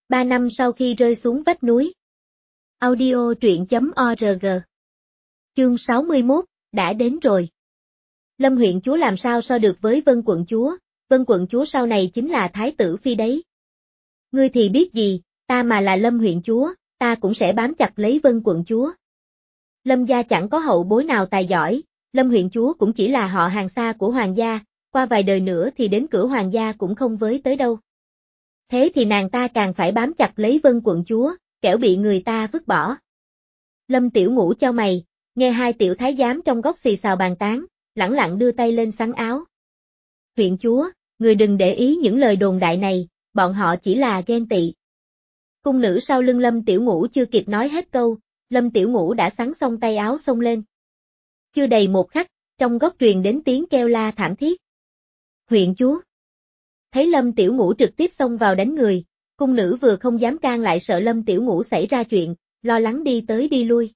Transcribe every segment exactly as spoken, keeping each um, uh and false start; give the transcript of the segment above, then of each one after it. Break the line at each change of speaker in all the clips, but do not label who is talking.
Ba năm sau khi rơi xuống vách núi. Audio truyện chấm org. Chương sáu mươi mốt, đã đến rồi. Lâm huyện chúa làm sao so được với Vân quận chúa, Vân quận chúa sau này chính là thái tử phi đấy. Ngươi thì biết gì, ta mà là Lâm huyện chúa, ta cũng sẽ bám chặt lấy Vân quận chúa. Lâm gia chẳng có hậu bối nào tài giỏi, Lâm huyện chúa cũng chỉ là họ hàng xa của hoàng gia, qua vài đời nữa thì đến cửa hoàng gia cũng không với tới đâu. Thế thì nàng ta càng phải bám chặt lấy Vân quận chúa, kẻo bị người ta vứt bỏ. Lâm Tiểu Ngũ chau mày, nghe hai tiểu thái giám trong góc xì xào bàn tán, lẳng lặng đưa tay lên xắn áo. Huyện chúa, người đừng để ý những lời đồn đại này, bọn họ chỉ là ghen tị. Cung nữ sau lưng Lâm Tiểu Ngũ chưa kịp nói hết câu, Lâm Tiểu Ngũ đã xắn xong tay áo xông lên. Chưa đầy một khắc, trong góc truyền đến tiếng kêu la thảm thiết. Huyện chúa. Thấy Lâm Tiểu Ngũ trực tiếp xông vào đánh người, cung nữ vừa không dám can lại sợ Lâm Tiểu Ngũ xảy ra chuyện, lo lắng đi tới đi lui.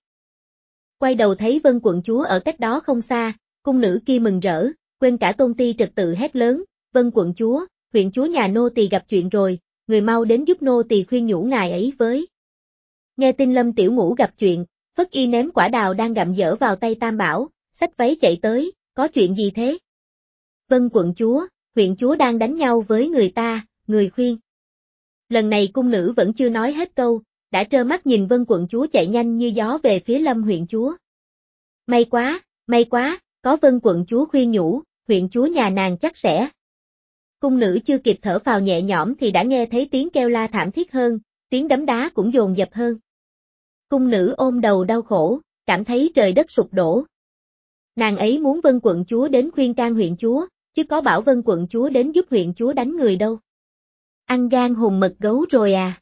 Quay đầu thấy Vân quận chúa ở cách đó không xa, cung nữ kia mừng rỡ, quên cả tôn ti trật tự hét lớn, Vân quận chúa, huyện chúa nhà nô tỳ gặp chuyện rồi, người mau đến giúp nô tỳ khuyên nhủ ngài ấy với. Nghe tin Lâm Tiểu Ngũ gặp chuyện, Phất Y ném quả đào đang gặm dở vào tay Tam Bảo, xách váy chạy tới, có chuyện gì thế? Vân quận chúa, huyện chúa đang đánh nhau với người ta, người khuyên. Lần này cung nữ vẫn chưa nói hết câu, đã trơ mắt nhìn Vân quận chúa chạy nhanh như gió về phía Lâm huyện chúa. May quá, may quá, có Vân quận chúa khuyên nhủ, huyện chúa nhà nàng chắc sẽ. Cung nữ chưa kịp thở phào nhẹ nhõm thì đã nghe thấy tiếng kêu la thảm thiết hơn, tiếng đấm đá cũng dồn dập hơn. Cung nữ ôm đầu đau khổ, cảm thấy trời đất sụp đổ. Nàng ấy muốn Vân quận chúa đến khuyên can huyện chúa, chứ có bảo Vân quận chúa đến giúp huyện chúa đánh người đâu. Ăn gan hùm mật gấu rồi à.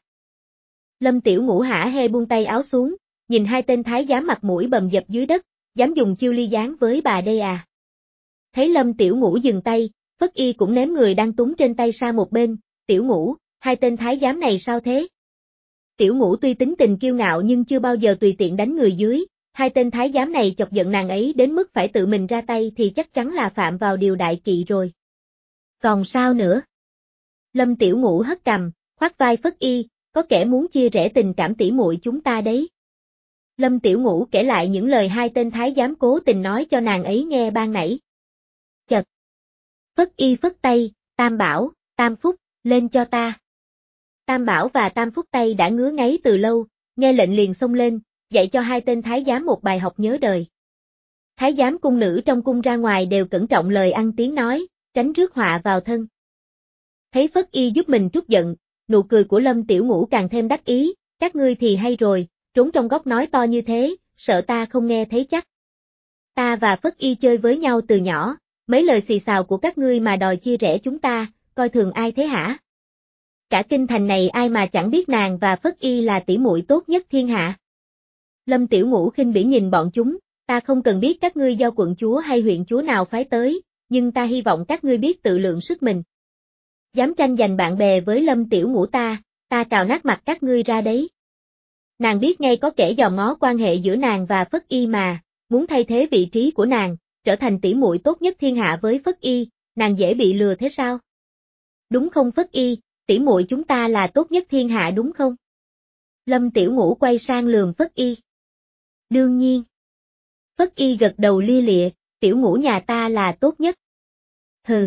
Lâm Tiểu Ngũ hả hê buông tay áo xuống, nhìn hai tên thái giám mặt mũi bầm dập dưới đất, dám dùng chiêu ly gián với bà đây à. Thấy Lâm Tiểu Ngũ dừng tay, Phất Y cũng ném người đang túng trên tay sang một bên, Tiểu Ngũ, hai tên thái giám này sao thế? Tiểu Ngũ tuy tính tình kiêu ngạo nhưng chưa bao giờ tùy tiện đánh người dưới, hai tên thái giám này chọc giận nàng ấy đến mức phải tự mình ra tay thì chắc chắn là phạm vào điều đại kỵ rồi. Còn sao nữa? Lâm Tiểu Ngũ hất cằm, khoác vai Phất Y, có kẻ muốn chia rẽ tình cảm tỉ muội chúng ta đấy. Lâm Tiểu Ngũ kể lại những lời hai tên thái giám cố tình nói cho nàng ấy nghe ban nãy. Chật. Phất Y phất tay, Tam Bảo, Tam Phúc, lên cho ta. Tam Bảo và Tam Phúc tay đã ngứa ngáy từ lâu, nghe lệnh liền xông lên, dạy cho hai tên thái giám một bài học nhớ đời. Thái giám cung nữ trong cung ra ngoài đều cẩn trọng lời ăn tiếng nói, tránh rước họa vào thân. Thấy Phất Y giúp mình trút giận, nụ cười của Lâm Tiểu Ngũ càng thêm đắc ý, các ngươi thì hay rồi, trốn trong góc nói to như thế, sợ ta không nghe thấy chắc. Ta và Phất Y chơi với nhau từ nhỏ, mấy lời xì xào của các ngươi mà đòi chia rẽ chúng ta, coi thường ai thế hả? Cả kinh thành này ai mà chẳng biết nàng và Phất Y là tỷ muội tốt nhất thiên hạ. Lâm Tiểu Ngũ khinh bỉ nhìn bọn chúng, ta không cần biết các ngươi do quận chúa hay huyện chúa nào phái tới, nhưng ta hy vọng các ngươi biết tự lượng sức mình. Dám tranh giành bạn bè với Lâm Tiểu Ngũ ta, ta cào nát mặt các ngươi ra đấy. Nàng biết ngay có kẻ dòm ngó quan hệ giữa nàng và Phất Y mà, muốn thay thế vị trí của nàng, trở thành tỷ muội tốt nhất thiên hạ với Phất Y, nàng dễ bị lừa thế sao? Đúng không Phất Y, tỷ muội chúng ta là tốt nhất thiên hạ đúng không? Lâm Tiểu Ngũ quay sang lườm Phất Y. Đương nhiên. Phất Y gật đầu lia lịa, Tiểu Ngũ nhà ta là tốt nhất. Hừ.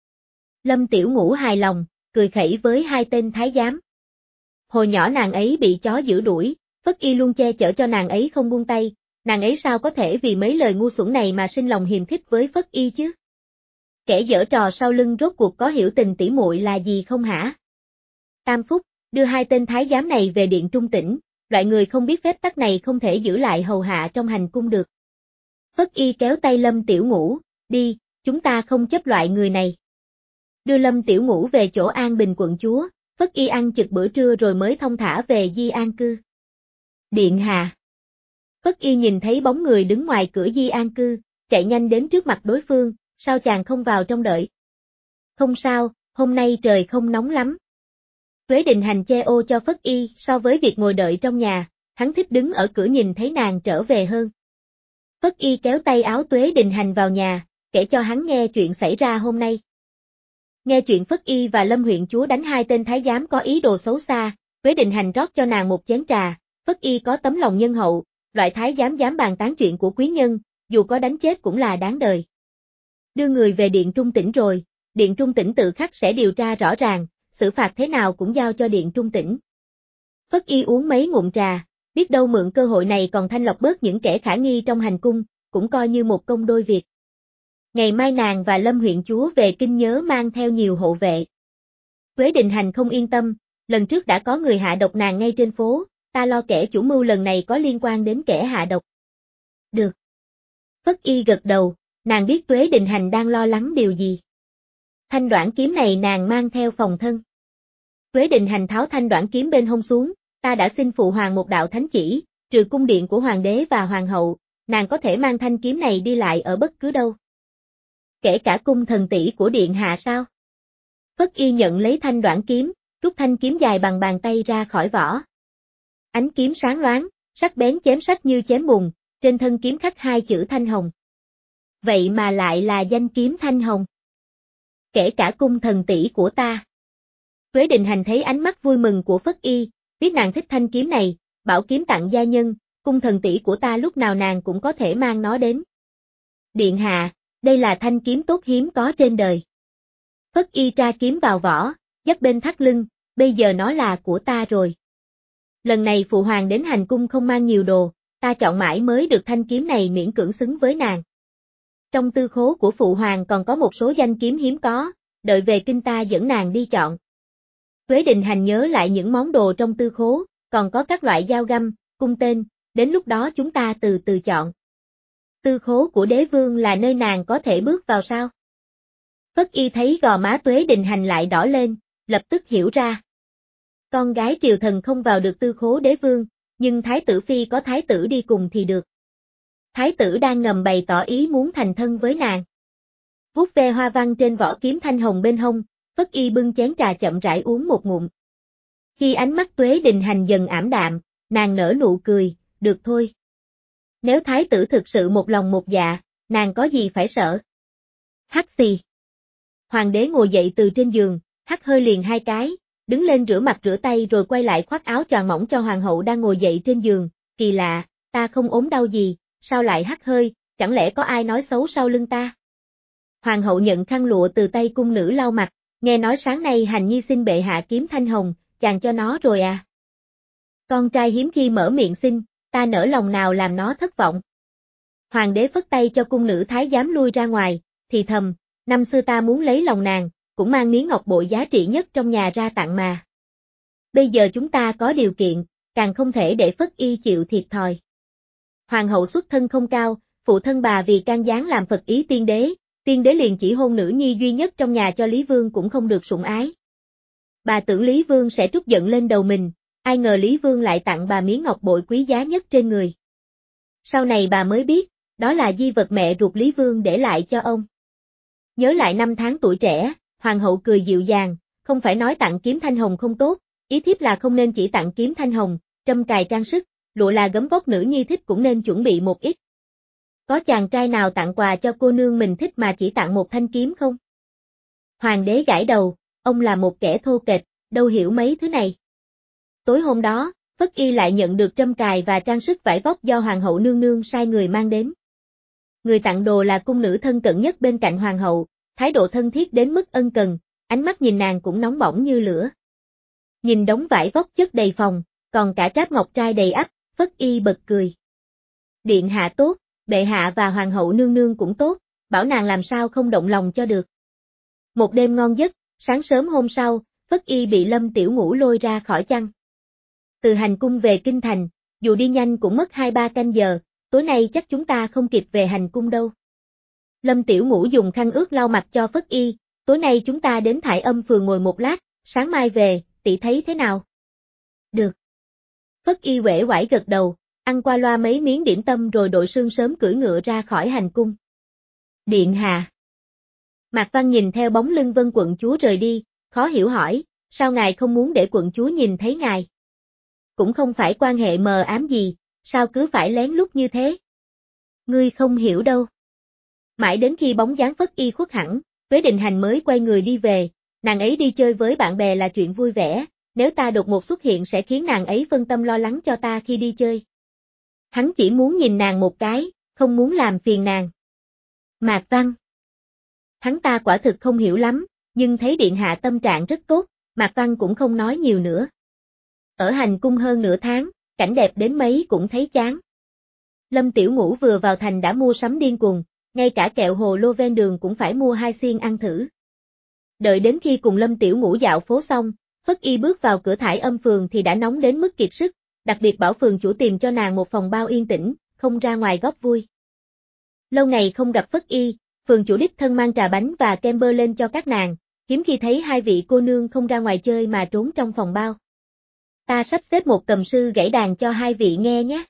Lâm Tiểu Ngũ hài lòng, cười khẩy với hai tên thái giám. Hồi nhỏ nàng ấy bị chó dữ đuổi, Phất Y luôn che chở cho nàng ấy không buông tay, nàng ấy sao có thể vì mấy lời ngu xuẩn này mà sinh lòng hiềm khích với Phất Y chứ? Kẻ giở trò sau lưng rốt cuộc có hiểu tình tỉ muội là gì không hả? Tam Phúc, đưa hai tên thái giám này về điện trung tỉnh, loại người không biết phép tắc này không thể giữ lại hầu hạ trong hành cung được. Phất Y kéo tay Lâm Tiểu Ngũ, đi, chúng ta không chấp loại người này. Đưa Lâm Tiểu Ngũ về chỗ An Bình quận chúa, Phất Y ăn chực bữa trưa rồi mới thong thả về Di An cư. Điện hạ. Phất Y nhìn thấy bóng người đứng ngoài cửa Di An cư, chạy nhanh đến trước mặt đối phương, sao chàng không vào trong đợi? Không sao, hôm nay trời không nóng lắm. Tuế Định Hành che ô cho Phất Y, so với việc ngồi đợi trong nhà, hắn thích đứng ở cửa nhìn thấy nàng trở về hơn. Phất Y kéo tay áo Tuế Định Hành vào nhà, kể cho hắn nghe chuyện xảy ra hôm nay. Nghe chuyện Phất Y và Lâm huyện chúa đánh hai tên thái giám có ý đồ xấu xa, Tuế Định Hành rót cho nàng một chén trà, Phất Y có tấm lòng nhân hậu, loại thái giám dám bàn tán chuyện của quý nhân, dù có đánh chết cũng là đáng đời. Đưa người về Điện Trung Tĩnh rồi, Điện Trung Tĩnh tự khắc sẽ điều tra rõ ràng, xử phạt thế nào cũng giao cho Điện Trung Tĩnh. Phất Y uống mấy ngụm trà, biết đâu mượn cơ hội này còn thanh lọc bớt những kẻ khả nghi trong hành cung, cũng coi như một công đôi việc. Ngày mai nàng và Lâm huyện chúa về kinh nhớ mang theo nhiều hộ vệ. Tuế Định Hành không yên tâm, lần trước đã có người hạ độc nàng ngay trên phố, ta lo kẻ chủ mưu lần này có liên quan đến kẻ hạ độc. Được. Phất Y gật đầu, nàng biết Tuế Định Hành đang lo lắng điều gì. Thanh đoản kiếm này nàng mang theo phòng thân. Tuế Định Hành tháo thanh đoản kiếm bên hông xuống, ta đã xin phụ hoàng một đạo thánh chỉ, trừ cung điện của hoàng đế và hoàng hậu, nàng có thể mang thanh kiếm này đi lại ở bất cứ đâu. Kể cả cung thần tỷ của điện hạ sao? Phất Y nhận lấy thanh đoản kiếm, rút thanh kiếm dài bằng bàn tay ra khỏi vỏ. Ánh kiếm sáng loáng, sắc bén chém sắc như chém bùn, trên thân kiếm khắc hai chữ Thanh Hồng. Vậy mà lại là danh kiếm Thanh Hồng. Kể cả cung thần tỷ của ta. Tuế Định Hành thấy ánh mắt vui mừng của Phất Y, biết nàng thích thanh kiếm này, bảo kiếm tặng gia nhân, cung thần tỷ của ta lúc nào nàng cũng có thể mang nó đến. Điện hạ, đây là thanh kiếm tốt hiếm có trên đời. Phất Y tra kiếm vào vỏ, dắt bên thắt lưng, bây giờ nó là của ta rồi. Lần này phụ hoàng đến hành cung không mang nhiều đồ, ta chọn mãi mới được thanh kiếm này miễn cưỡng xứng với nàng. Trong tư khố của phụ hoàng còn có một số danh kiếm hiếm có, đợi về kinh ta dẫn nàng đi chọn. Tuế Định Hành nhớ lại những món đồ trong tư khố, còn có các loại dao găm, cung tên, đến lúc đó chúng ta từ từ chọn. Tư khố của đế vương là nơi nàng có thể bước vào sao? Phất Y thấy gò má Tuế Định Hành lại đỏ lên, lập tức hiểu ra. Con gái triều thần không vào được tư khố đế vương, nhưng thái tử phi có thái tử đi cùng thì được. Thái tử đang ngầm bày tỏ ý muốn thành thân với nàng. Vuốt ve hoa văn trên vỏ kiếm Thanh Hồng bên hông, Phất Y bưng chén trà chậm rãi uống một ngụm. Khi ánh mắt Tuế Định Hành dần ảm đạm, nàng nở nụ cười, được thôi. Nếu thái tử thực sự một lòng một dạ, nàng có gì phải sợ. Hắt xì. Hoàng đế ngồi dậy từ trên giường, hắt hơi liền hai cái, đứng lên rửa mặt rửa tay rồi quay lại khoác áo choàng mỏng cho hoàng hậu đang ngồi dậy trên giường, kỳ lạ, ta không ốm đau gì, sao lại hắt hơi, chẳng lẽ có ai nói xấu sau lưng ta? Hoàng hậu nhận khăn lụa từ tay cung nữ lau mặt, nghe nói sáng nay Hành Nhi xin bệ hạ kiếm Thanh Hồng, chàng cho nó rồi à? Con trai hiếm khi mở miệng xin, ta nỡ lòng nào làm nó thất vọng. Hoàng đế phất tay cho cung nữ thái giám lui ra ngoài, thì thầm, năm xưa ta muốn lấy lòng nàng, cũng mang miếng ngọc bội giá trị nhất trong nhà ra tặng mà. Bây giờ chúng ta có điều kiện, càng không thể để Phất Y chịu thiệt thòi. Hoàng hậu xuất thân không cao, phụ thân bà vì can gián làm Phật ý tiên đế, tiên đế liền chỉ hôn nữ nhi duy nhất trong nhà cho Lý Vương cũng không được sủng ái. Bà tưởng Lý Vương sẽ trút giận lên đầu mình, ai ngờ Lý Vương lại tặng bà miếng ngọc bội quý giá nhất trên người. Sau này bà mới biết, đó là di vật mẹ ruột Lý Vương để lại cho ông. Nhớ lại năm tháng tuổi trẻ, hoàng hậu cười dịu dàng, không phải nói tặng kiếm Thanh Hồng không tốt, ý thiếp là không nên chỉ tặng kiếm Thanh Hồng, trâm cài trang sức, lụa là gấm vóc nữ nhi thích cũng nên chuẩn bị một ít. Có chàng trai nào tặng quà cho cô nương mình thích mà chỉ tặng một thanh kiếm không? Hoàng đế gãi đầu, ông là một kẻ thô kệch, đâu hiểu mấy thứ này. Tối hôm đó, Phất Y lại nhận được trâm cài và trang sức vải vóc do hoàng hậu nương nương sai người mang đến. Người tặng đồ là cung nữ thân cận nhất bên cạnh hoàng hậu, thái độ thân thiết đến mức ân cần, ánh mắt nhìn nàng cũng nóng bỏng như lửa. Nhìn đống vải vóc chất đầy phòng, còn cả tráp ngọc trai đầy ắp, Phất Y bật cười. Điện hạ tốt, bệ hạ và hoàng hậu nương nương cũng tốt, bảo nàng làm sao không động lòng cho được. Một đêm ngon giấc, sáng sớm hôm sau, Phất Y bị Lâm Tiểu Ngũ lôi ra khỏi chăn. Từ hành cung về kinh thành, dù đi nhanh cũng mất hai ba canh giờ, tối nay chắc chúng ta không kịp về hành cung đâu. Lâm Tiểu Ngũ dùng khăn ướt lau mặt cho Phất Y, tối nay chúng ta đến Thải Âm phường ngồi một lát, sáng mai về, tỷ thấy thế nào? Được. Phất Y uể oải gật đầu, ăn qua loa mấy miếng điểm tâm rồi đội sương sớm cưỡi ngựa ra khỏi hành cung. Điện hạ. Mạc Văn nhìn theo bóng lưng Vân quận chúa rời đi, khó hiểu hỏi, sao ngài không muốn để quận chúa nhìn thấy ngài? Cũng không phải quan hệ mờ ám gì, sao cứ phải lén lút như thế? Ngươi không hiểu đâu. Mãi đến khi bóng dáng Phất Y khuất hẳn, Tuế Định Hành mới quay người đi về, nàng ấy đi chơi với bạn bè là chuyện vui vẻ, nếu ta đột ngột xuất hiện sẽ khiến nàng ấy phân tâm lo lắng cho ta khi đi chơi. Hắn chỉ muốn nhìn nàng một cái, không muốn làm phiền nàng. Mạc Văn. Hắn ta quả thực không hiểu lắm, nhưng thấy điện hạ tâm trạng rất tốt, Mạc Văn cũng không nói nhiều nữa. Ở hành cung hơn nửa tháng, cảnh đẹp đến mấy cũng thấy chán. Lâm Tiểu Ngũ vừa vào thành đã mua sắm điên cuồng, ngay cả kẹo hồ lô ven đường cũng phải mua hai xiên ăn thử. Đợi đến khi cùng Lâm Tiểu Ngũ dạo phố xong, Phất Y bước vào cửa Thải Âm phường thì đã nóng đến mức kiệt sức, đặc biệt bảo phường chủ tìm cho nàng một phòng bao yên tĩnh, không ra ngoài góp vui. Lâu ngày không gặp Phất Y, phường chủ đích thân mang trà bánh và kem bơ lên cho các nàng, hiếm khi thấy hai vị cô nương không ra ngoài chơi mà trốn trong phòng bao. Ta sắp xếp một cầm sư gảy đàn cho hai vị nghe nhé.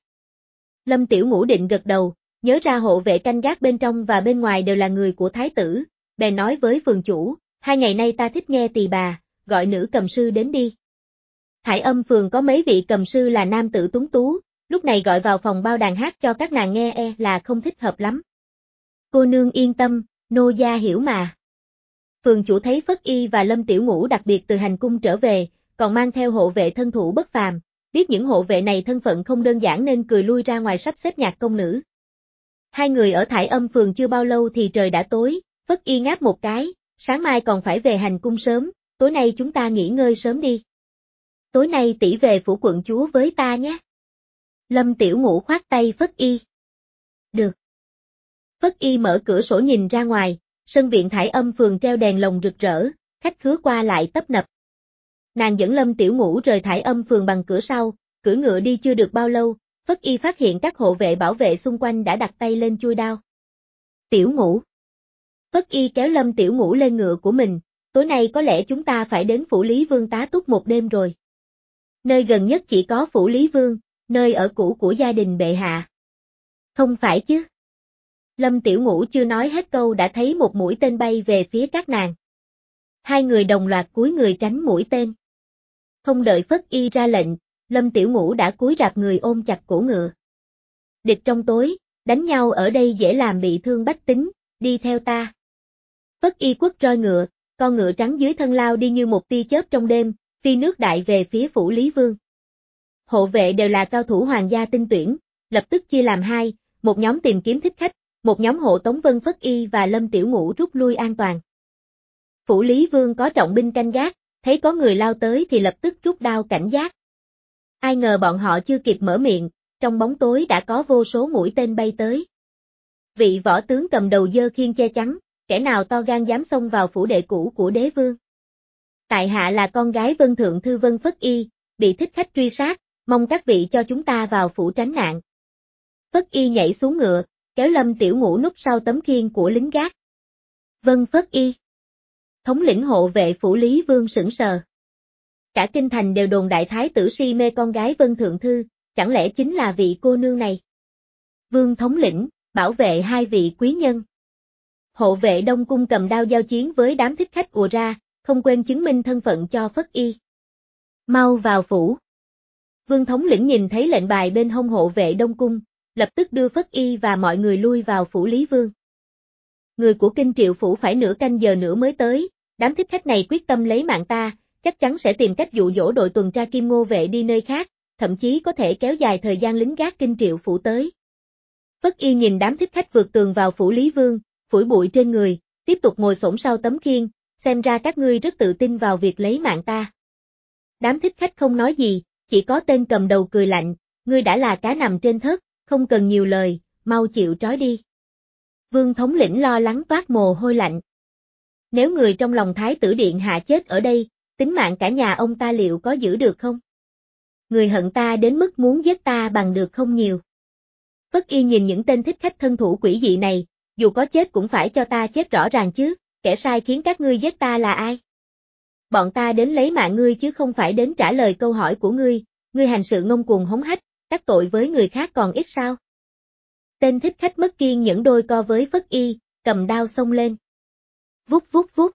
Lâm Tiểu Ngũ định gật đầu, nhớ ra hộ vệ canh gác bên trong và bên ngoài đều là người của thái tử, bèn nói với phường chủ, hai ngày nay ta thích nghe tỳ bà, gọi nữ cầm sư đến đi. Thải Âm phường có mấy vị cầm sư là nam tử tuấn tú, lúc này gọi vào phòng bao đàn hát cho các nàng nghe e là không thích hợp lắm. Cô nương yên tâm, nô gia hiểu mà. Phường chủ thấy Phất Y và Lâm Tiểu Ngũ đặc biệt từ hành cung trở về, còn mang theo hộ vệ thân thủ bất phàm, biết những hộ vệ này thân phận không đơn giản nên cười lui ra ngoài sắp xếp nhạc công nữ. Hai người ở Thải Âm phường chưa bao lâu thì trời đã tối, Phất Y ngáp một cái, sáng mai còn phải về hành cung sớm, tối nay chúng ta nghỉ ngơi sớm đi. Tối nay tỷ về phủ quận chúa với ta nhé. Lâm Tiểu Ngũ khoát tay Phất Y. Được. Phất Y mở cửa sổ nhìn ra ngoài, sân viện Thải Âm phường treo đèn lồng rực rỡ, khách khứa qua lại tấp nập. Nàng dẫn Lâm Tiểu Ngũ rời Thải Âm phường bằng cửa sau, cưỡi ngựa đi chưa được bao lâu, Phất Y phát hiện các hộ vệ bảo vệ xung quanh đã đặt tay lên chuôi đao. Tiểu Ngũ. Phất Y kéo Lâm Tiểu Ngũ lên ngựa của mình, tối nay có lẽ chúng ta phải đến phủ Lý Vương tá túc một đêm rồi. Nơi gần nhất chỉ có phủ Lý Vương, nơi ở cũ của gia đình bệ hạ. Không phải chứ? Lâm Tiểu Ngũ chưa nói hết câu đã thấy một mũi tên bay về phía các nàng. Hai người đồng loạt cúi người tránh mũi tên. Không đợi Phất Y ra lệnh, Lâm Tiểu Ngũ đã cúi rạp người ôm chặt cổ ngựa. Địch trong tối, đánh nhau ở đây dễ làm bị thương bách tính, đi theo ta. Phất Y quất roi ngựa, con ngựa trắng dưới thân lao đi như một tia chớp trong đêm, phi nước đại về phía phủ Lý Vương. Hộ vệ đều là cao thủ hoàng gia tinh tuyển, lập tức chia làm hai, một nhóm tìm kiếm thích khách, một nhóm hộ tống Vân Phất Y và Lâm Tiểu Ngũ rút lui an toàn. Phủ Lý Vương có trọng binh canh gác, thấy có người lao tới thì lập tức rút đao cảnh giác. Ai ngờ bọn họ chưa kịp mở miệng, trong bóng tối đã có vô số mũi tên bay tới. Vị võ tướng cầm đầu giơ khiên che chắn, kẻ nào to gan dám xông vào phủ đệ cũ của đế vương. Tại hạ là con gái Vân Thượng Thư Vân Phất Y, bị thích khách truy sát, mong các vị cho chúng ta vào phủ tránh nạn. Phất Y nhảy xuống ngựa, kéo Lâm Tiểu Ngũ núp sau tấm khiên của lính gác. Vân Phất Y. Thống lĩnh hộ vệ phủ Lý Vương sững sờ. Cả kinh thành đều đồn đại thái tử si mê con gái Vân Thượng Thư, chẳng lẽ chính là vị cô nương này? Vương thống lĩnh, bảo vệ hai vị quý nhân. Hộ vệ Đông Cung cầm đao giao chiến với đám thích khách ùa ra, không quên chứng minh thân phận cho Phất Y. Mau vào phủ. Vương thống lĩnh nhìn thấy lệnh bài bên hông hộ vệ Đông Cung, lập tức đưa Phất Y và mọi người lui vào phủ Lý Vương. Người của Kinh Triệu phủ phải nửa canh giờ nữa mới tới, đám thích khách này quyết tâm lấy mạng ta, chắc chắn sẽ tìm cách dụ dỗ đội tuần tra Kim Ngô vệ đi nơi khác, thậm chí có thể kéo dài thời gian lính gác Kinh Triệu phủ tới. Phất Y nhìn đám thích khách vượt tường vào phủ Lý Vương, phủi bụi trên người, tiếp tục ngồi xổm sau tấm khiên, xem ra các ngươi rất tự tin vào việc lấy mạng ta. Đám thích khách không nói gì, chỉ có tên cầm đầu cười lạnh, ngươi đã là cá nằm trên thớt, không cần nhiều lời, mau chịu trói đi. Vương thống lĩnh lo lắng toát mồ hôi lạnh. Nếu người trong lòng thái tử điện hạ chết ở đây, tính mạng cả nhà ông ta liệu có giữ được không? Người hận ta đến mức muốn giết ta bằng được không nhiều. Phất Y nhìn những tên thích khách thân thủ quỷ dị này, dù có chết cũng phải cho ta chết rõ ràng chứ, kẻ sai khiến các ngươi giết ta là ai? Bọn ta đến lấy mạng ngươi chứ không phải đến trả lời câu hỏi của ngươi, ngươi hành sự ngông cuồng hống hách, đắc tội với người khác còn ít sao? Tên thích khách mất kiên nhẫn đôi co với Phất Y, cầm đao xông lên. Vút vút vút.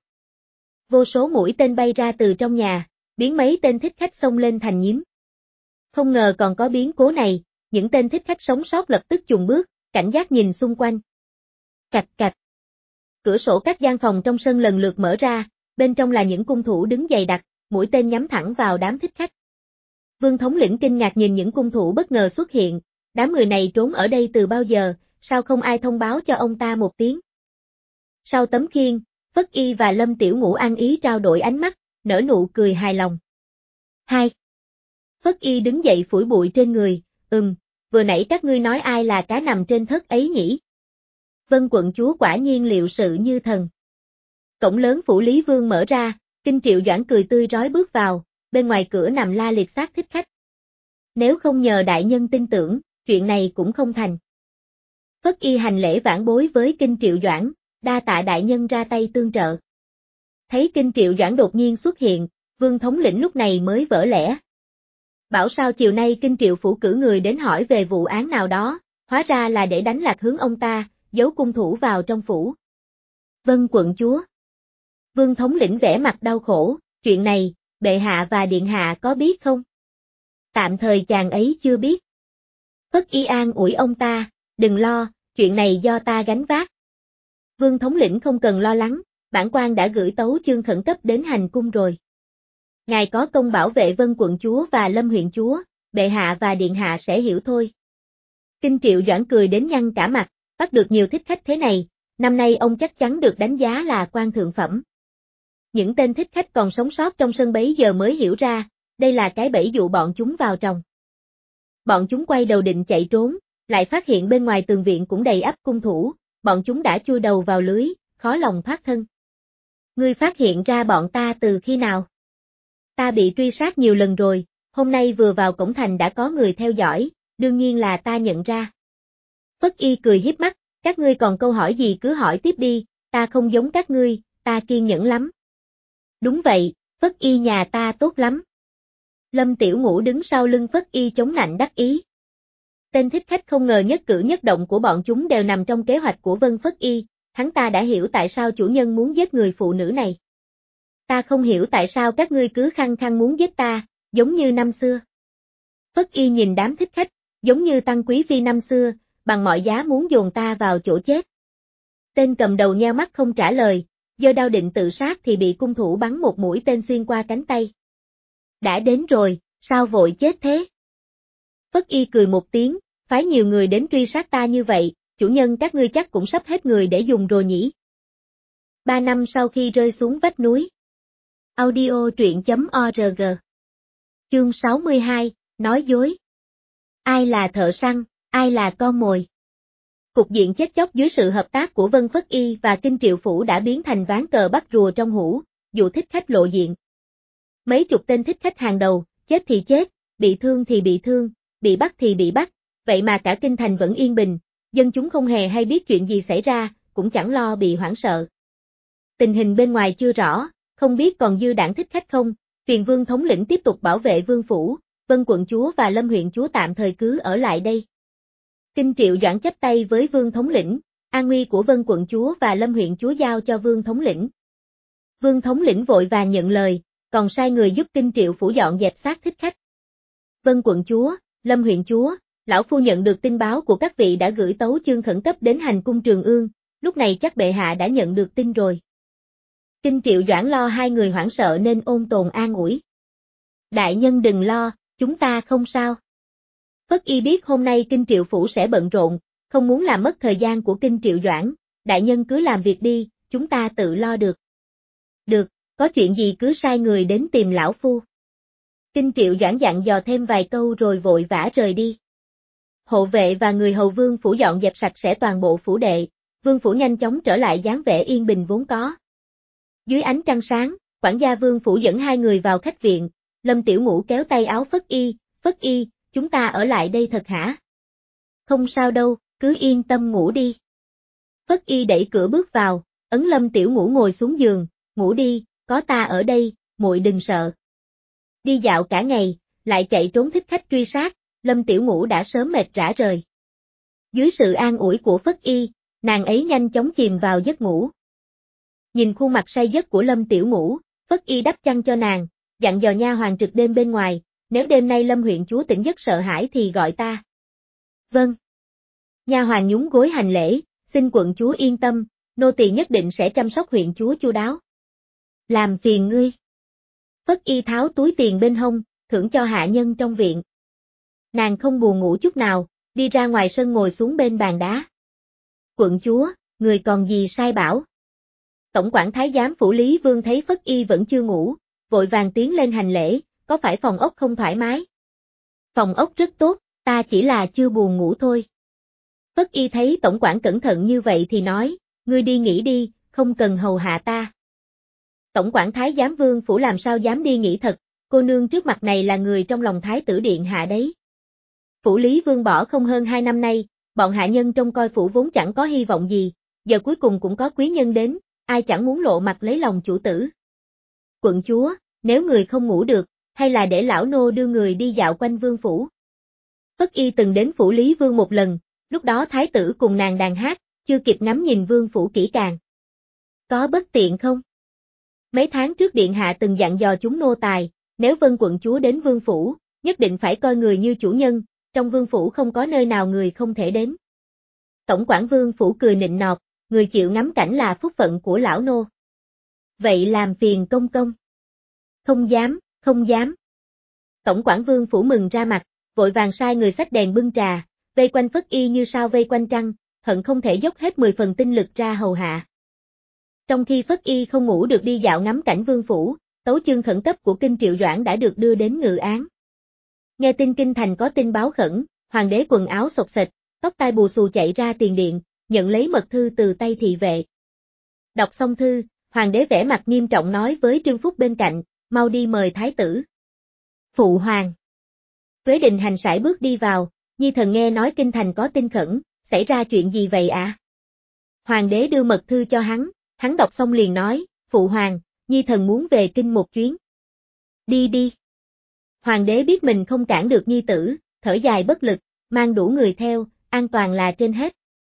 Vô số mũi tên bay ra từ trong nhà, biến mấy tên thích khách xông lên thành nhím. Không ngờ còn có biến cố này, những tên thích khách sống sót lập tức chùng bước, cảnh giác nhìn xung quanh. Cạch cạch. Cửa sổ các gian phòng trong sân lần lượt mở ra, bên trong là những cung thủ đứng dày đặc, mũi tên nhắm thẳng vào đám thích khách. Vương thống lĩnh kinh ngạc nhìn những cung thủ bất ngờ xuất hiện, đám người này trốn ở đây từ bao giờ, sao không ai thông báo cho ông ta một tiếng. Sau tấm khiên, Phất Y và Lâm Tiểu Ngũ ăn ý trao đổi ánh mắt, nở nụ cười hài lòng. Hai. Phất Y đứng dậy phủi bụi trên người, ừm, vừa nãy các ngươi nói ai là cá nằm trên thớt ấy nhỉ? Vân quận chúa quả nhiên liệu sự như thần. Cổng lớn phủ Lý Vương mở ra, Kinh Triệu Doãn cười tươi rói bước vào, bên ngoài cửa nằm la liệt xác thích khách. Nếu không nhờ đại nhân tin tưởng, chuyện này cũng không thành. Phất Y hành lễ vãn bối với Kinh Triệu Doãn, đa tạ đại nhân ra tay tương trợ. Thấy Kinh Triệu Doãn đột nhiên xuất hiện, Vương thống lĩnh lúc này mới vỡ lẽ. Bảo sao chiều nay Kinh Triệu phủ cử người đến hỏi về vụ án nào đó, hóa ra là để đánh lạc hướng ông ta, giấu cung thủ vào trong phủ. Vân quận chúa. Vương thống lĩnh vẻ mặt đau khổ, chuyện này, bệ hạ và điện hạ có biết không? Tạm thời chàng ấy chưa biết. Phất Y an ủi ông ta, đừng lo, chuyện này do ta gánh vác. Vương thống lĩnh không cần lo lắng, bản quan đã gửi tấu chương khẩn cấp đến hành cung rồi. Ngài có công bảo vệ Vân quận chúa và Lâm huyện chúa, bệ hạ và điện hạ sẽ hiểu thôi. Kinh Triệu Doãn cười đến nhăn cả mặt, bắt được nhiều thích khách thế này, năm nay ông chắc chắn được đánh giá là quan thượng phẩm. Những tên thích khách còn sống sót trong sân bấy giờ mới hiểu ra, đây là cái bẫy dụ bọn chúng vào trong. Bọn chúng quay đầu định chạy trốn, lại phát hiện bên ngoài tường viện cũng đầy ắp cung thủ, bọn chúng đã chui đầu vào lưới, khó lòng thoát thân. Ngươi phát hiện ra bọn ta từ khi nào? Ta bị truy sát nhiều lần rồi, hôm nay vừa vào cổng thành đã có người theo dõi, đương nhiên là ta nhận ra. Phất Y cười hiếp mắt, các ngươi còn câu hỏi gì cứ hỏi tiếp đi, ta không giống các ngươi, ta kiên nhẫn lắm. Đúng vậy, Phất Y nhà ta tốt lắm. Lâm Tiểu Ngũ đứng sau lưng Phất Y chống nạnh đắc ý. Tên thích khách không ngờ nhất cử nhất động của bọn chúng đều nằm trong kế hoạch của Vân Phất Y, hắn ta đã hiểu tại sao chủ nhân muốn giết người phụ nữ này. Ta không hiểu tại sao các ngươi cứ khăng khăng muốn giết ta, giống như năm xưa. Phất Y nhìn đám thích khách, giống như Tăng Quý Phi năm xưa, bằng mọi giá muốn dồn ta vào chỗ chết. Tên cầm đầu nheo mắt không trả lời, giơ đao định tự sát thì bị cung thủ bắn một mũi tên xuyên qua cánh tay. Đã đến rồi, sao vội chết thế? Phất Y cười một tiếng, phái nhiều người đến truy sát ta như vậy, chủ nhân các ngươi chắc cũng sắp hết người để dùng rồi nhỉ? Ba năm sau khi rơi xuống vách núi. Audio truyện chấm org. Chương sáu mươi hai, nói dối. Ai là thợ săn, ai là con mồi? Cục diện chết chóc dưới sự hợp tác của Vân Phất Y và Kinh Triệu phủ đã biến thành ván cờ bắt rùa trong hũ, dụ thích khách lộ diện. Mấy chục tên thích khách hàng đầu, chết thì chết, bị thương thì bị thương, bị bắt thì bị bắt, vậy mà cả kinh thành vẫn yên bình, dân chúng không hề hay biết chuyện gì xảy ra, cũng chẳng lo bị hoảng sợ. Tình hình bên ngoài chưa rõ, không biết còn dư đảng thích khách không, phiền Vương thống lĩnh tiếp tục bảo vệ vương phủ, Vân quận chúa và Lâm huyện chúa tạm thời cứ ở lại đây. Kinh Triệu Doãn chắp tay với Vương thống lĩnh, an nguy của Vân quận chúa và Lâm huyện chúa giao cho Vương thống lĩnh. Vương thống lĩnh vội vàng nhận lời, còn sai người giúp Kinh Triệu phủ dọn dẹp xác thích khách. Vân quận chúa, Lâm huyện chúa, lão phu nhận được tin báo của các vị đã gửi tấu chương khẩn cấp đến hành cung Trường Ương, lúc này chắc bệ hạ đã nhận được tin rồi. Kinh Triệu Doãn lo hai người hoảng sợ nên ôn tồn an ủi. Đại nhân đừng lo, chúng ta không sao. Phất Y biết hôm nay Kinh Triệu phủ sẽ bận rộn, không muốn làm mất thời gian của Kinh Triệu Doãn, đại nhân cứ làm việc đi, chúng ta tự lo được. Được, có chuyện gì cứ sai người đến tìm lão phu. Kinh Triệu Doãn dặn dò thêm vài câu rồi vội vã rời đi. Hộ vệ và người hầu vương phủ dọn dẹp sạch sẽ toàn bộ phủ đệ, vương phủ nhanh chóng trở lại dáng vẻ yên bình vốn có. Dưới ánh trăng sáng, quản gia vương phủ dẫn hai người vào khách viện, Lâm Tiểu Ngũ kéo tay áo Phất Y, Phất Y, chúng ta ở lại đây thật hả? Không sao đâu, cứ yên tâm ngủ đi. Phất Y đẩy cửa bước vào, ấn Lâm Tiểu Ngũ ngồi xuống giường, ngủ đi, có ta ở đây, muội đừng sợ. Đi dạo cả ngày, lại chạy trốn thích khách truy sát, Lâm Tiểu Ngũ đã sớm mệt rã rời. Dưới sự an ủi của Phất Y, nàng ấy nhanh chóng chìm vào giấc ngủ. Nhìn khuôn mặt say giấc của Lâm Tiểu Ngũ, Phất Y đắp chăn cho nàng, dặn dò nha hoàn trực đêm bên ngoài, nếu đêm nay Lâm huyện chúa tỉnh giấc sợ hãi thì gọi ta. Vâng. Nha hoàn nhún gối hành lễ, xin quận chúa yên tâm, nô tỳ nhất định sẽ chăm sóc huyện chúa chu đáo. Làm phiền ngươi. Phất Y tháo túi tiền bên hông, thưởng cho hạ nhân trong viện. Nàng không buồn ngủ chút nào, đi ra ngoài sân ngồi xuống bên bàn đá. Quận chúa, người còn gì sai bảo? Tổng quản thái giám phủ Lý Vương thấy Phất Y vẫn chưa ngủ, vội vàng tiến lên hành lễ, có phải phòng ốc không thoải mái? Phòng ốc rất tốt, ta chỉ là chưa buồn ngủ thôi. Phất Y thấy tổng quản cẩn thận như vậy thì nói, ngươi đi nghỉ đi, không cần hầu hạ ta. Tổng quản thái giám Vương phủ làm sao dám đi nghỉ thật, cô nương trước mặt này là người trong lòng thái tử điện hạ đấy. Phủ Lý Vương bỏ không hơn hai năm nay, bọn hạ nhân trông coi phủ vốn chẳng có hy vọng gì, giờ cuối cùng cũng có quý nhân đến, ai chẳng muốn lộ mặt lấy lòng chủ tử. Quận chúa, nếu người không ngủ được, hay là để lão nô đưa người đi dạo quanh vương phủ. Phất Y từng đến phủ Lý Vương một lần, lúc đó thái tử cùng nàng đàn hát, chưa kịp ngắm nhìn vương phủ kỹ càng. Có bất tiện không? Mấy tháng trước điện hạ từng dặn dò chúng nô tài, nếu Vân quận chúa đến vương phủ, nhất định phải coi người như chủ nhân, trong vương phủ không có nơi nào người không thể đến. Tổng quản vương phủ cười nịnh nọt, người chịu ngắm cảnh là phúc phận của lão nô. Vậy làm phiền công công. Không dám, không dám. Tổng quản vương phủ mừng ra mặt, vội vàng sai người xách đèn bưng trà, vây quanh Phất Y như sao vây quanh trăng, hận không thể dốc hết mười phần tinh lực ra hầu hạ. Trong khi Phất Y không ngủ được đi dạo ngắm cảnh vương phủ, tấu chương khẩn cấp của Kinh Triệu Doãn đã được đưa đến ngự án. Nghe tin kinh thành có tin báo khẩn, hoàng đế quần áo xộc xệch, tóc tai bù xù chạy ra tiền điện, nhận lấy mật thư từ tay thị vệ. Đọc xong thư, hoàng đế vẻ mặt nghiêm trọng nói với Trương Phúc bên cạnh, mau đi mời thái tử. Phụ hoàng. Tuế Định Hành sải bước đi vào, nhi thần nghe nói kinh thành có tin khẩn, xảy ra chuyện gì vậy ạ? À? Hoàng đế đưa mật thư cho hắn, hắn đọc xong liền nói, phụ hoàng, nhi thần muốn về kinh một chuyến. Đi đi. Hoàng đế biết mình không cản được nhi tử, thở dài bất lực, mang đủ người theo, an toàn là trên hết.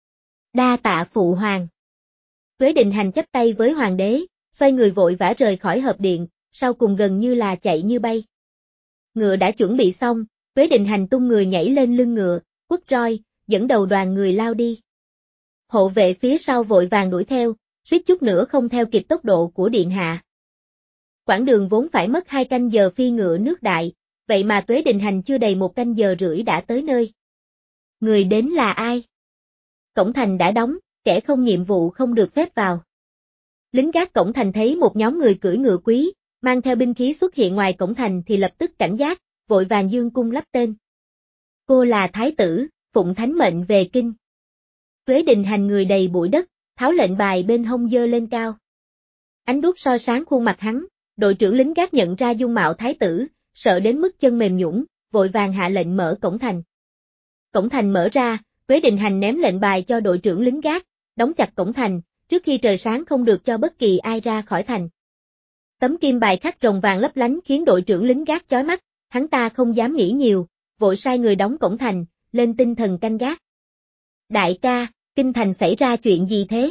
Đa tạ phụ hoàng. Tuế Định Hành chắp tay với hoàng đế, xoay người vội vã rời khỏi hợp điện, sau cùng gần như là chạy như bay. Ngựa đã chuẩn bị xong, Tuế Định Hành tung người nhảy lên lưng ngựa, quất roi, dẫn đầu đoàn người lao đi. Hộ vệ phía sau vội vàng đuổi theo, suýt chút nữa không theo kịp tốc độ của điện hạ. Quãng đường vốn phải mất hai canh giờ phi ngựa nước đại, vậy mà Tuế Định Hành chưa đầy một canh giờ rưỡi đã tới nơi. Người đến là ai? Cổng thành đã đóng, kẻ không nhiệm vụ không được phép vào. Lính gác cổng thành thấy một nhóm người cưỡi ngựa quý, mang theo binh khí xuất hiện ngoài cổng thành thì lập tức cảnh giác, vội vàng dương cung lắp tên. Cô là thái tử, phụng thánh mệnh về kinh. Tuế Định Hành người đầy bụi đất, tháo lệnh bài bên hông giơ lên cao. Ánh đuốc soi sáng khuôn mặt hắn, đội trưởng lính gác nhận ra dung mạo thái tử, sợ đến mức chân mềm nhũn, vội vàng hạ lệnh mở cổng thành. Cổng thành mở ra, Tuế Định Hành ném lệnh bài cho đội trưởng lính gác, đóng chặt cổng thành, trước khi trời sáng không được cho bất kỳ ai ra khỏi thành. Tấm kim bài khắc rồng vàng lấp lánh khiến đội trưởng lính gác chói mắt, hắn ta không dám nghĩ nhiều, vội sai người đóng cổng thành, lên tinh thần canh gác. Đại ca, kinh thành xảy ra chuyện gì thế?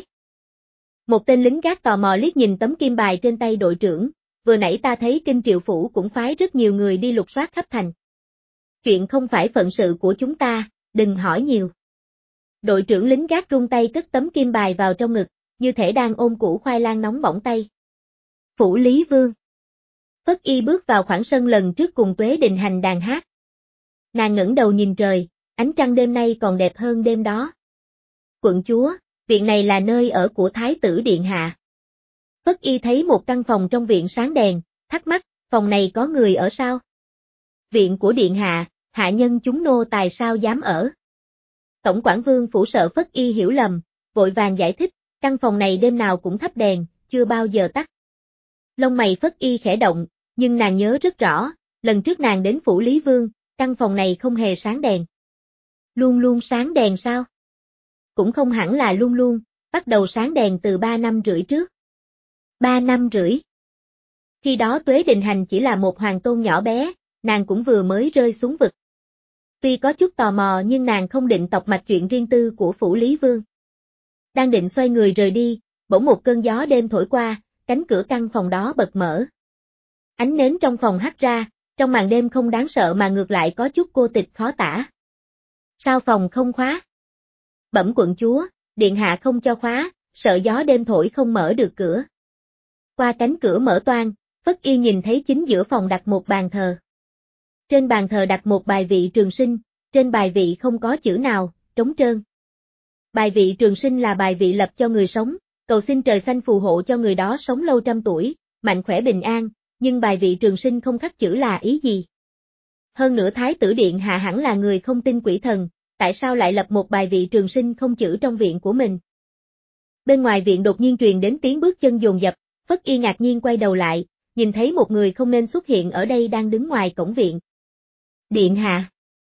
Một tên lính gác tò mò liếc nhìn tấm kim bài trên tay đội trưởng, vừa nãy ta thấy Kinh Triệu Phủ cũng phái rất nhiều người đi lục soát khắp thành. Chuyện không phải phận sự của chúng ta, đừng hỏi nhiều. Đội trưởng lính gác rung tay cất tấm kim bài vào trong ngực, như thể đang ôm củ khoai lang nóng bỏng tay. Phủ Lý Vương. Phất Y bước vào khoảng sân lần trước cùng Tuế Định Hành đàn hát. Nàng ngẩng đầu nhìn trời, ánh trăng đêm nay còn đẹp hơn đêm đó. Quận chúa, viện này là nơi ở của Thái tử Điện Hạ. Phất Y thấy một căn phòng trong viện sáng đèn, thắc mắc, phòng này có người ở sao? Viện của Điện Hạ, hạ nhân chúng nô tài sao dám ở? Tổng quản Vương phủ sợ Phất Y hiểu lầm, vội vàng giải thích, căn phòng này đêm nào cũng thắp đèn, chưa bao giờ tắt. Lông mày Phất Y khẽ động, nhưng nàng nhớ rất rõ, lần trước nàng đến phủ Lý Vương, căn phòng này không hề sáng đèn. Luôn luôn sáng đèn sao? Cũng không hẳn là luôn luôn, bắt đầu sáng đèn từ ba năm rưỡi trước. Ba năm rưỡi. Khi đó Tuế Định Hành chỉ là một hoàng tôn nhỏ bé, nàng cũng vừa mới rơi xuống vực. Tuy có chút tò mò nhưng nàng không định tọc mạch chuyện riêng tư của phủ Lý Vương. Đang định xoay người rời đi, bỗng một cơn gió đêm thổi qua, cánh cửa căn phòng đó bật mở. Ánh nến trong phòng hắt ra, trong màn đêm không đáng sợ mà ngược lại có chút cô tịch khó tả. Sao phòng không khóa? Bẩm quận chúa, điện hạ không cho khóa, sợ gió đêm thổi không mở được cửa. Qua cánh cửa mở toang, Phất Y nhìn thấy chính giữa phòng đặt một bàn thờ. Trên bàn thờ đặt một bài vị trường sinh, trên bài vị không có chữ nào, trống trơn. Bài vị trường sinh là bài vị lập cho người sống, cầu xin trời xanh phù hộ cho người đó sống lâu trăm tuổi, mạnh khỏe bình an, nhưng bài vị trường sinh không khắc chữ là ý gì? Hơn nữa Thái tử Điện Hạ hẳn là người không tin quỷ thần, tại sao lại lập một bài vị trường sinh không chữ trong viện của mình? Bên ngoài viện đột nhiên truyền đến tiếng bước chân dồn dập, Phất Y ngạc nhiên quay đầu lại, nhìn thấy một người không nên xuất hiện ở đây đang đứng ngoài cổng viện. Điện Hạ.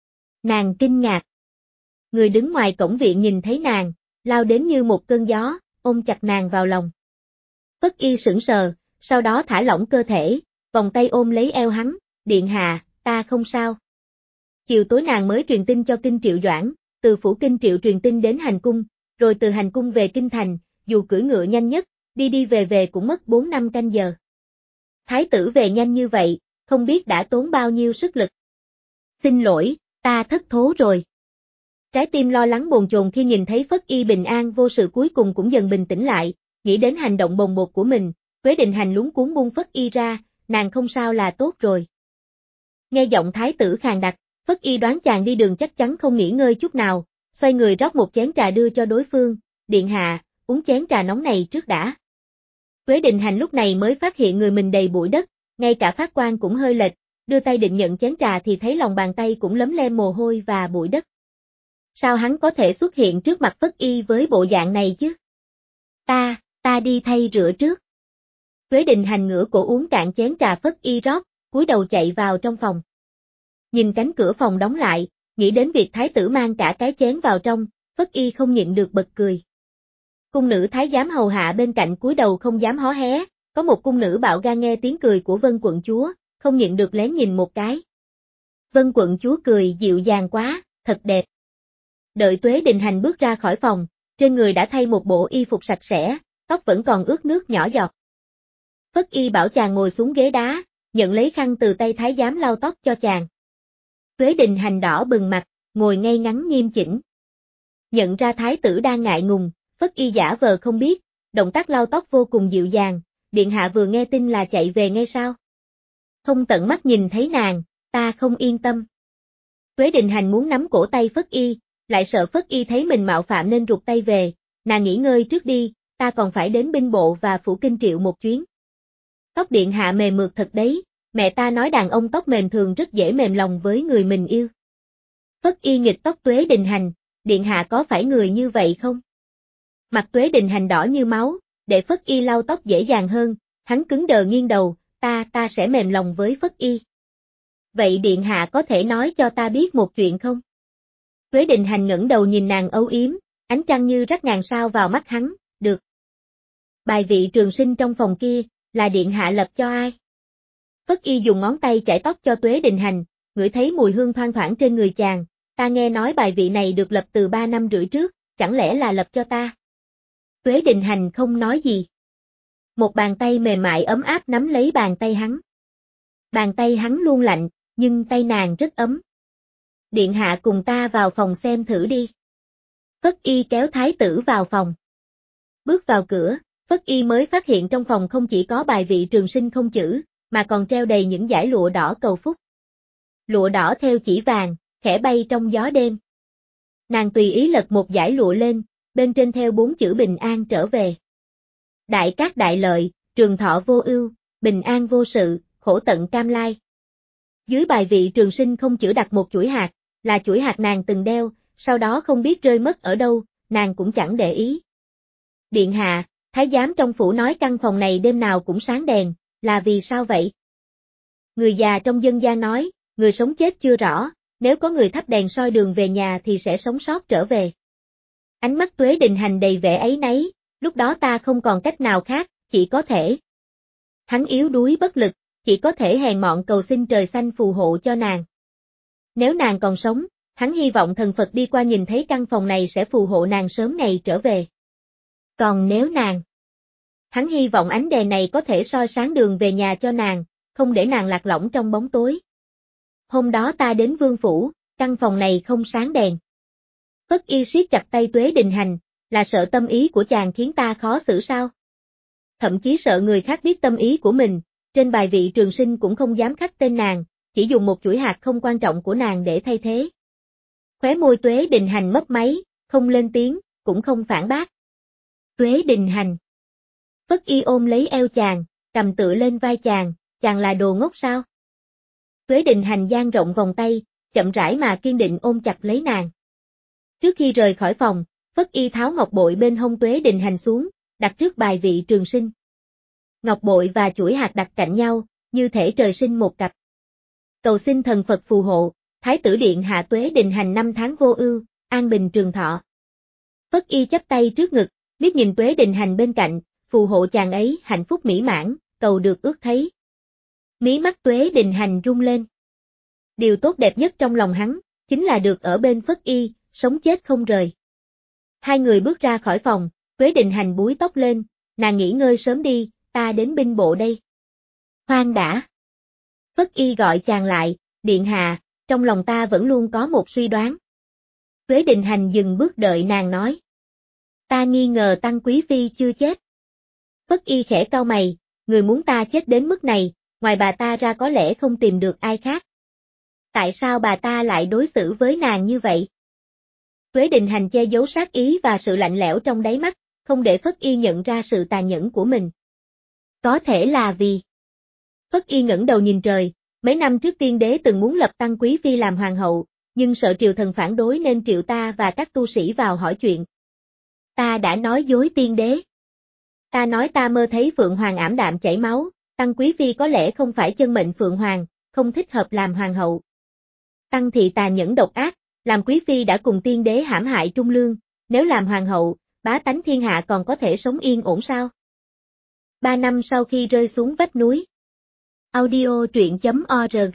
Nàng kinh ngạc. Người đứng ngoài cổng viện nhìn thấy nàng, lao đến như một cơn gió, ôm chặt nàng vào lòng. Phất Y sững sờ, sau đó thả lỏng cơ thể, vòng tay ôm lấy eo hắn, Điện Hạ, ta không sao. Chiều tối nàng mới truyền tin cho Kinh Triệu Doãn, từ phủ Kinh Triệu truyền tin đến hành cung, rồi từ hành cung về Kinh Thành, dù cưỡi ngựa nhanh nhất, đi đi về về cũng mất bốn năm canh giờ. Thái tử về nhanh như vậy, không biết đã tốn bao nhiêu sức lực. Xin lỗi, ta thất thố rồi. Trái tim lo lắng bồn chồn khi nhìn thấy Phất Y bình an vô sự cuối cùng cũng dần bình tĩnh lại, nghĩ đến hành động bồng bột của mình, Quế Định Hành luống cuống buông Phất Y ra, nàng không sao là tốt rồi. Nghe giọng thái tử khàn đặc, Phất Y đoán chàng đi đường chắc chắn không nghỉ ngơi chút nào, xoay người rót một chén trà đưa cho đối phương, Điện Hạ, uống chén trà nóng này trước đã. Quế Định Hành lúc này mới phát hiện người mình đầy bụi đất, ngay cả phát quan cũng hơi lệch, đưa tay định nhận chén trà thì thấy lòng bàn tay cũng lấm lem mồ hôi và bụi đất. Sao hắn có thể xuất hiện trước mặt Phất Y với bộ dạng này chứ? Ta, ta đi thay rửa trước. Quế Định Hành ngửa cổ uống cạn chén trà Phất Y rót, cúi đầu chạy vào trong phòng. Nhìn cánh cửa phòng đóng lại, nghĩ đến việc thái tử mang cả cái chén vào trong, Phất Y không nhịn được bật cười. Cung nữ thái giám hầu hạ bên cạnh cúi đầu không dám hó hé, có một cung nữ bạo gan nghe tiếng cười của Vân quận chúa, không nhịn được lén nhìn một cái. Vân quận chúa cười dịu dàng quá, thật đẹp. Đợi Tuế Định Hành bước ra khỏi phòng, trên người đã thay một bộ y phục sạch sẽ, tóc vẫn còn ướt nước nhỏ giọt. Phất Y bảo chàng ngồi xuống ghế đá, nhận lấy khăn từ tay thái giám lau tóc cho chàng. Tuế Định Hành đỏ bừng mặt, ngồi ngay ngắn nghiêm chỉnh. Nhận ra thái tử đang ngại ngùng, Phất Y giả vờ không biết, động tác lau tóc vô cùng dịu dàng, Điện Hạ vừa nghe tin là chạy về ngay sao? Không tận mắt nhìn thấy nàng, ta không yên tâm. Tuế Định Hành muốn nắm cổ tay Phất Y, lại sợ Phất Y thấy mình mạo phạm nên rụt tay về, nàng nghỉ ngơi trước đi, ta còn phải đến binh bộ và phủ Kinh Triệu một chuyến. Tóc Điện Hạ mềm mượt thật đấy, mẹ ta nói đàn ông tóc mềm thường rất dễ mềm lòng với người mình yêu. Phất Y nghịch tóc Tuế Định Hành, Điện Hạ có phải người như vậy không? Mặt Tuế Định Hành đỏ như máu, để Phất Y lau tóc dễ dàng hơn, hắn cứng đờ nghiêng đầu, ta ta sẽ mềm lòng với Phất Y. Vậy Điện Hạ có thể nói cho ta biết một chuyện không? Tuế Định Hành ngẩng đầu nhìn nàng âu yếm, ánh trăng như rắc ngàn sao vào mắt hắn, được. Bài vị trường sinh trong phòng kia, là Điện Hạ lập cho ai? Phất Y dùng ngón tay chải tóc cho Tuế Định Hành, ngửi thấy mùi hương thoang thoảng trên người chàng, ta nghe nói bài vị này được lập từ ba năm rưỡi trước, chẳng lẽ là lập cho ta? Tuế Định Hành không nói gì. Một bàn tay mềm mại ấm áp nắm lấy bàn tay hắn. Bàn tay hắn luôn lạnh, nhưng tay nàng rất ấm. Điện Hạ cùng ta vào phòng xem thử đi. Phất Y kéo thái tử vào phòng. Bước vào cửa, Phất Y mới phát hiện trong phòng không chỉ có bài vị trường sinh không chữ, mà còn treo đầy những dải lụa đỏ cầu phúc. Lụa đỏ theo chỉ vàng, khẽ bay trong gió đêm. Nàng tùy ý lật một dải lụa lên, bên trên theo bốn chữ bình an trở về. Đại cát đại lợi, trường thọ vô ưu, bình an vô sự, khổ tận cam lai. Dưới bài vị trường sinh không chữ đặt một chuỗi hạt, là chuỗi hạt nàng từng đeo, sau đó không biết rơi mất ở đâu, nàng cũng chẳng để ý. Điện Hạ, thái giám trong phủ nói căn phòng này đêm nào cũng sáng đèn, là vì sao vậy? Người già trong dân gian nói, người sống chết chưa rõ, nếu có người thắp đèn soi đường về nhà thì sẽ sống sót trở về. Ánh mắt Tuế Định Hành đầy vẻ áy náy, lúc đó ta không còn cách nào khác, chỉ có thể. Hắn yếu đuối bất lực, chỉ có thể hèn mọn cầu xin trời xanh phù hộ cho nàng. Nếu nàng còn sống, hắn hy vọng thần Phật đi qua nhìn thấy căn phòng này sẽ phù hộ nàng sớm ngày trở về. Còn nếu nàng, hắn hy vọng ánh đèn này có thể soi sáng đường về nhà cho nàng, không để nàng lạc lõng trong bóng tối. Hôm đó ta đến vương phủ, căn phòng này không sáng đèn. Phất Y siết chặt tay Tuế Định Hành, là sợ tâm ý của chàng khiến ta khó xử sao? Thậm chí sợ người khác biết tâm ý của mình, Trên bài vị trường sinh cũng không dám khắc tên nàng, chỉ dùng một chuỗi hạt không quan trọng của nàng để thay thế. Khóe môi Tuế Đình Hành mấp máy, không lên tiếng, cũng không phản bác. Tuế Đình Hành. Phất Y ôm lấy eo chàng, cầm tựa lên vai chàng, chàng là đồ ngốc sao? Tuế Đình Hành dang rộng vòng tay, chậm rãi mà kiên định ôm chặt lấy nàng. Trước khi rời khỏi phòng, Phất Y tháo ngọc bội bên hông Tuế Đình Hành xuống, đặt trước bài vị trường sinh. Ngọc bội và chuỗi hạt đặt cạnh nhau, như thể trời sinh một cặp. Cầu xin thần Phật phù hộ, Thái tử điện hạ Tuế Đình Hành năm tháng vô ưu, an bình trường thọ. Phất Y chắp tay trước ngực, liếc nhìn Tuế Đình Hành bên cạnh, phù hộ chàng ấy hạnh phúc mỹ mãn, cầu được ước thấy. Mí mắt Tuế Đình Hành rung lên. Điều tốt đẹp nhất trong lòng hắn, chính là được ở bên Phất Y, sống chết không rời. Hai người bước ra khỏi phòng, Tuế Đình Hành búi tóc lên, nàng nghỉ ngơi sớm đi, ta đến binh bộ đây. Khoan đã. Phất Y gọi chàng lại, điện hạ, trong lòng ta vẫn luôn có một suy đoán. Tuế Đình Hành dừng bước đợi nàng nói. Ta nghi ngờ Tăng Quý Phi chưa chết. Phất Y khẽ cau mày, người muốn ta chết đến mức này, ngoài bà ta ra có lẽ không tìm được ai khác. Tại sao bà ta lại đối xử với nàng như vậy? Tuế Đình Hành che giấu sát ý và sự lạnh lẽo trong đáy mắt, không để Phất Y nhận ra sự tàn nhẫn của mình. Có thể là vì... Phất Y ngẩng đầu nhìn trời, mấy năm trước tiên đế từng muốn lập Tăng Quý Phi làm hoàng hậu, nhưng sợ triều thần phản đối nên triệu ta và các tu sĩ vào hỏi chuyện. Ta đã nói dối tiên đế. Ta nói ta mơ thấy Phượng Hoàng ảm đạm chảy máu, Tăng Quý Phi có lẽ không phải chân mệnh Phượng Hoàng, không thích hợp làm hoàng hậu. Tăng thị tà nhẫn độc ác, làm Quý Phi đã cùng tiên đế hãm hại Trung Lương, nếu làm hoàng hậu, bá tánh thiên hạ còn có thể sống yên ổn sao? Ba năm sau khi rơi xuống vách núi. Audio truyện chấm org.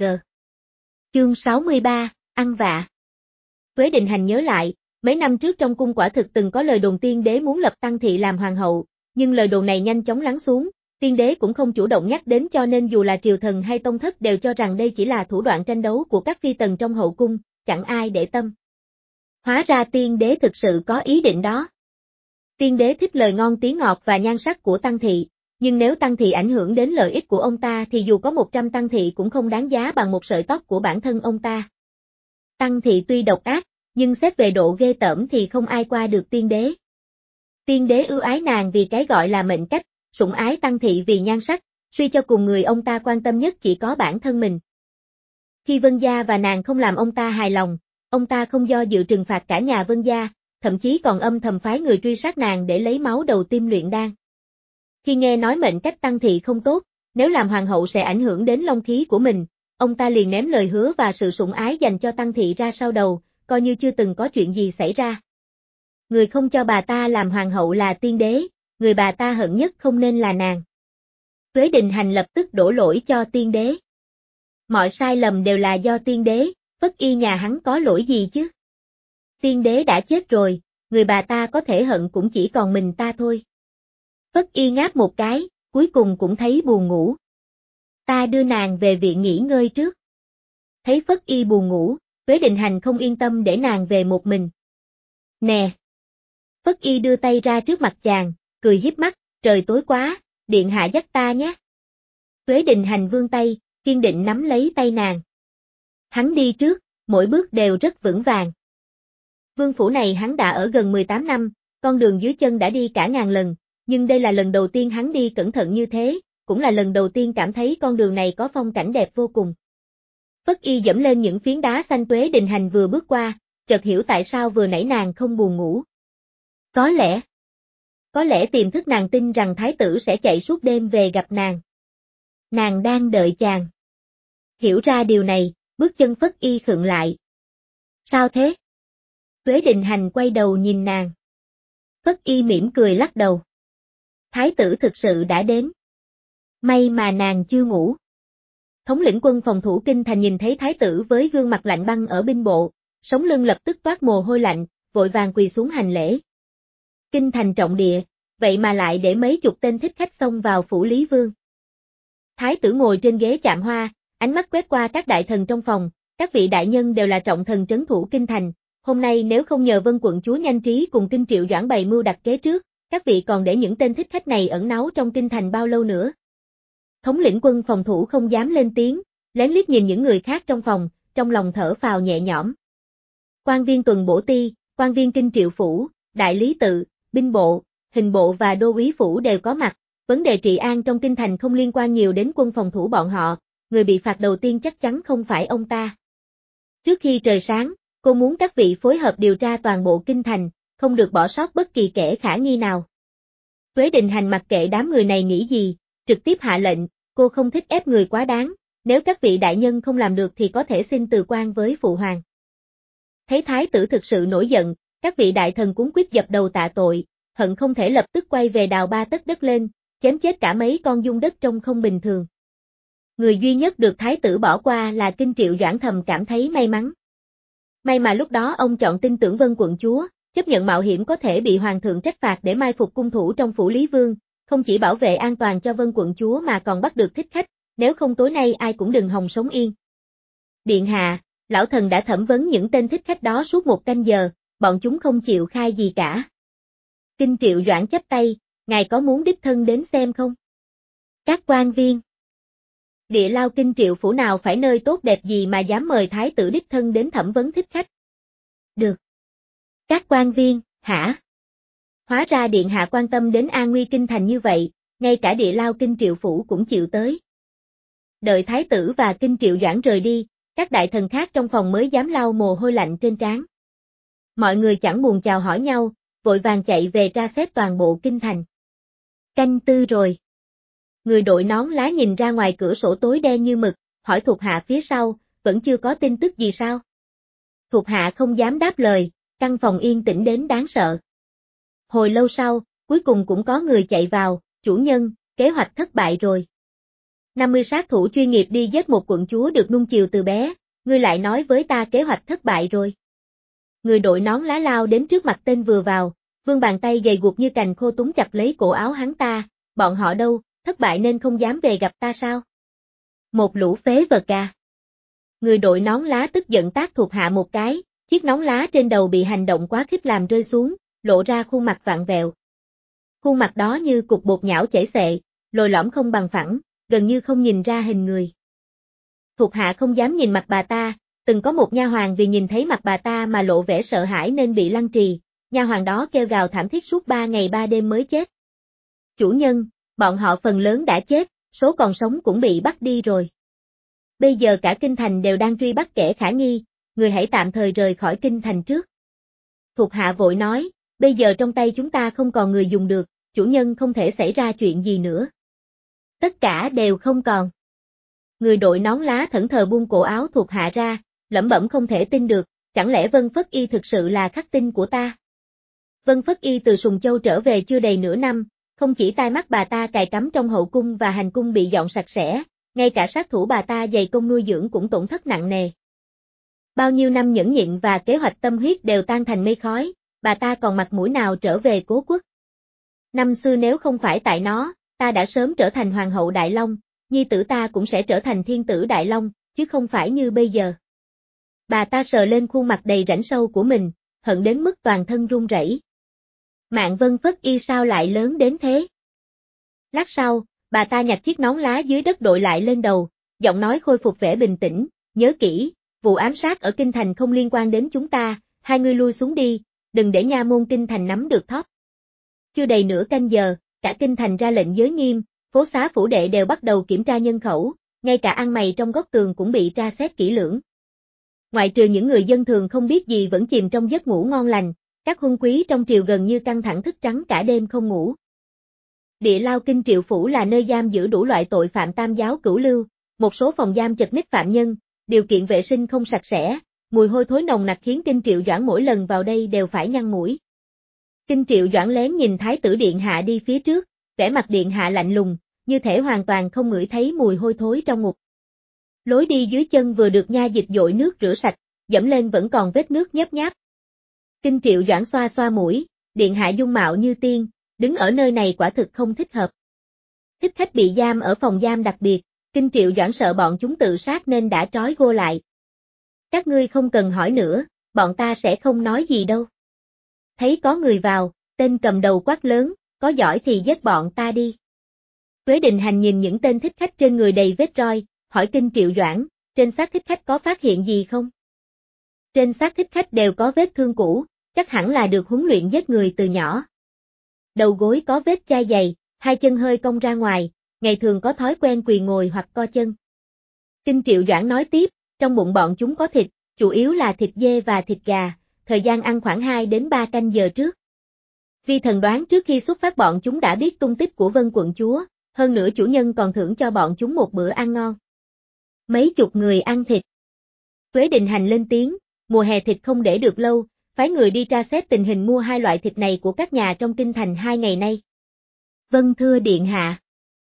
Chương sáu mươi ba, ăn vạ. Tuế Đình Hành nhớ lại, mấy năm trước trong cung quả thực từng có lời đồn tiên đế muốn lập Tăng thị làm hoàng hậu, nhưng lời đồn này nhanh chóng lắng xuống, tiên đế cũng không chủ động nhắc đến cho nên dù là triều thần hay tông thất đều cho rằng đây chỉ là thủ đoạn tranh đấu của các phi tần trong hậu cung, chẳng ai để tâm. Hóa ra tiên đế thực sự có ý định đó. Tiên đế thích lời ngon tiếng ngọt và nhan sắc của Tăng thị, nhưng nếu Tăng thị ảnh hưởng đến lợi ích của ông ta thì dù có một trăm Tăng thị cũng không đáng giá bằng một sợi tóc của bản thân ông ta. Tăng thị tuy độc ác, nhưng xét về độ ghê tởm thì không ai qua được tiên đế. Tiên đế ưu ái nàng vì cái gọi là mệnh cách, sủng ái Tăng thị vì nhan sắc, suy cho cùng người ông ta quan tâm nhất chỉ có bản thân mình. Khi Vân Gia và nàng không làm ông ta hài lòng, ông ta không do dự trừng phạt cả nhà Vân Gia, thậm chí còn âm thầm phái người truy sát nàng để lấy máu đầu tim luyện đan. Khi nghe nói mệnh cách Tăng thị không tốt, nếu làm hoàng hậu sẽ ảnh hưởng đến long khí của mình, ông ta liền ném lời hứa và sự sủng ái dành cho Tăng thị ra sau đầu, coi như chưa từng có chuyện gì xảy ra. Người không cho bà ta làm hoàng hậu là tiên đế, người bà ta hận nhất không nên là nàng. Tuế Đình Hành lập tức đổ lỗi cho tiên đế. Mọi sai lầm đều là do tiên đế, Phất Y nhà hắn có lỗi gì chứ? Tiên đế đã chết rồi, người bà ta có thể hận cũng chỉ còn mình ta thôi. Phất Y ngáp một cái, cuối cùng cũng thấy buồn ngủ. Ta đưa nàng về viện nghỉ ngơi trước. Thấy Phất Y buồn ngủ, Tuế Đình Hành không yên tâm để nàng về một mình. Nè! Phất Y đưa tay ra trước mặt chàng, cười hiếp mắt, trời tối quá, điện hạ dắt ta nhé. Tuế Đình Hành vươn tay, kiên định nắm lấy tay nàng. Hắn đi trước, mỗi bước đều rất vững vàng. Vương phủ này hắn đã ở gần mười tám năm, con đường dưới chân đã đi cả ngàn lần, nhưng đây là lần đầu tiên hắn đi cẩn thận như thế, cũng là lần đầu tiên cảm thấy con đường này có phong cảnh đẹp vô cùng. Phất Y dẫm lên những phiến đá xanh. Tuế Đình Hành vừa bước qua, chợt hiểu tại sao vừa nãy nàng không buồn ngủ. Có lẽ, có lẽ tiềm thức nàng tin rằng thái tử sẽ chạy suốt đêm về gặp nàng. Nàng đang đợi chàng. Hiểu ra điều này, bước chân Phất Y khựng lại. Sao thế? Tuế Đình Hành quay đầu nhìn nàng. Phất Y mỉm cười lắc đầu. Thái tử thực sự đã đến. May mà nàng chưa ngủ. Thống lĩnh quân phòng thủ kinh thành nhìn thấy thái tử với gương mặt lạnh băng ở binh bộ, sống lưng lập tức toát mồ hôi lạnh, vội vàng quỳ xuống hành lễ. Kinh thành trọng địa, vậy mà lại để mấy chục tên thích khách xông vào phủ Lý Vương. Thái tử ngồi trên ghế chạm hoa, ánh mắt quét qua các đại thần trong phòng, các vị đại nhân đều là trọng thần trấn thủ kinh thành, hôm nay nếu không nhờ Vân quận chúa nhanh trí cùng Kinh Triệu Doãn bày mưu đặt kế trước, các vị còn để những tên thích khách này ẩn náu trong kinh thành bao lâu nữa. Thống lĩnh quân phòng thủ không dám lên tiếng, lén liếc nhìn những người khác trong phòng, trong lòng thở phào nhẹ nhõm. Quan viên tuần bổ ti, quan viên kinh triệu phủ, đại lý tự, binh bộ, hình bộ và đô úy phủ đều có mặt. Vấn đề trị an trong kinh thành không liên quan nhiều đến quân phòng thủ bọn họ, người bị phạt đầu tiên chắc chắn không phải ông ta. Trước khi trời sáng, cô muốn các vị phối hợp điều tra toàn bộ kinh thành, không được bỏ sót bất kỳ kẻ khả nghi nào. Tuế Định Hành mặc kệ đám người này nghĩ gì, trực tiếp hạ lệnh, cô không thích ép người quá đáng, nếu các vị đại nhân không làm được thì có thể xin từ quan với phụ hoàng. Thấy thái tử thực sự nổi giận, các vị đại thần cuống quýt dập đầu tạ tội, hận không thể lập tức quay về đào ba tấc đất lên, chém chết cả mấy con dung đất trông không bình thường. Người duy nhất được thái tử bỏ qua là Kinh Triệu Doãn thầm cảm thấy may mắn. May mà lúc đó ông chọn tin tưởng Vân quận chúa, chấp nhận mạo hiểm có thể bị hoàng thượng trách phạt để mai phục cung thủ trong phủ Lý Vương, không chỉ bảo vệ an toàn cho Vân quận chúa mà còn bắt được thích khách, nếu không tối nay ai cũng đừng hòng sống yên. Điện hạ, lão thần đã thẩm vấn những tên thích khách đó suốt một canh giờ, bọn chúng không chịu khai gì cả. Kinh Triệu Doãn chắp tay, ngài có muốn đích thân đến xem không? Các quan viên. Địa lao Kinh Triệu phủ nào phải nơi tốt đẹp gì mà dám mời thái tử đích thân đến thẩm vấn thích khách? Được. Các quan viên, hả? Hóa ra điện hạ quan tâm đến an nguy kinh thành như vậy, ngay cả địa lao Kinh Triệu phủ cũng chịu tới. Đợi thái tử và Kinh Triệu Doãn rời đi, các đại thần khác trong phòng mới dám lau mồ hôi lạnh trên trán. Mọi người chẳng buồn chào hỏi nhau, vội vàng chạy về tra xét toàn bộ kinh thành. Canh tư rồi. Người đội nón lá nhìn ra ngoài cửa sổ tối đen như mực, hỏi thuộc hạ phía sau, vẫn chưa có tin tức gì sao? Thuộc hạ không dám đáp lời, căn phòng yên tĩnh đến đáng sợ. Hồi lâu sau, cuối cùng cũng có người chạy vào, chủ nhân, kế hoạch thất bại rồi. năm mươi sát thủ chuyên nghiệp đi giết một quận chúa được nuông chiều từ bé, ngươi lại nói với ta kế hoạch thất bại rồi. Người đội nón lá lao đến trước mặt tên vừa vào, vươn bàn tay gầy guộc như cành khô túm chặt lấy cổ áo hắn ta, bọn họ đâu, thất bại nên không dám về gặp ta sao? Một lũ phế vật à. Người đội nón lá tức giận tát thuộc hạ một cái, chiếc nón lá trên đầu bị hành động quá khích làm rơi xuống, lộ ra khuôn mặt vặn vẹo. Khuôn mặt đó như cục bột nhão chảy xệ, lồi lõm không bằng phẳng, gần như không nhìn ra hình người. Thuộc hạ không dám nhìn mặt bà ta, từng có một nha hoàn vì nhìn thấy mặt bà ta mà lộ vẻ sợ hãi nên bị lăng trì, nha hoàn đó kêu gào thảm thiết suốt ba ngày ba đêm mới chết. Chủ nhân, bọn họ phần lớn đã chết, số còn sống cũng bị bắt đi rồi. Bây giờ cả kinh thành đều đang truy bắt kẻ khả nghi, người hãy tạm thời rời khỏi kinh thành trước. Thuộc hạ vội nói, bây giờ trong tay chúng ta không còn người dùng được, chủ nhân không thể xảy ra chuyện gì nữa. Tất cả đều không còn. Người đội nón lá thẫn thờ buông cổ áo thuộc hạ ra, lẩm bẩm không thể tin được, chẳng lẽ Vân Phất Y thực sự là khắc tinh của ta? Vân Phất Y từ Sùng Châu trở về chưa đầy nửa năm, không chỉ tai mắt bà ta cài cắm trong hậu cung và hành cung bị dọn sạch sẽ, ngay cả sát thủ bà ta dày công nuôi dưỡng cũng tổn thất nặng nề. Bao nhiêu năm nhẫn nhịn và kế hoạch tâm huyết đều tan thành mây khói, bà ta còn mặt mũi nào trở về cố quốc. Năm xưa nếu không phải tại nó, ta đã sớm trở thành Hoàng hậu Đại Long, nhi tử ta cũng sẽ trở thành Thiên tử Đại Long, chứ không phải như bây giờ. Bà ta sờ lên khuôn mặt đầy rãnh sâu của mình, hận đến mức toàn thân run rẩy. Mạng Vân Phất Y sao lại lớn đến thế? Lát sau, bà ta nhặt chiếc nón lá dưới đất đội lại lên đầu, giọng nói khôi phục vẻ bình tĩnh, nhớ kỹ, vụ ám sát ở kinh thành không liên quan đến chúng ta, hai ngươi lui xuống đi, đừng để nha môn kinh thành nắm được thóp. Chưa đầy nửa canh giờ, cả kinh thành ra lệnh giới nghiêm, phố xá phủ đệ đều bắt đầu kiểm tra nhân khẩu, ngay cả ăn mày trong góc tường cũng bị tra xét kỹ lưỡng. Ngoại trừ những người dân thường không biết gì vẫn chìm trong giấc ngủ ngon lành, các huân quý trong triều gần như căng thẳng thức trắng cả đêm không ngủ. Địa lao Kinh Triệu phủ là nơi giam giữ đủ loại tội phạm tam giáo cửu lưu, một số phòng giam chật ních phạm nhân, điều kiện vệ sinh không sạch sẽ, mùi hôi thối nồng nặc khiến Kinh Triệu Doãn mỗi lần vào đây đều phải nhăn mũi. Kinh Triệu Doãn lén nhìn Thái tử điện hạ đi phía trước, vẻ mặt điện hạ lạnh lùng, như thể hoàn toàn không ngửi thấy mùi hôi thối trong ngục. Lối đi dưới chân vừa được nha dịch dội nước rửa sạch, dẫm lên vẫn còn vết nước nhớp nháp. Kinh Triệu Doãn xoa xoa mũi, điện hạ dung mạo như tiên, đứng ở nơi này quả thực không thích hợp. Thích khách bị giam ở phòng giam đặc biệt, Kinh Triệu Doãn sợ bọn chúng tự sát nên đã trói gô lại. Các ngươi không cần hỏi nữa, bọn ta sẽ không nói gì đâu. Thấy có người vào, tên cầm đầu quát lớn, có giỏi thì giết bọn ta đi. Tuế Định Hành nhìn những tên thích khách trên người đầy vết roi, hỏi Kinh Triệu Doãn, trên xác thích khách có phát hiện gì không? Trên xác thích khách đều có vết thương cũ, chắc hẳn là được huấn luyện giết người từ nhỏ. Đầu gối có vết chai dày, hai chân hơi cong ra ngoài, ngày thường có thói quen quỳ ngồi hoặc co chân. Kinh Triệu Doãn nói tiếp, trong bụng bọn chúng có thịt, chủ yếu là thịt dê và thịt gà, thời gian ăn khoảng hai đến ba canh giờ trước. Vi thần đoán trước khi xuất phát bọn chúng đã biết tung tích của Vân quận chúa, hơn nữa chủ nhân còn thưởng cho bọn chúng một bữa ăn ngon. Mấy chục người ăn thịt. Tuế Định Hành lên tiếng, mùa hè thịt không để được lâu, phái người đi tra xét tình hình mua hai loại thịt này của các nhà trong kinh thành hai ngày nay. Vâng thưa điện hạ.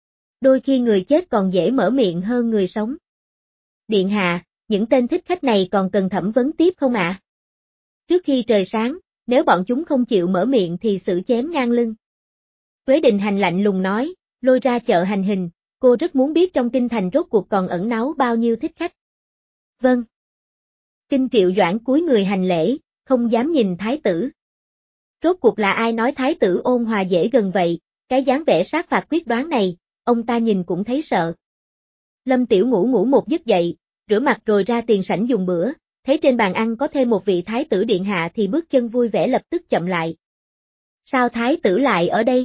Đôi khi người chết còn dễ mở miệng hơn người sống. Điện hạ, những tên thích khách này còn cần thẩm vấn tiếp không ạ? À? Trước khi trời sáng, nếu bọn chúng không chịu mở miệng thì xử chém ngang lưng. Tuế Định Hành lạnh lùng nói, lôi ra chợ hành hình, cô rất muốn biết trong kinh thành rốt cuộc còn ẩn náu bao nhiêu thích khách. Vâng. Kinh Triệu Doãn cúi người hành lễ, không dám nhìn thái tử. Rốt cuộc là ai nói thái tử ôn hòa dễ gần vậy, cái dáng vẻ sát phạt quyết đoán này, ông ta nhìn cũng thấy sợ. Lâm Tiểu Ngũ ngủ một giấc dậy, rửa mặt rồi ra tiền sảnh dùng bữa, thấy trên bàn ăn có thêm một vị thái tử điện hạ thì bước chân vui vẻ lập tức chậm lại. Sao thái tử lại ở đây?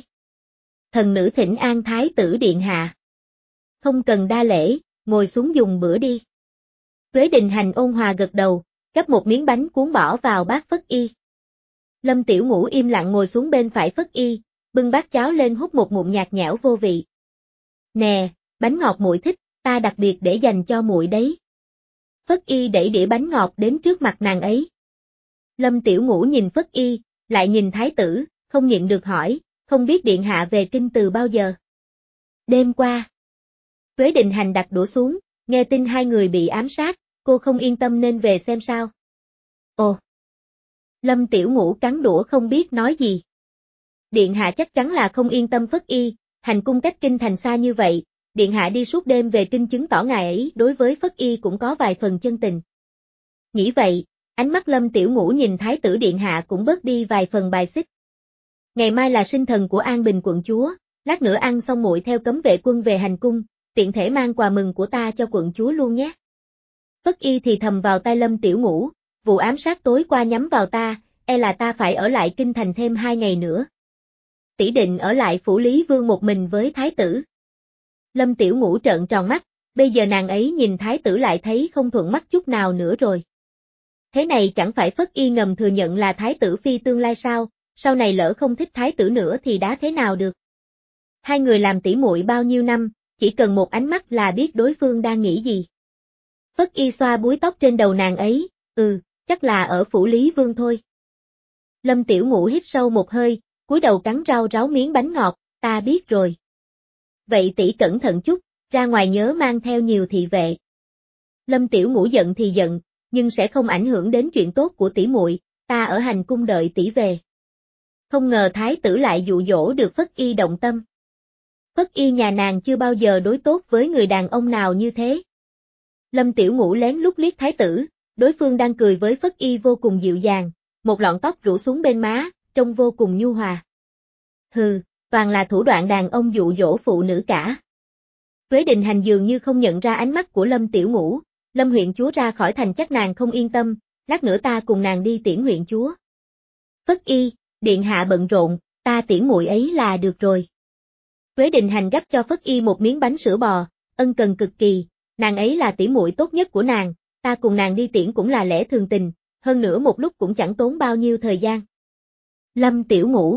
Thần nữ thỉnh an thái tử điện hạ. Không cần đa lễ, ngồi xuống dùng bữa đi. Tuế Định Hành ôn hòa gật đầu, gắp một miếng bánh cuốn bỏ vào bát Phất Y. Lâm Tiểu Ngũ im lặng ngồi xuống bên phải Phất Y, bưng bát cháo lên hút một ngụm nhạt nhẽo vô vị. Nè, bánh ngọt muội thích, ta đặc biệt để dành cho muội đấy. Phất Y đẩy đĩa bánh ngọt đến trước mặt nàng ấy. Lâm Tiểu Ngũ nhìn Phất Y, lại nhìn thái tử, không nhịn được hỏi, không biết điện hạ về kinh từ bao giờ? Đêm qua. Tuế Định Hành đặt đũa xuống, nghe tin hai người bị ám sát, cô không yên tâm nên về xem sao. Ồ. Lâm Tiểu Ngũ cắn đũa không biết nói gì. Điện hạ chắc chắn là không yên tâm Phất Y, hành cung cách kinh thành xa như vậy, điện hạ đi suốt đêm về kinh chứng tỏ ngài ấy đối với Phất Y cũng có vài phần chân tình. Nghĩ vậy, ánh mắt Lâm Tiểu Ngũ nhìn thái tử điện hạ cũng bớt đi vài phần bài xích. Ngày mai là sinh thần của An Bình quận chúa, lát nữa ăn xong muội theo cấm vệ quân về hành cung, tiện thể mang quà mừng của ta cho quận chúa luôn nhé. Phất Y thì thầm vào tai Lâm Tiểu Ngũ, vụ ám sát tối qua nhắm vào ta, e là ta phải ở lại kinh thành thêm hai ngày nữa. Tỷ định ở lại phủ Lý Vương một mình với thái tử. Lâm Tiểu Ngũ trợn tròn mắt, bây giờ nàng ấy nhìn thái tử lại thấy không thuận mắt chút nào nữa rồi. Thế này chẳng phải Phất Y ngầm thừa nhận là thái tử phi tương lai sao, sau này lỡ không thích thái tử nữa thì đã thế nào được. Hai người làm tỉ muội bao nhiêu năm, chỉ cần một ánh mắt là biết đối phương đang nghĩ gì. Phất Y xoa búi tóc trên đầu nàng ấy, ừ, chắc là ở phủ Lý Vương thôi. Lâm Tiểu Ngũ hít sâu một hơi, cúi đầu cắn rau ráo miếng bánh ngọt, ta biết rồi. Vậy tỷ cẩn thận chút, ra ngoài nhớ mang theo nhiều thị vệ. Lâm Tiểu Ngũ giận thì giận, nhưng sẽ không ảnh hưởng đến chuyện tốt của tỷ muội, ta ở hành cung đợi tỷ về. Không ngờ thái tử lại dụ dỗ được Phất Y động tâm. Phất Y nhà nàng chưa bao giờ đối tốt với người đàn ông nào như thế. Lâm Tiểu Ngũ lén lút liếc thái tử, đối phương đang cười với Phất Y vô cùng dịu dàng, một lọn tóc rủ xuống bên má, trông vô cùng nhu hòa. Hừ, toàn là thủ đoạn đàn ông dụ dỗ phụ nữ cả. Tuế Định Hành dường như không nhận ra ánh mắt của Lâm Tiểu Ngũ, Lâm huyện chúa ra khỏi thành chắc nàng không yên tâm, lát nữa ta cùng nàng đi tiễn huyện chúa. Phất Y, điện hạ bận rộn, ta tiễn muội ấy là được rồi. Tuế Định Hành gắp cho Phất Y một miếng bánh sữa bò, ân cần cực kỳ, nàng ấy là tỷ muội tốt nhất của nàng, ta cùng nàng đi tiễn cũng là lẽ thường tình, hơn nữa một lúc cũng chẳng tốn bao nhiêu thời gian. Lâm Tiểu Ngũ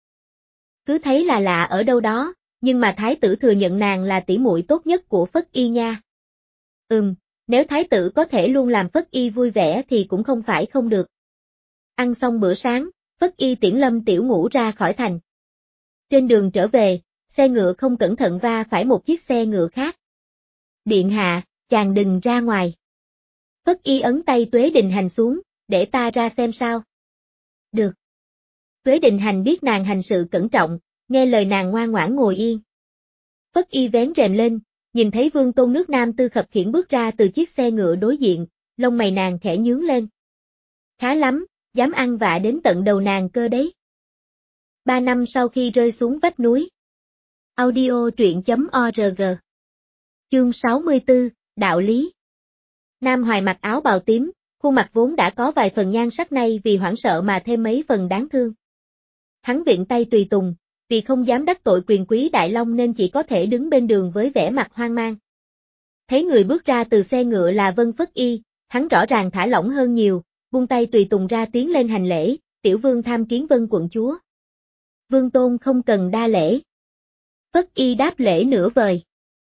cứ thấy là lạ ở đâu đó, nhưng mà thái tử thừa nhận nàng là tỷ muội tốt nhất của Phất Y nha. Ừm, nếu thái tử có thể luôn làm Phất Y vui vẻ thì cũng không phải không được. Ăn xong bữa sáng, Phất Y tiễn Lâm Tiểu Ngũ ra khỏi thành. Trên đường trở về, xe ngựa không cẩn thận va phải một chiếc xe ngựa khác. Điện hạ, chàng đừng ra ngoài. Phất Y ấn tay Tuế Định Hành xuống, để ta ra xem sao. Được. Tuế Định Hành biết nàng hành sự cẩn trọng, nghe lời nàng ngoan ngoãn ngồi yên. Phất Y vén rèm lên, nhìn thấy Vương Tôn nước Nam Tư khập khiễng bước ra từ chiếc xe ngựa đối diện, lông mày nàng khẽ nhướng lên. Khá lắm, dám ăn vạ đến tận đầu nàng cơ đấy. Ba năm sau khi rơi xuống vách núi. Audio truyện chấm org. Chương sáu mươi tư, Đạo lý. Nam Hoài mặc áo bào tím, khuôn mặt vốn đã có vài phần nhan sắc nay vì hoảng sợ mà thêm mấy phần đáng thương. Hắn viện tay tùy tùng, vì không dám đắc tội quyền quý Đại Long nên chỉ có thể đứng bên đường với vẻ mặt hoang mang. Thấy người bước ra từ xe ngựa là Vân Phất Y, hắn rõ ràng thả lỏng hơn nhiều, buông tay tùy tùng ra tiến lên hành lễ, tiểu vương tham kiến Vân quận chúa. Vương Tôn không cần đa lễ. Phất Y đáp lễ nửa vời.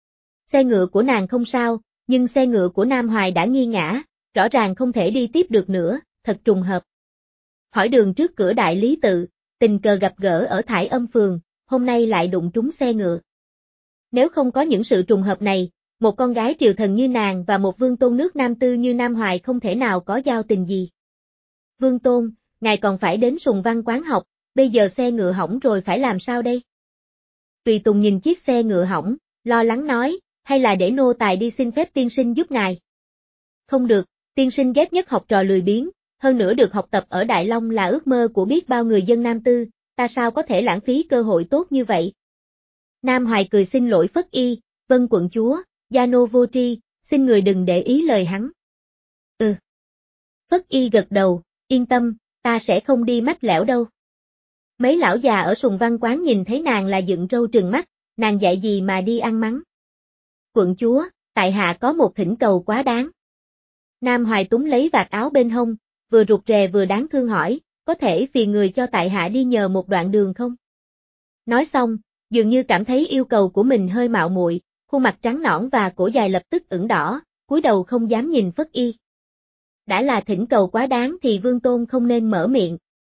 Xe ngựa của nàng không sao, nhưng xe ngựa của Nam Hoài đã nghi ngã, rõ ràng không thể đi tiếp được nữa, thật trùng hợp. Hỏi đường trước cửa đại lý tự, tình cờ gặp gỡ ở Thải Âm phường, hôm nay lại đụng trúng xe ngựa. Nếu không có những sự trùng hợp này, một con gái triều thần như nàng và một vương tôn nước Nam Tư như Nam Hoài không thể nào có giao tình gì. Vương Tôn, ngài còn phải đến Sùng Văn quán học, bây giờ xe ngựa hỏng rồi phải làm sao đây? Tùy Tùng nhìn chiếc xe ngựa hỏng, lo lắng nói, hay là để nô tài đi xin phép tiên sinh giúp ngài? Không được, tiên sinh ghét nhất học trò lười biếng, hơn nữa được học tập ở Đại Long là ước mơ của biết bao người dân Nam Tư, ta sao có thể lãng phí cơ hội tốt như vậy? Nam Hoài cười xin lỗi Phất Y, Vân quận chúa, gia nô vô tri, xin người đừng để ý lời hắn. Ừ. Phất Y gật đầu, yên tâm, ta sẽ không đi mách lẻo đâu. Mấy lão già ở Sùng Văn quán nhìn thấy nàng là dựng râu trừng mắt, nàng dạy gì mà đi ăn mắng. Quận chúa, tại hạ có một thỉnh cầu quá đáng. Nam Hoài túm lấy vạt áo bên hông, vừa rụt rè vừa đáng thương hỏi, có thể phiền người cho tại hạ đi nhờ một đoạn đường không? Nói xong, dường như cảm thấy yêu cầu của mình hơi mạo muội, khuôn mặt trắng nõn và cổ dài lập tức ửng đỏ, cúi đầu không dám nhìn Phất Y. Đã là thỉnh cầu quá đáng thì Vương Tôn không nên mở miệng.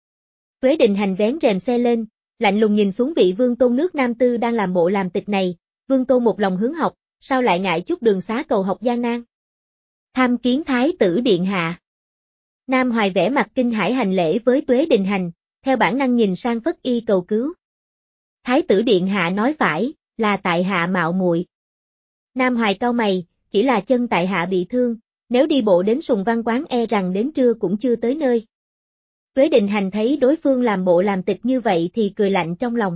Tuế Đình Hành vén rèm xe lên, lạnh lùng nhìn xuống vị Vương Tôn nước Nam Tư đang làm bộ làm tịch này, Vương Tôn một lòng hướng học, sao lại ngại chút đường xá cầu học gian nan? Tham kiến Thái tử điện hạ. Nam Hoài vẻ mặt kinh hãi hành lễ với Tuế Đình Hành, theo bản năng nhìn sang Phất Y cầu cứu. Thái tử điện hạ nói phải, là tại hạ mạo muội. Nam Hoài cau mày, chỉ là chân tại hạ bị thương, nếu đi bộ đến Sùng Văn quán e rằng đến trưa cũng chưa tới nơi. Tuế Đình Hành thấy đối phương làm bộ làm tịch như vậy thì cười lạnh trong lòng.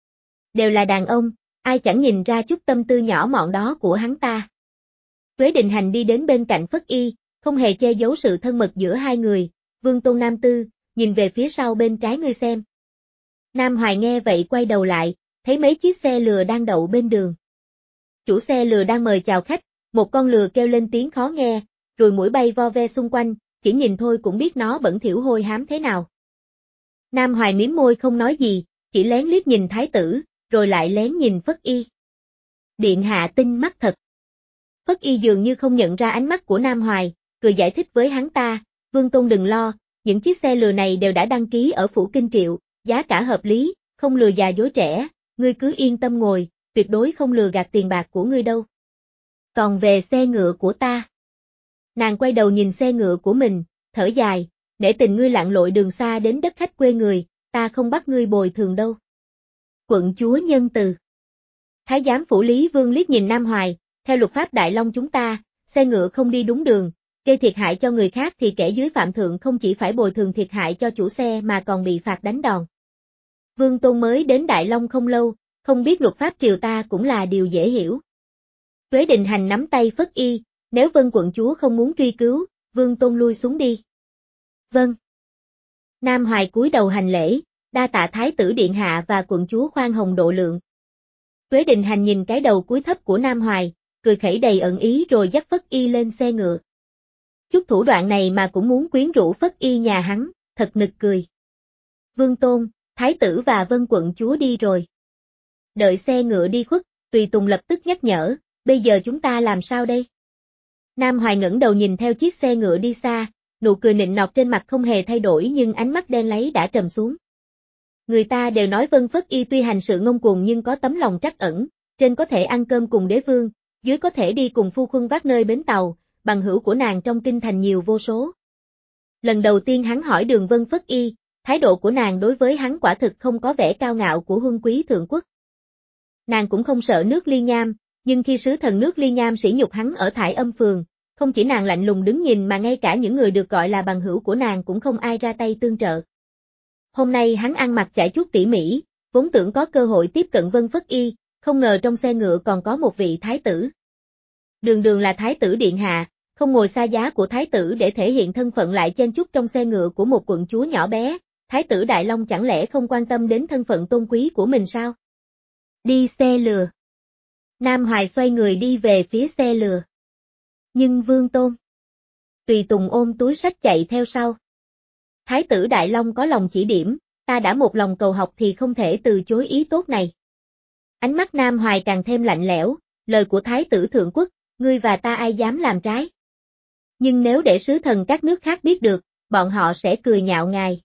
Đều là đàn ông, ai chẳng nhìn ra chút tâm tư nhỏ mọn đó của hắn ta. Tuế Đình Hành đi đến bên cạnh Phất Y, không hề che giấu sự thân mật giữa hai người, Vương Tôn Nam Tư, nhìn về phía sau bên trái ngươi xem. Nam Hoài nghe vậy quay đầu lại, thấy mấy chiếc xe lừa đang đậu bên đường. Chủ xe lừa đang mời chào khách, một con lừa kêu lên tiếng khó nghe, rồi mũi bay vo ve xung quanh, chỉ nhìn thôi cũng biết nó bẩn thỉu hôi hám thế nào. Nam Hoài mím môi không nói gì, chỉ lén liếc nhìn thái tử, rồi lại lén nhìn Phất Y. Điện hạ tinh mắt thật. Phất Y dường như không nhận ra ánh mắt của Nam Hoài, cười giải thích với hắn ta, Vương Tôn đừng lo, những chiếc xe lừa này đều đã đăng ký ở phủ Kinh Triệu, giá cả hợp lý, không lừa già dối trẻ, ngươi cứ yên tâm ngồi, tuyệt đối không lừa gạt tiền bạc của ngươi đâu. Còn về xe ngựa của ta. Nàng quay đầu nhìn xe ngựa của mình, thở dài, để tình ngươi lặn lội đường xa đến đất khách quê người, ta không bắt ngươi bồi thường đâu. Quận chúa nhân từ. Thái giám phủ Lý Vương liếc nhìn Nam Hoài, theo luật pháp Đại Long chúng ta, xe ngựa không đi đúng đường, gây thiệt hại cho người khác thì kẻ dưới phạm thượng không chỉ phải bồi thường thiệt hại cho chủ xe mà còn bị phạt đánh đòn. Vương Tôn mới đến Đại Long không lâu, không biết luật pháp triều ta cũng là điều dễ hiểu. Tuế Đình Hành nắm tay Phất Y, nếu Vân quận chúa không muốn truy cứu, Vương Tôn lui xuống đi. Vâng. Nam Hoài cúi đầu hành lễ, đa tạ Thái tử điện hạ và quận chúa khoan hồng độ lượng. Tuế Đình Hành nhìn cái đầu cúi thấp của Nam Hoài, cười khẩy đầy ẩn ý rồi dắt Phất Y lên xe ngựa. Chút thủ đoạn này mà cũng muốn quyến rũ Phất Y nhà hắn, thật nực cười. Vương Tôn, Thái tử và Vân quận chúa đi rồi. Đợi xe ngựa đi khuất, Tùy Tùng lập tức nhắc nhở, bây giờ chúng ta làm sao đây? Nam Hoài ngẩng đầu nhìn theo chiếc xe ngựa đi xa, nụ cười nịnh nọt trên mặt không hề thay đổi nhưng ánh mắt đen láy đã trầm xuống. Người ta đều nói Vân Phất Y tuy hành sự ngông cuồng nhưng có tấm lòng trắc ẩn, trên có thể ăn cơm cùng đế vương, dưới có thể đi cùng phu quân vác nơi bến tàu, bằng hữu của nàng trong kinh thành nhiều vô số. Lần đầu tiên hắn hỏi đường Vân Phất Y, thái độ của nàng đối với hắn quả thực không có vẻ cao ngạo của huân quý thượng quốc. Nàng cũng không sợ nước Ly Nham, nhưng khi sứ thần nước Ly Nham sỉ nhục hắn ở Thải Âm phường, không chỉ nàng lạnh lùng đứng nhìn mà ngay cả những người được gọi là bằng hữu của nàng cũng không ai ra tay tương trợ. Hôm nay hắn ăn mặc chải chuốt tỉ mỉ, vốn tưởng có cơ hội tiếp cận Vân Phất Y, không ngờ trong xe ngựa còn có một vị thái tử. Đường đường là thái tử điện hạ, không ngồi xa giá của thái tử để thể hiện thân phận lại chen chúc trong xe ngựa của một quận chúa nhỏ bé, thái tử Đại Long chẳng lẽ không quan tâm đến thân phận tôn quý của mình sao? Đi xe lừa. Nam Hoài xoay người đi về phía xe lừa. Nhưng Vương Tôn. Tùy Tùng ôm túi sách chạy theo sau. Thái tử Đại Long có lòng chỉ điểm, ta đã một lòng cầu học thì không thể từ chối ý tốt này. Ánh mắt Nam Hoài càng thêm lạnh lẽo, lời của Thái tử Thượng Quốc, ngươi và ta ai dám làm trái. Nhưng nếu để sứ thần các nước khác biết được, bọn họ sẽ cười nhạo ngài.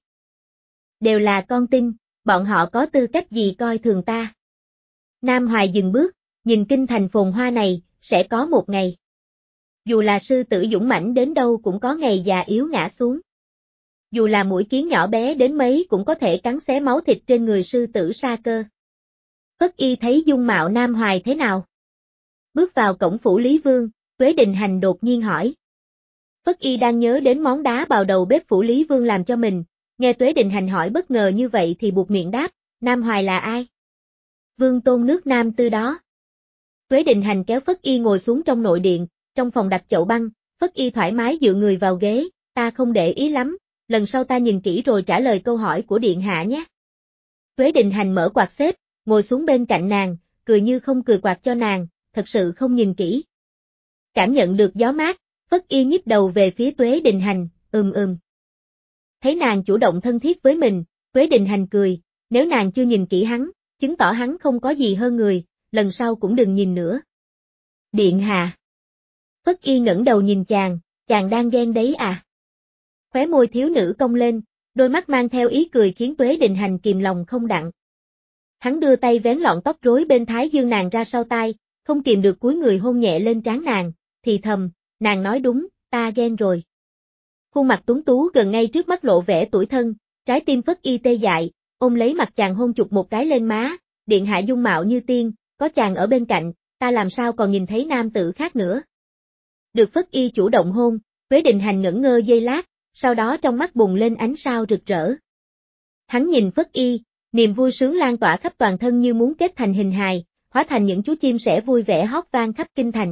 Đều là con tin, bọn họ có tư cách gì coi thường ta. Nam Hoài dừng bước, nhìn kinh thành phồn hoa này, sẽ có một ngày. Dù là sư tử dũng mãnh đến đâu cũng có ngày già yếu ngã xuống. Dù là mũi kiến nhỏ bé đến mấy cũng có thể cắn xé máu thịt trên người sư tử sa cơ. Phất Y thấy dung mạo Nam Hoài thế nào? Bước vào cổng phủ Lý Vương, Tuế Đình Hành đột nhiên hỏi. Phất Y đang nhớ đến món đá bào đầu bếp phủ Lý Vương làm cho mình, nghe Tuế Đình Hành hỏi bất ngờ như vậy thì buộc miệng đáp, Nam Hoài là ai? Vương Tôn nước Nam Tư đó. Tuế Đình Hành kéo Phất Y ngồi xuống trong nội điện, trong phòng đặt chậu băng, Phất Y thoải mái dựa người vào ghế, ta không để ý lắm, lần sau ta nhìn kỹ rồi trả lời câu hỏi của điện hạ nhé. Tuế Đình Hành mở quạt xếp, ngồi xuống bên cạnh nàng, cười như không cười quạt cho nàng, thật sự không nhìn kỹ. Cảm nhận được gió mát, Phất Y nhích đầu về phía Tuế Đình Hành, ừm ừm. Thấy nàng chủ động thân thiết với mình, Tuế Đình Hành cười, nếu nàng chưa nhìn kỹ hắn, chứng tỏ hắn không có gì hơn người, lần sau cũng đừng nhìn nữa. Điện hạ. Phất Y ngẩng đầu nhìn chàng, chàng đang ghen đấy à? Khóe môi thiếu nữ cong lên, đôi mắt mang theo ý cười khiến Tuế Đình Hành kìm lòng không đặng. Hắn đưa tay vén lọn tóc rối bên thái dương nàng ra sau tai, không kìm được cúi người hôn nhẹ lên trán nàng, thì thầm, nàng nói đúng, ta ghen rồi. Khuôn mặt tuấn tú gần ngay trước mắt lộ vẻ tủi thân, trái tim Phất Y tê dại, ôm lấy mặt chàng hôn chụp một cái lên má, điện hạ dung mạo như tiên, có chàng ở bên cạnh, ta làm sao còn nhìn thấy nam tử khác nữa. Được Phất Y chủ động hôn, Tuế Đình Hành ngẩn ngơ giây lát, sau đó trong mắt bùng lên ánh sao rực rỡ. Hắn nhìn Phất Y, niềm vui sướng lan tỏa khắp toàn thân như muốn kết thành hình hài, hóa thành những chú chim sẻ vui vẻ hót vang khắp kinh thành.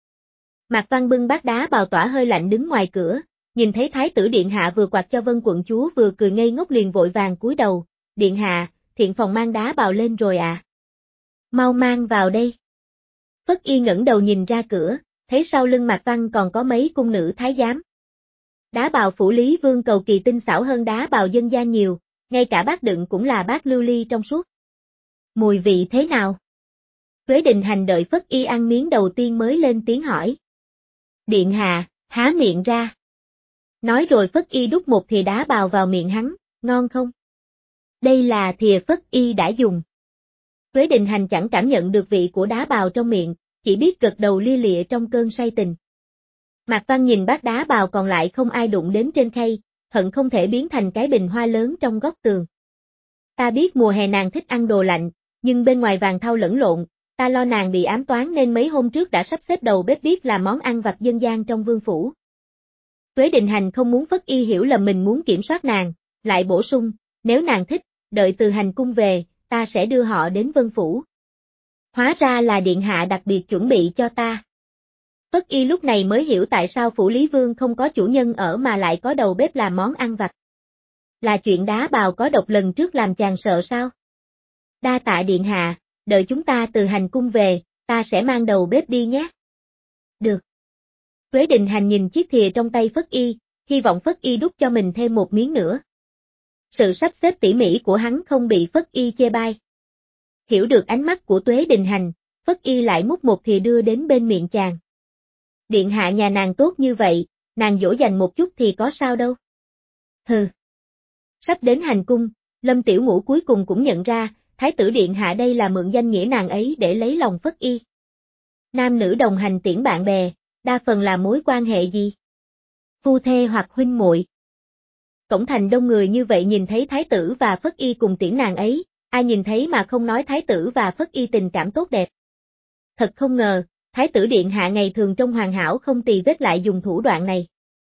Mạc Văn bưng bát đá bào tỏa hơi lạnh đứng ngoài cửa, nhìn thấy Thái tử điện hạ vừa quạt cho Vân quận chúa vừa cười ngây ngốc liền vội vàng cúi đầu, điện hạ, thiện phòng mang đá bào lên rồi à. Mau mang vào đây. Phất Y ngẩng đầu nhìn ra cửa, thấy sau lưng Mạc Văn còn có mấy cung nữ thái giám. Đá bào phủ Lý Vương cầu kỳ tinh xảo hơn đá bào dân gian nhiều, ngay cả bát đựng cũng là bát lưu ly trong suốt. Mùi vị thế nào? Tuế Đình Hành đợi Phất Y ăn miếng đầu tiên mới lên tiếng hỏi. Điện hạ, há miệng ra. Nói rồi Phất Y đút một thìa đá bào vào miệng hắn, ngon không? Đây là thìa Phất Y đã dùng. Tuế Đình Hành chẳng cảm nhận được vị của đá bào trong miệng, chỉ biết gật đầu lia lịa trong cơn say tình. Mạc Văn nhìn bát đá bào còn lại không ai đụng đến trên khay, hận không thể biến thành cái bình hoa lớn trong góc tường. Ta biết mùa hè nàng thích ăn đồ lạnh, nhưng bên ngoài vàng thau lẫn lộn, ta lo nàng bị ám toán nên mấy hôm trước đã sắp xếp đầu bếp biết làm món ăn vặt dân gian trong vương phủ. Tuế Đình Hành không muốn Phất Y hiểu lầm mình muốn kiểm soát nàng, lại bổ sung, nếu nàng thích, đợi từ hành cung về, ta sẽ đưa họ đến Vân phủ. Hóa ra là điện hạ đặc biệt chuẩn bị cho ta. Phất Y lúc này mới hiểu tại sao phủ Lý Vương không có chủ nhân ở mà lại có đầu bếp làm món ăn vặt. Là chuyện đá bào có độc lần trước làm chàng sợ sao? Đa tạ điện hạ, đợi chúng ta từ hành cung về, ta sẽ mang đầu bếp đi nhé. Được. Tuế Đình Hành nhìn chiếc thìa trong tay Phất Y, hy vọng Phất Y đút cho mình thêm một miếng nữa. Sự sắp xếp tỉ mỉ của hắn không bị Phất Y chê bai. Hiểu được ánh mắt của Tuế Đình Hành, Phất Y lại múc một thìa đưa đến bên miệng chàng. Điện hạ nhà nàng tốt như vậy, nàng dỗ dành một chút thì có sao đâu. Hừ. Sắp đến hành cung, Lâm Tiểu Ngũ cuối cùng cũng nhận ra, Thái tử điện hạ đây là mượn danh nghĩa nàng ấy để lấy lòng Phất Y. Nam nữ đồng hành tiễn bạn bè, đa phần là mối quan hệ gì? Phu thê hoặc huynh muội. Cổng thành đông người như vậy nhìn thấy Thái tử và Phất Y cùng tiễn nàng ấy, ai nhìn thấy mà không nói Thái tử và Phất Y tình cảm tốt đẹp. Thật không ngờ, Thái tử điện hạ ngày thường trông hoàn hảo không tì vết lại dùng thủ đoạn này.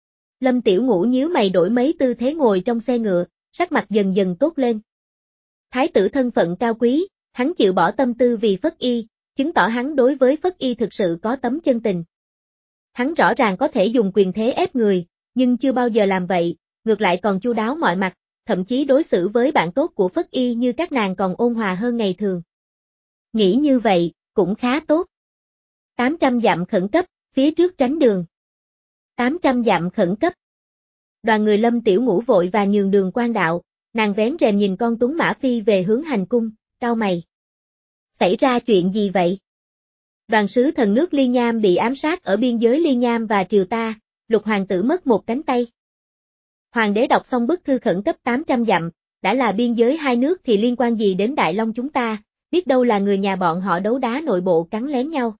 Lâm Tiểu Ngũ nhíu mày đổi mấy tư thế ngồi trong xe ngựa, sắc mặt dần dần tốt lên. Thái tử thân phận cao quý, Hắn chịu bỏ tâm tư vì Phất Y, chứng tỏ hắn đối với Phất Y thực sự có tấm chân tình. Hắn rõ ràng có thể dùng quyền thế ép người, nhưng chưa bao giờ làm vậy, ngược lại còn chu đáo mọi mặt, thậm chí đối xử với bạn tốt của Phất Y như các nàng còn ôn hòa hơn ngày thường. Nghĩ như vậy, cũng khá tốt. tám trăm dặm khẩn cấp, phía trước tránh đường. tám trăm dặm khẩn cấp. Đoàn người Lâm Tiểu Ngũ vội và nhường đường quan đạo, nàng vén rèm nhìn con tuấn mã phi về hướng hành cung, cau mày. Xảy ra chuyện gì vậy? Đoàn sứ thần nước Ly Nham bị ám sát ở biên giới Ly Nham và triều ta, Lục hoàng tử mất một cánh tay. Hoàng đế đọc xong bức thư khẩn cấp tám trăm dặm, đã là biên giới hai nước thì liên quan gì đến Đại Long chúng ta, biết đâu là người nhà bọn họ đấu đá nội bộ cắn lén nhau.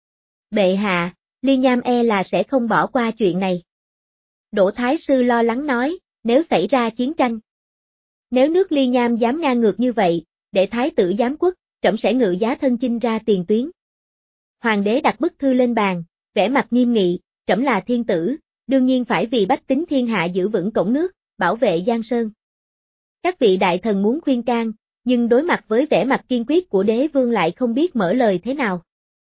Bệ hạ, Ly Nham e là sẽ không bỏ qua chuyện này. Đỗ Thái Sư lo lắng nói, nếu xảy ra chiến tranh. Nếu nước Ly Nham dám ngang ngược như vậy, để Thái tử giám quốc, trẫm sẽ ngự giá thân chinh ra tiền tuyến. Hoàng đế đặt bức thư lên bàn, vẻ mặt nghiêm nghị, trẫm là thiên tử, đương nhiên phải vì bách tính thiên hạ giữ vững cổng nước, bảo vệ Giang Sơn. Các vị đại thần muốn khuyên can, nhưng đối mặt với vẻ mặt kiên quyết của đế vương lại không biết mở lời thế nào.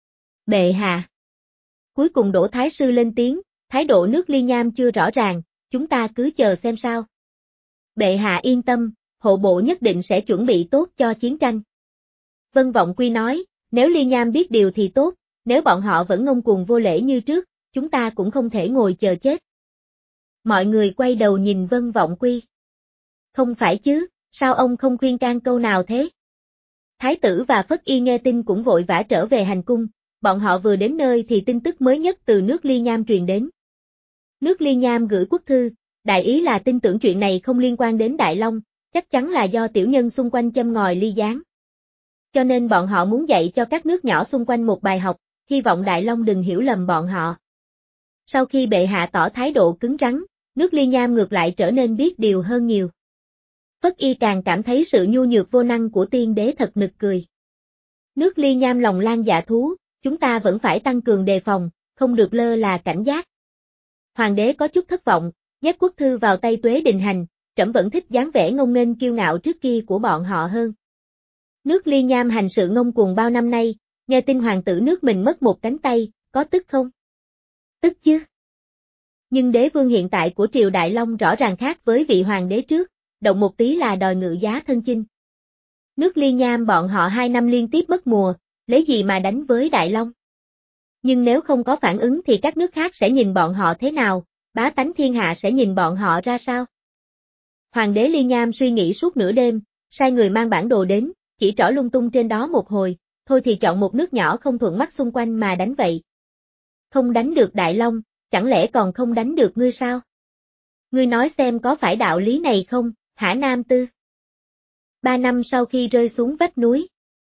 Bệ hạ. Cuối cùng Đỗ Thái Sư lên tiếng, thái độ nước Ly Nham chưa rõ ràng, chúng ta cứ chờ xem sao. Bệ hạ yên tâm, hộ bộ nhất định sẽ chuẩn bị tốt cho chiến tranh. Vân Vọng Quy nói, nếu Ly Nham biết điều thì tốt, nếu bọn họ vẫn ngông cuồng vô lễ như trước, chúng ta cũng không thể ngồi chờ chết. Mọi người quay đầu nhìn Vân Vọng Quy. Không phải chứ, sao ông không khuyên can câu nào thế? Thái tử và Phất Y nghe tin cũng vội vã trở về hành cung, bọn họ vừa đến nơi thì tin tức mới nhất từ nước Ly Nham truyền đến. Nước Ly Nham gửi quốc thư, đại ý là tin tưởng chuyện này không liên quan đến Đại Long, chắc chắn là do tiểu nhân xung quanh châm ngòi ly gián. Cho nên bọn họ muốn dạy cho các nước nhỏ xung quanh một bài học, hy vọng Đại Long đừng hiểu lầm bọn họ. Sau khi bệ hạ tỏ thái độ cứng rắn, nước Ly Nham ngược lại trở nên biết điều hơn nhiều. Phất Y càng cảm thấy sự nhu nhược vô năng của tiên đế thật nực cười. Nước Ly Nham lòng lan dạ thú, chúng ta vẫn phải tăng cường đề phòng, không được lơ là cảnh giác. Hoàng đế có chút thất vọng, nhét quốc thư vào tay Tuế Đình Hành, trẫm vẫn thích dáng vẻ ngông nghênh kiêu ngạo trước kia của bọn họ hơn. Nước Ly Nham hành sự ngông cuồng bao năm nay, nghe tin hoàng tử nước mình mất một cánh tay, có tức không? Tức chứ. Nhưng đế vương hiện tại của triều Đại Long rõ ràng khác với vị hoàng đế trước, động một tí là đòi ngự giá thân chinh. Nước Ly Nham bọn họ hai năm liên tiếp mất mùa, lấy gì mà đánh với Đại Long? Nhưng nếu không có phản ứng thì các nước khác sẽ nhìn bọn họ thế nào, bá tánh thiên hạ sẽ nhìn bọn họ ra sao? Hoàng đế Ly Nham suy nghĩ suốt nửa đêm, sai người mang bản đồ đến, chỉ trỏ lung tung trên đó một hồi, thôi thì chọn một nước nhỏ không thuận mắt xung quanh mà đánh vậy. Không đánh được Đại Long, chẳng lẽ còn không đánh được ngươi sao? Ngươi nói xem có phải đạo lý này không, hả Nam Tư? Ba năm sau khi rơi xuống vách núi.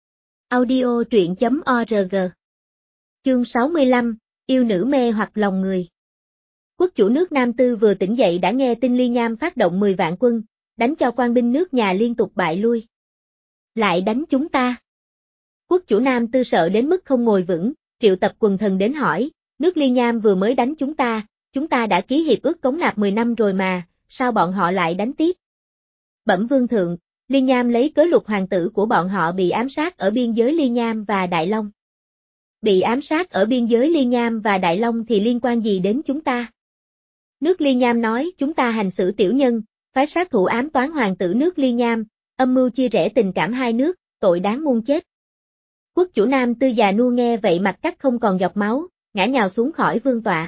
Audio truyện chấm org. Chương sáu mươi lăm, yêu nữ mê hoặc lòng người. Quốc chủ nước Nam Tư vừa tỉnh dậy đã nghe tin Ly Nham phát động mười vạn quân, đánh cho quan binh nước nhà liên tục bại lui. Lại đánh chúng ta. Quốc chủ Nam Tư sợ đến mức không ngồi vững, triệu tập quần thần đến hỏi, nước Ly Nham vừa mới đánh chúng ta, chúng ta đã ký hiệp ước cống nạp mười năm rồi mà, sao bọn họ lại đánh tiếp? Bẩm vương thượng, Ly Nham lấy cớ Lục hoàng tử của bọn họ bị ám sát ở biên giới Ly Nham và Đại Long. Bị ám sát ở biên giới Ly Nham và Đại Long thì liên quan gì đến chúng ta? Nước Ly Nham nói chúng ta hành xử tiểu nhân, phái sát thủ ám toán hoàng tử nước Ly Nham, âm mưu chia rẽ tình cảm hai nước, tội đáng muôn chết. Quốc chủ Nam Tư già nua nghe vậy mặt cắt không còn giọt máu, ngã nhào xuống khỏi vương tọa.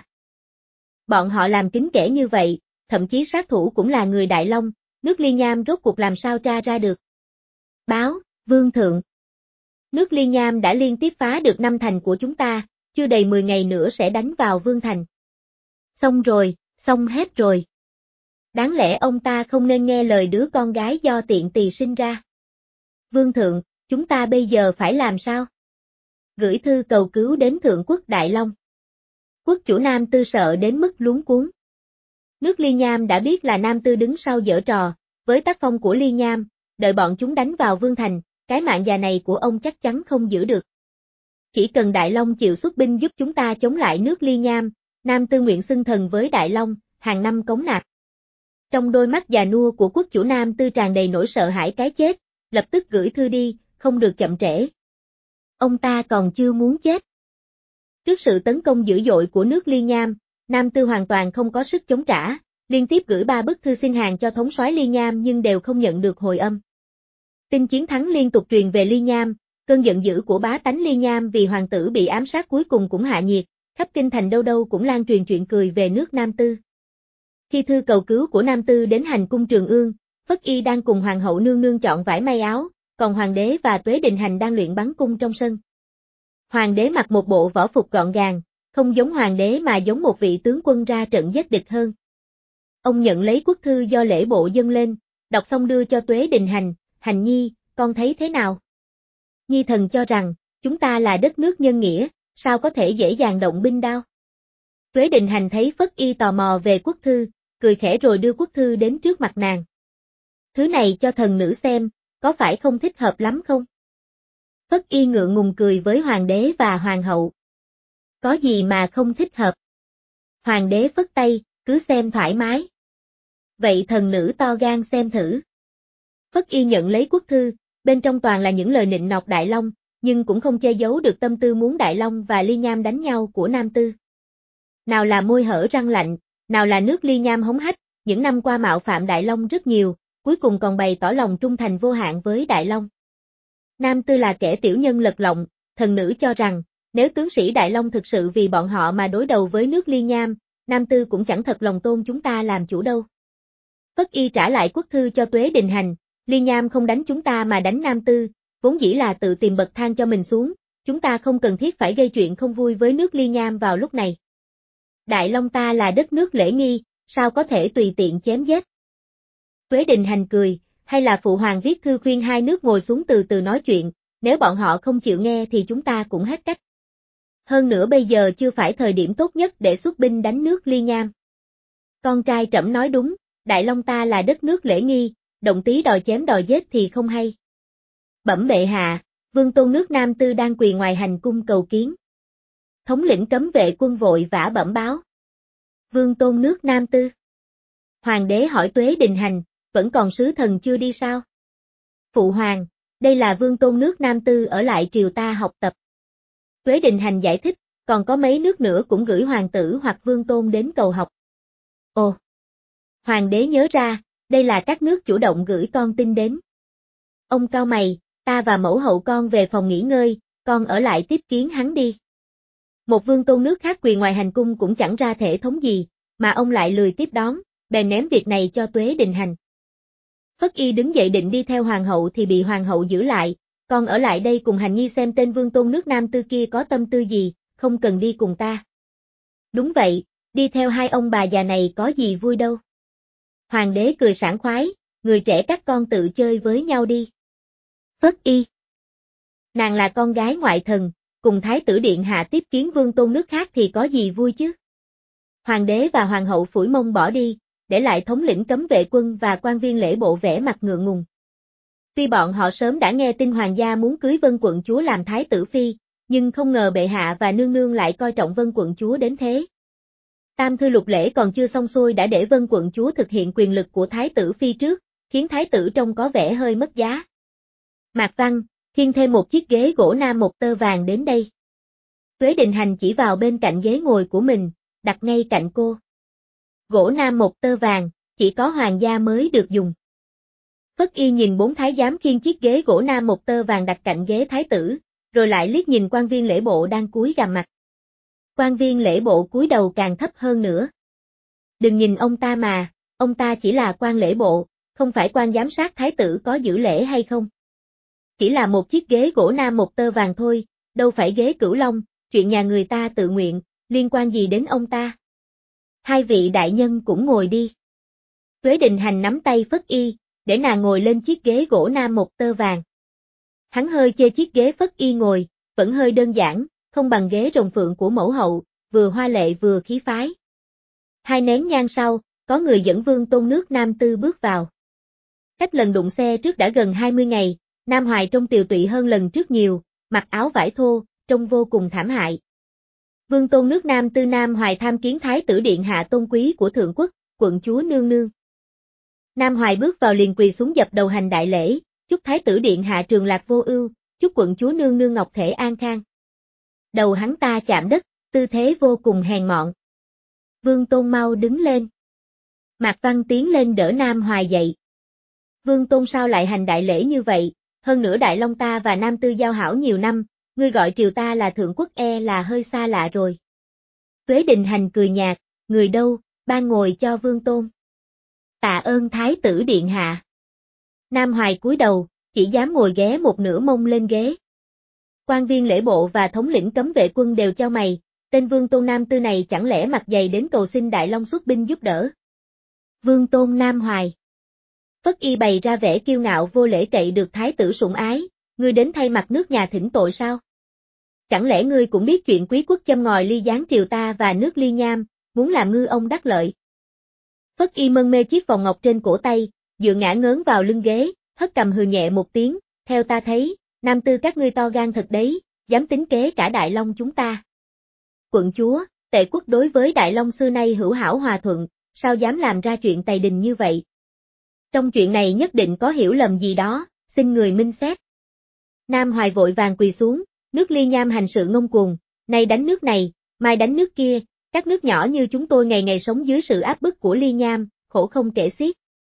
Bọn họ làm kín kẽ như vậy, thậm chí sát thủ cũng là người Đại Long, nước Ly Nham rốt cuộc làm sao tra ra được. Báo, vương thượng. Nước Ly Nham đã liên tiếp phá được năm thành của chúng ta, chưa đầy mười ngày nữa sẽ đánh vào vương thành. Xong rồi, xong hết rồi. Đáng lẽ ông ta không nên nghe lời đứa con gái do tiện tỳ sinh ra. Vương thượng, chúng ta bây giờ phải làm sao? Gửi thư cầu cứu đến Thượng quốc Đại Long. Quốc chủ Nam Tư sợ đến mức luống cuống. Nước Ly Nham đã biết là Nam Tư đứng sau giở trò, với tác phong của Ly Nham, đợi bọn chúng đánh vào vương thành, cái mạng già này của ông chắc chắn không giữ được. Chỉ cần Đại Long chịu xuất binh giúp chúng ta chống lại nước Ly Nham, Nam Tư nguyện xưng thần với Đại Long, hàng năm cống nạp. Trong đôi mắt già nua của quốc chủ Nam Tư tràn đầy nỗi sợ hãi cái chết, lập tức gửi thư đi, không được chậm trễ. Ông ta còn chưa muốn chết. Trước sự tấn công dữ dội của nước Ly Nham, Nam Tư hoàn toàn không có sức chống trả, liên tiếp gửi ba bức thư xin hàng cho thống soái Ly Nham nhưng đều không nhận được hồi âm. Tin chiến thắng liên tục truyền về Ly Nham, cơn giận dữ của bá tánh Ly Nham vì hoàng tử bị ám sát cuối cùng cũng hạ nhiệt, khắp kinh thành đâu đâu cũng lan truyền chuyện cười về nước Nam Tư. Khi thư cầu cứu của Nam Tư đến hành cung Trường Ương, Phất Y đang cùng hoàng hậu nương nương chọn vải may áo, còn hoàng đế và Tuế Định Hành đang luyện bắn cung trong sân. Hoàng đế mặc một bộ võ phục gọn gàng, không giống hoàng đế mà giống một vị tướng quân ra trận giết địch hơn. Ông nhận lấy quốc thư do lễ bộ dâng lên, đọc xong đưa cho Tuế Định Hành, Hành nhi, con thấy thế nào? Nhi thần cho rằng, chúng ta là đất nước nhân nghĩa, sao có thể dễ dàng động binh đao? Tuế Định Hành thấy Phất Y tò mò về quốc thư, cười khẽ rồi đưa quốc thư đến trước mặt nàng. Thứ này cho thần nữ xem, có phải không thích hợp lắm không? Phất Y ngượng ngùng cười với hoàng đế và hoàng hậu. Có gì mà không thích hợp? Hoàng đế phất tay, cứ xem thoải mái. Vậy thần nữ to gan xem thử. Phất Y nhận lấy quốc thư, bên trong toàn là những lời nịnh nọt Đại Long, nhưng cũng không che giấu được tâm tư muốn Đại Long và Ly Nham đánh nhau của Nam Tư. Nào là môi hở răng lạnh, nào là nước Ly Nham hống hách, những năm qua mạo phạm Đại Long rất nhiều, cuối cùng còn bày tỏ lòng trung thành vô hạn với Đại Long. Nam Tư là kẻ tiểu nhân lật lọng, thần nữ cho rằng, nếu tướng sĩ Đại Long thực sự vì bọn họ mà đối đầu với nước Ly Nham, Nam Tư cũng chẳng thật lòng tôn chúng ta làm chủ đâu. Phất Y trả lại quốc thư cho Tuế Định Hành, Ly Nham không đánh chúng ta mà đánh Nam Tư, vốn dĩ là tự tìm bậc thang cho mình xuống, chúng ta không cần thiết phải gây chuyện không vui với nước Ly Nham vào lúc này. Đại Long ta là đất nước lễ nghi, sao có thể tùy tiện chém giết? Tuế Định Hành cười, hay là phụ hoàng viết thư khuyên hai nước ngồi xuống từ từ nói chuyện, nếu bọn họ không chịu nghe thì chúng ta cũng hết cách. Hơn nữa bây giờ chưa phải thời điểm tốt nhất để xuất binh đánh nước Ly Nham. Con trai trẫm nói đúng, Đại Long ta là đất nước lễ nghi, động tí đòi chém đòi giết thì không hay. Bẩm bệ hạ, vương tôn nước Nam Tư đang quỳ ngoài hành cung cầu kiến. Thống lĩnh cấm vệ quân vội vã bẩm báo. Vương tôn nước Nam Tư. Hoàng đế hỏi Tuế Định Hành, vẫn còn sứ thần chưa đi sao? Phụ hoàng, đây là vương tôn nước Nam Tư ở lại triều ta học tập. Tuế Định Hành giải thích, còn có mấy nước nữa cũng gửi hoàng tử hoặc vương tôn đến cầu học. Ồ! Hoàng đế nhớ ra, đây là các nước chủ động gửi con tin đến. Ông cau mày, ta và mẫu hậu con về phòng nghỉ ngơi, con ở lại tiếp kiến hắn đi. Một vương tôn nước khác quỳ ngoài hành cung cũng chẳng ra thể thống gì, mà ông lại lười tiếp đón, bèn ném việc này cho Tuế Định Hành. Phất Y đứng dậy định đi theo hoàng hậu thì bị hoàng hậu giữ lại, con ở lại đây cùng Hành nhi xem tên vương tôn nước Nam Tư kia có tâm tư gì, không cần đi cùng ta. Đúng vậy, đi theo hai ông bà già này có gì vui đâu. Hoàng đế cười sảng khoái, người trẻ các con tự chơi với nhau đi. Phất Y. Nàng là con gái ngoại thần, cùng thái tử điện hạ tiếp kiến vương tôn nước khác thì có gì vui chứ. Hoàng đế và hoàng hậu phủi mông bỏ đi, để lại thống lĩnh cấm vệ quân và quan viên lễ bộ vẻ mặt ngượng ngùng. Tuy bọn họ sớm đã nghe tin hoàng gia muốn cưới Vân quận chúa làm thái tử phi, nhưng không ngờ bệ hạ và nương nương lại coi trọng Vân quận chúa đến thế. Tam thư lục lễ còn chưa xong xuôi đã để Vân quận chúa thực hiện quyền lực của thái tử phi trước, khiến thái tử trông có vẻ hơi mất giá. Mạc Văn, khiêng thêm một chiếc ghế gỗ nam một tơ vàng đến đây. Tuế Định Hành chỉ vào bên cạnh ghế ngồi của mình, đặt ngay cạnh cô. Gỗ nam một tơ vàng, chỉ có hoàng gia mới được dùng. Phất Y nhìn bốn thái giám khiêng chiếc ghế gỗ nam một tơ vàng đặt cạnh ghế thái tử, rồi lại liếc nhìn quan viên lễ bộ đang cúi gằm mặt. Quan viên lễ bộ cúi đầu càng thấp hơn nữa. Đừng nhìn ông ta mà, ông ta chỉ là quan lễ bộ, không phải quan giám sát thái tử có giữ lễ hay không. Chỉ là một chiếc ghế gỗ nam một tơ vàng thôi, đâu phải ghế cửu long, chuyện nhà người ta tự nguyện, liên quan gì đến ông ta. Hai vị đại nhân cũng ngồi đi. Tuế Định Hành nắm tay Phất Y, để nàng ngồi lên chiếc ghế gỗ nam một tơ vàng. Hắn hơi chê chiếc ghế Phất Y ngồi, vẫn hơi đơn giản, không bằng ghế rồng phượng của mẫu hậu, vừa hoa lệ vừa khí phái. Hai nén nhang sau, có người dẫn vương tôn nước Nam Tư bước vào. Cách lần đụng xe trước đã gần hai mươi ngày, Nam Hoài trông tiều tụy hơn lần trước nhiều, mặc áo vải thô, trông vô cùng thảm hại. Vương tôn nước Nam Tư Nam Hoài tham kiến thái tử điện hạ tôn quý của thượng quốc, quận chúa nương nương. Nam Hoài bước vào liền quỳ xuống dập đầu hành đại lễ, chúc thái tử điện hạ trường lạc vô ưu, chúc quận chúa nương nương ngọc thể an khang. Đầu hắn ta chạm đất, tư thế vô cùng hèn mọn. Vương Tôn mau đứng lên. Mạc Văn tiến lên đỡ Nam Hoài dậy. Vương Tôn sao lại hành đại lễ như vậy, hơn nữa Đại Long ta và Nam Tư giao hảo nhiều năm, ngươi gọi triều ta là thượng quốc e là hơi xa lạ rồi. Tuế Đình Hành cười nhạt, người đâu, ban ngồi cho Vương Tôn. Tạ ơn thái tử điện hạ. Nam Hoài cúi đầu, chỉ dám ngồi ghé một nửa mông lên ghế. Quan viên lễ bộ và thống lĩnh cấm vệ quân đều chau mày, tên Vương Tôn Nam Tư này chẳng lẽ mặt dày đến cầu xin Đại Long xuất binh giúp đỡ. Vương Tôn Nam Hoài. Phất Y bày ra vẻ kiêu ngạo vô lễ cậy được thái tử sủng ái, ngươi đến thay mặt nước nhà thỉnh tội sao? Chẳng lẽ ngươi cũng biết chuyện quý quốc châm ngòi ly gián triều ta và nước Ly Nham, muốn làm ngư ông đắc lợi? Phất Y mân mê chiếc vòng ngọc trên cổ tay, dựa ngã ngớn vào lưng ghế, hất cầm hừ nhẹ một tiếng, theo ta thấy, Nam Tư các ngươi to gan thật đấy, dám tính kế cả Đại Long chúng ta. Quận chúa, Tề quốc đối với Đại Long xưa nay hữu hảo hòa thuận, sao dám làm ra chuyện tày đình như vậy? Trong chuyện này nhất định có hiểu lầm gì đó, xin người minh xét. Nam Hoài vội vàng quỳ xuống, nước Ly Nham hành sự ngông cuồng, nay đánh nước này, mai đánh nước kia, các nước nhỏ như chúng tôi ngày ngày sống dưới sự áp bức của Ly Nham, khổ không kể xiết.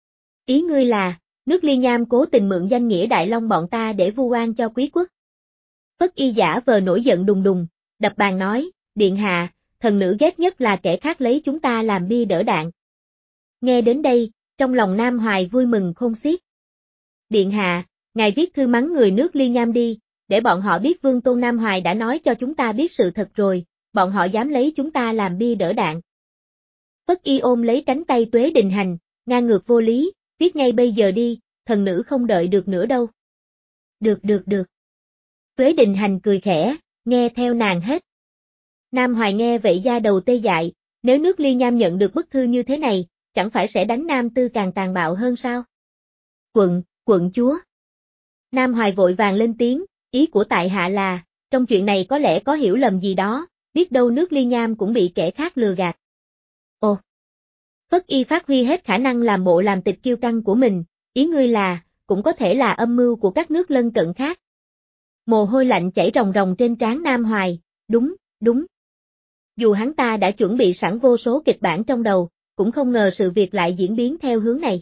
Ý ngươi là, nước Ly Nham cố tình mượn danh nghĩa Đại Long bọn ta để vu oan cho quý quốc. Phất Y giả vờ nổi giận đùng đùng, đập bàn nói, điện hạ, thần nữ ghét nhất là kẻ khác lấy chúng ta làm bia đỡ đạn. Nghe đến đây, trong lòng Nam Hoài vui mừng khôn xiết. Điện hạ, ngài viết thư mắng người nước Ly Nham đi, để bọn họ biết Vương Tôn Nam Hoài đã nói cho chúng ta biết sự thật rồi, bọn họ dám lấy chúng ta làm bia đỡ đạn. Phất Y ôm lấy cánh tay Tuế Đình Hành, ngang ngược vô lý, viết ngay bây giờ đi, thần nữ không đợi được nữa đâu. Được được được. Tuế Đình Hành cười khẽ, nghe theo nàng hết. Nam Hoài nghe vậy da đầu tê dại, nếu nước Ly Nham nhận được bức thư như thế này, chẳng phải sẽ đánh Nam Tư càng tàn bạo hơn sao? Quận, quận chúa. Nam Hoài vội vàng lên tiếng, ý của tại hạ là, trong chuyện này có lẽ có hiểu lầm gì đó, biết đâu nước Ly Nham cũng bị kẻ khác lừa gạt. Ồ! Phất Y phát huy hết khả năng làm bộ làm tịch kiêu căng của mình, ý ngươi là, cũng có thể là âm mưu của các nước lân cận khác. Mồ hôi lạnh chảy ròng ròng trên trán Nam Hoài, đúng, đúng. Dù hắn ta đã chuẩn bị sẵn vô số kịch bản trong đầu, cũng không ngờ sự việc lại diễn biến theo hướng này.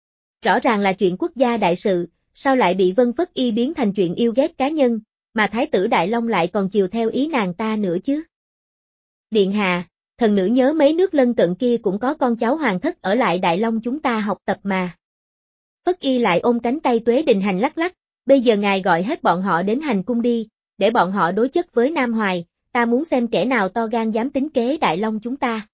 Rõ ràng là chuyện quốc gia đại sự, sao lại bị Vân Phất Y biến thành chuyện yêu ghét cá nhân, mà Thái tử Đại Long lại còn chiều theo ý nàng ta nữa chứ? Điện hạ, thần nữ nhớ mấy nước lân cận kia cũng có con cháu hoàng thất ở lại Đại Long chúng ta học tập mà. Phất Y lại ôm cánh tay Tuế Đình Hành lắc lắc, bây giờ ngài gọi hết bọn họ đến hành cung đi, để bọn họ đối chất với Nam Hoài, ta muốn xem kẻ nào to gan dám tính kế Đại Long chúng ta.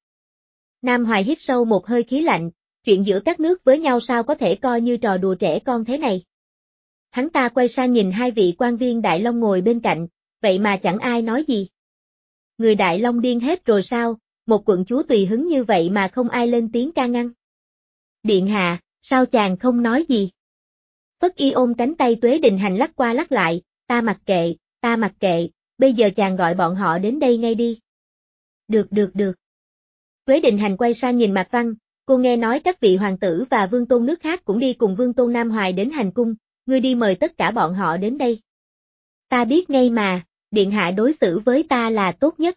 Nam Hoài hít sâu một hơi khí lạnh, chuyện giữa các nước với nhau sao có thể coi như trò đùa trẻ con thế này. Hắn ta quay sang nhìn hai vị quan viên Đại Long ngồi bên cạnh, vậy mà chẳng ai nói gì. Người Đại Long điên hết rồi sao, một quận chúa tùy hứng như vậy mà không ai lên tiếng can ngăn. Điện hạ, sao chàng không nói gì? Phất Y ôm cánh tay Tuế Đình Hành lắc qua lắc lại, ta mặc kệ, ta mặc kệ, bây giờ chàng gọi bọn họ đến đây ngay đi. Được được được. Tuế Đình Hành quay sang nhìn Mạc Văn, cô nghe nói các vị hoàng tử và vương tôn nước khác cũng đi cùng Vương Tôn Nam Hoài đến hành cung, ngươi đi mời tất cả bọn họ đến đây. Ta biết ngay mà, điện hạ đối xử với ta là tốt nhất.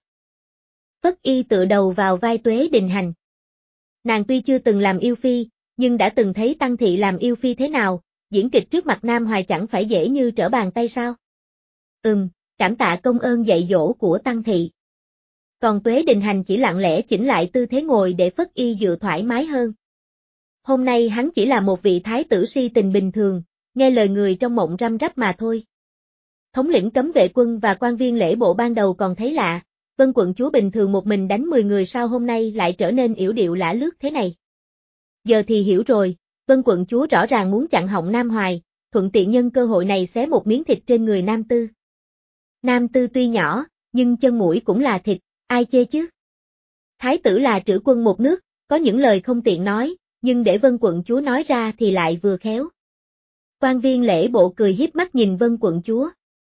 Phất Y tựa đầu vào vai Tuế Đình Hành. Nàng tuy chưa từng làm yêu phi, nhưng đã từng thấy Tăng Thị làm yêu phi thế nào, diễn kịch trước mặt Nam Hoài chẳng phải dễ như trở bàn tay sao? Ừm, cảm tạ công ơn dạy dỗ của Tăng Thị. Còn Tuế Đình Hành chỉ lặng lẽ chỉnh lại tư thế ngồi để Phất Y dựa thoải mái hơn. Hôm nay hắn chỉ là một vị thái tử si tình bình thường, nghe lời người trong mộng răm rắp mà thôi. Thống lĩnh cấm vệ quân và quan viên lễ bộ ban đầu còn thấy lạ, Vân quận chúa bình thường một mình đánh mười người sao hôm nay lại trở nên yểu điệu lả lướt thế này. Giờ thì hiểu rồi, Vân quận chúa rõ ràng muốn chặn họng Nam Hoài, thuận tiện nhân cơ hội này xé một miếng thịt trên người Nam Tư. Nam Tư tuy nhỏ, nhưng chân mũi cũng là thịt, ai chê chứ? Thái tử là trữ quân một nước, có những lời không tiện nói, nhưng để Vân quận chúa nói ra thì lại vừa khéo. Quan viên lễ bộ cười hiếp mắt nhìn Vân quận chúa.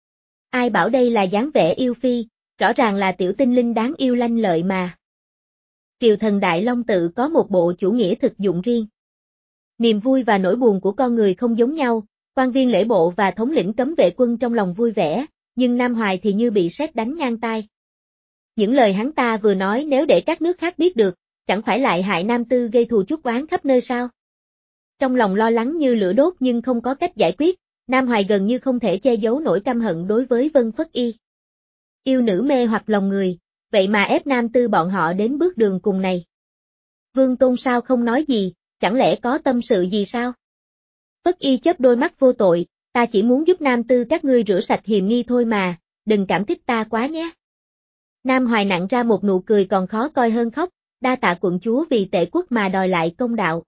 Ai bảo đây là dáng vẻ yêu phi, rõ ràng là tiểu tinh linh đáng yêu lanh lợi mà. Triều thần Đại Long tự có một bộ chủ nghĩa thực dụng riêng. Niềm vui và nỗi buồn của con người không giống nhau, Quan viên lễ bộ và thống lĩnh cấm vệ quân trong lòng vui vẻ, nhưng Nam Hoài thì như bị sét đánh ngang tai. Những lời hắn ta vừa nói nếu để các nước khác biết được, chẳng phải lại hại Nam Tư gây thù chuốc oán khắp nơi sao? Trong lòng lo lắng như lửa đốt nhưng không có cách giải quyết, Nam Hoài gần như không thể che giấu nỗi căm hận đối với Vân Phất Y. Yêu nữ mê hoặc lòng người, vậy mà ép Nam Tư bọn họ đến bước đường cùng này. Vương Tôn sao không nói gì, chẳng lẽ có tâm sự gì sao? Phất Y chớp đôi mắt vô tội, ta chỉ muốn giúp Nam Tư các ngươi rửa sạch hiềm nghi thôi mà, đừng cảm kích ta quá nhé. Nam Hoài nặn ra một nụ cười còn khó coi hơn khóc, đa tạ quận chúa vì Tệ quốc mà đòi lại công đạo.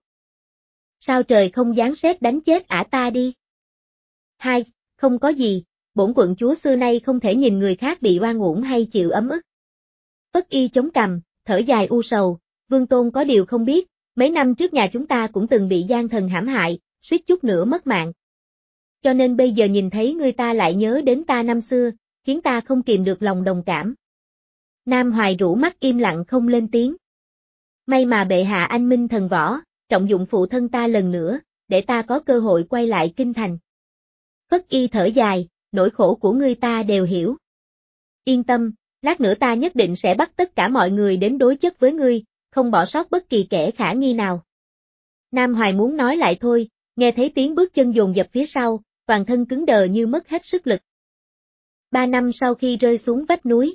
Sao trời không giáng sét đánh chết ả ta đi? Hai, không có gì, bổn quận chúa xưa nay không thể nhìn người khác bị oan uổng hay chịu ấm ức. Phất Y chống cằm, thở dài u sầu, Vương Tôn có điều không biết, mấy năm trước nhà chúng ta cũng từng bị gian thần hãm hại, suýt chút nữa mất mạng. Cho nên bây giờ nhìn thấy người ta lại nhớ đến ta năm xưa, khiến ta không kìm được lòng đồng cảm. Nam Hoài rũ mắt im lặng không lên tiếng. May mà bệ hạ anh minh thần võ, trọng dụng phụ thân ta lần nữa, để ta có cơ hội quay lại kinh thành. Phất Y thở dài, nỗi khổ của ngươi ta đều hiểu. Yên tâm, lát nữa ta nhất định sẽ bắt tất cả mọi người đến đối chất với ngươi, không bỏ sót bất kỳ kẻ khả nghi nào. Nam Hoài muốn nói lại thôi, nghe thấy tiếng bước chân dồn dập phía sau, toàn thân cứng đờ như mất hết sức lực. Ba năm sau khi rơi xuống vách núi.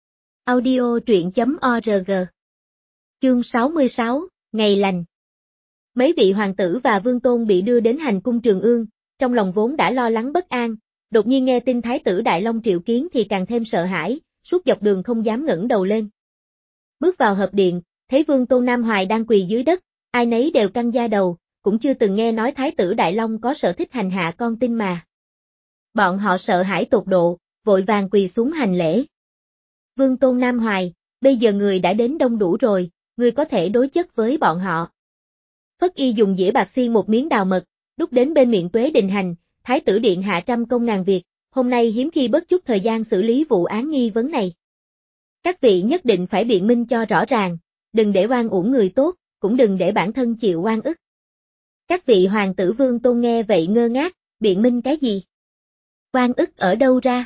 Audio truyện chấm org. Chương sáu mươi sáu, Ngày lành. Mấy vị hoàng tử và vương tôn bị đưa đến hành cung Trường Ương, trong lòng vốn đã lo lắng bất an, đột nhiên nghe tin Thái tử Đại Long triệu kiến thì càng thêm sợ hãi, suốt dọc đường không dám ngẩng đầu lên. Bước vào hợp điện, thấy Vương Tôn Nam Hoài đang quỳ dưới đất, ai nấy đều căng da đầu, cũng chưa từng nghe nói Thái tử Đại Long có sở thích hành hạ con tin mà. Bọn họ sợ hãi tột độ, vội vàng quỳ xuống hành lễ. Vương Tôn Nam Hoài, bây giờ người đã đến đông đủ rồi, người có thể đối chất với bọn họ. Phất Y dùng dĩa bạc xiên một miếng đào mật, đút đến bên miệng Tuế Đình Hành, Thái tử điện hạ trăm công ngàn việc, hôm nay hiếm khi bớt chút thời gian xử lý vụ án nghi vấn này. Các vị nhất định phải biện minh cho rõ ràng, đừng để oan uổng người tốt, cũng đừng để bản thân chịu oan ức. Các vị hoàng tử Vương Tôn nghe vậy ngơ ngác, biện minh cái gì? Oan ức ở đâu ra?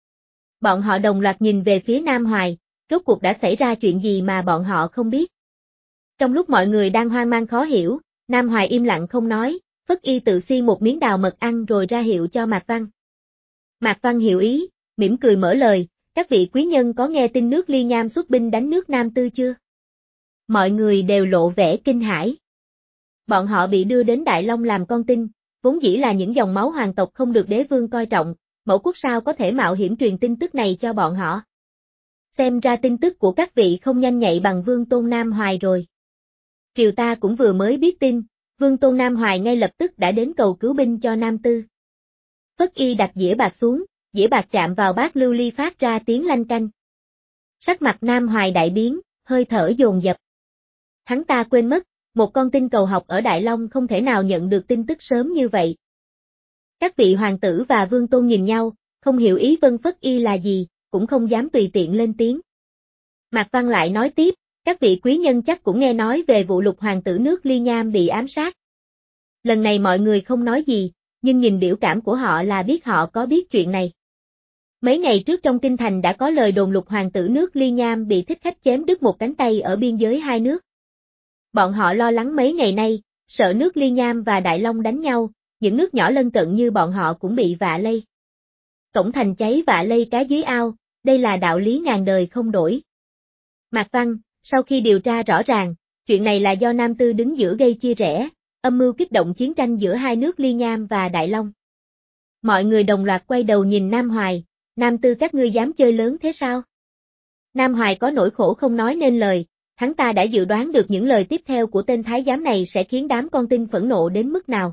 Bọn họ đồng loạt nhìn về phía Nam Hoài, rốt cuộc đã xảy ra chuyện gì mà bọn họ không biết. Trong lúc mọi người đang hoang mang khó hiểu, Nam Hoài im lặng không nói, Phất Y tự xiên một miếng đào mật ăn rồi ra hiệu cho Mạc Văn. Mạc Văn hiểu ý, mỉm cười mở lời, các vị quý nhân có nghe tin nước Ly Nham xuất binh đánh nước Nam Tư chưa? Mọi người đều lộ vẻ kinh hãi. Bọn họ bị đưa đến Đại Long làm con tin, vốn dĩ là những dòng máu hoàng tộc không được đế vương coi trọng, mẫu quốc sao có thể mạo hiểm truyền tin tức này cho bọn họ. Xem ra tin tức của các vị không nhanh nhạy bằng Vương Tôn Nam Hoài rồi. Triều ta cũng vừa mới biết tin, Vương Tôn Nam Hoài ngay lập tức đã đến cầu cứu binh cho Nam Tư. Phất Y đặt dĩa bạc xuống, dĩa bạc chạm vào bát lưu ly phát ra tiếng lanh canh. Sắc mặt Nam Hoài đại biến, hơi thở dồn dập. Hắn ta quên mất, một con tin cầu học ở Đại Long không thể nào nhận được tin tức sớm như vậy. Các vị hoàng tử và Vương Tôn nhìn nhau, không hiểu ý Vân Phất Y là gì, cũng không dám tùy tiện lên tiếng. Mạc Văn lại nói tiếp, các vị quý nhân chắc cũng nghe nói về vụ lục hoàng tử nước Ly Nham bị ám sát. Lần này mọi người không nói gì, nhưng nhìn biểu cảm của họ là biết họ có biết chuyện này. Mấy ngày trước trong kinh thành đã có lời đồn lục hoàng tử nước Ly Nham bị thích khách chém đứt một cánh tay ở biên giới hai nước. Bọn họ lo lắng mấy ngày nay, sợ nước Ly Nham và Đại Long đánh nhau, những nước nhỏ lân cận như bọn họ cũng bị vạ lây. Cổng thành cháy vạ lây cá dưới ao, đây là đạo lý ngàn đời không đổi. Mạc Văn, sau khi điều tra rõ ràng, chuyện này là do Nam Tư đứng giữa gây chia rẽ, âm mưu kích động chiến tranh giữa hai nước Ly Nham và Đại Long. Mọi người đồng loạt quay đầu nhìn Nam Hoài, Nam Tư các ngươi dám chơi lớn thế sao? Nam Hoài có nỗi khổ không nói nên lời, hắn ta đã dự đoán được những lời tiếp theo của tên thái giám này sẽ khiến đám con tin phẫn nộ đến mức nào.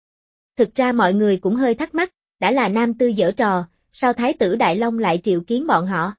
Thực ra mọi người cũng hơi thắc mắc, đã là Nam Tư giở trò, sao Thái tử Đại Long lại triệu kiến bọn họ?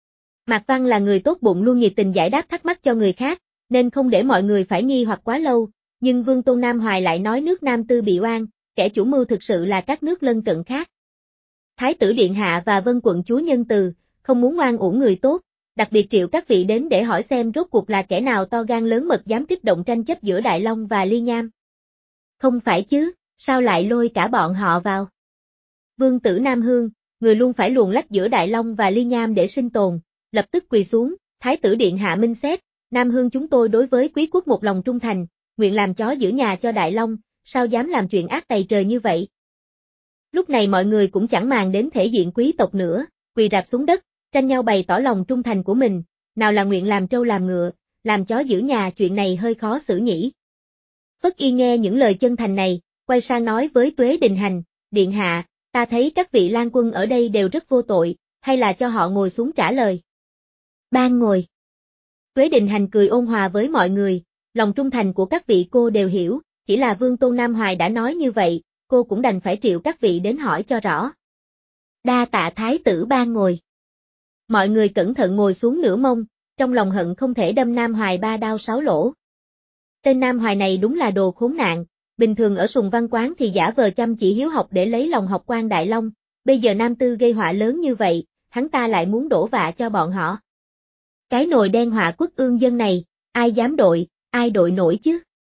Mạc Văn là người tốt bụng luôn nhiệt tình giải đáp thắc mắc cho người khác, nên không để mọi người phải nghi hoặc quá lâu, nhưng Vương Tôn Nam Hoài lại nói nước Nam Tư bị oan, kẻ chủ mưu thực sự là các nước lân cận khác. Thái tử Điện Hạ và Vân quận chúa nhân từ, không muốn oan uổng người tốt, đặc biệt triệu các vị đến để hỏi xem rốt cuộc là kẻ nào to gan lớn mật dám kích động tranh chấp giữa Đại Long và Ly Nham. Không phải chứ, Sao lại lôi cả bọn họ vào? Vương tử Nam Hương, người luôn phải luồn lách giữa Đại Long và Ly Nham để sinh tồn, lập tức quỳ xuống, Thái tử điện hạ minh xét, Nam Hương chúng tôi đối với quý quốc một lòng trung thành, nguyện làm chó giữ nhà cho Đại Long, sao dám làm chuyện ác tày trời như vậy. Lúc này mọi người cũng chẳng màng đến thể diện quý tộc nữa, quỳ rạp xuống đất, tranh nhau bày tỏ lòng trung thành của mình, nào là nguyện làm trâu làm ngựa, làm chó giữ nhà, chuyện này hơi khó xử nhỉ. Phất Y nghe những lời chân thành này, quay sang nói với Tuế Đình Hành, điện hạ, ta thấy các vị lang quân ở đây đều rất vô tội, hay là cho họ ngồi xuống trả lời. Ban ngồi. Tuế Đình Hành cười ôn hòa với mọi người, lòng trung thành của các vị cô đều hiểu, chỉ là Vương Tôn Nam Hoài đã nói như vậy, cô cũng đành phải triệu các vị đến hỏi cho rõ. Đa tạ thái tử ban ngồi. Mọi người cẩn thận ngồi xuống nửa mông, trong lòng hận không thể đâm Nam Hoài ba đao sáu lỗ. Tên Nam Hoài này đúng là đồ khốn nạn, bình thường ở Sùng Văn Quán thì giả vờ chăm chỉ hiếu học để lấy lòng học quan Đại Long, bây giờ Nam Tư gây họa lớn như vậy, hắn ta lại muốn đổ vạ cho bọn họ. Cái nồi đen họa quốc ương dân này, ai dám đội, ai đội nổi chứ?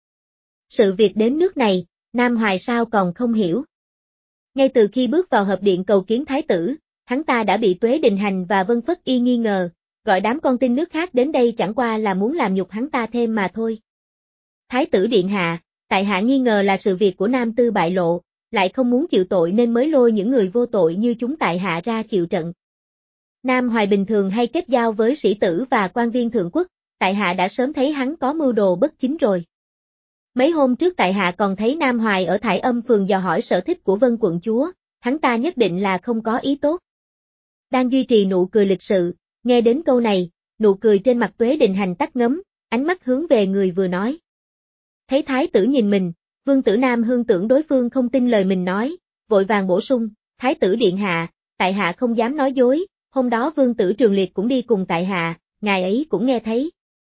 Sự việc đến nước này, Nam Hoài sao còn không hiểu. Ngay từ khi bước vào hợp điện cầu kiến thái tử, hắn ta đã bị Tuế Đình Hành và Vân Phất Y nghi ngờ, gọi đám con tin nước khác đến đây chẳng qua là muốn làm nhục hắn ta thêm mà thôi. Thái tử điện hạ, tại hạ nghi ngờ là sự việc của Nam Tư bại lộ, lại không muốn chịu tội nên mới lôi những người vô tội như chúng tại hạ ra chịu trận. Nam Hoài bình thường hay kết giao với sĩ tử và quan viên thượng quốc, tại hạ đã sớm thấy hắn có mưu đồ bất chính rồi. Mấy hôm trước tại hạ còn thấy Nam Hoài ở Thải Âm phường dò hỏi sở thích của Vân quận chúa, hắn ta nhất định là không có ý tốt. Đang duy trì nụ cười lịch sự, nghe đến câu này, nụ cười trên mặt Tuế Đình Hành tắt ngấm, ánh mắt hướng về người vừa nói. Thấy thái tử nhìn mình, Vương tử Nam Hương tưởng đối phương không tin lời mình nói, vội vàng bổ sung, thái tử điện hạ, tại hạ không dám nói dối, hôm đó Vương tử Trường Liệt cũng đi cùng tại hạ, ngài ấy cũng nghe thấy.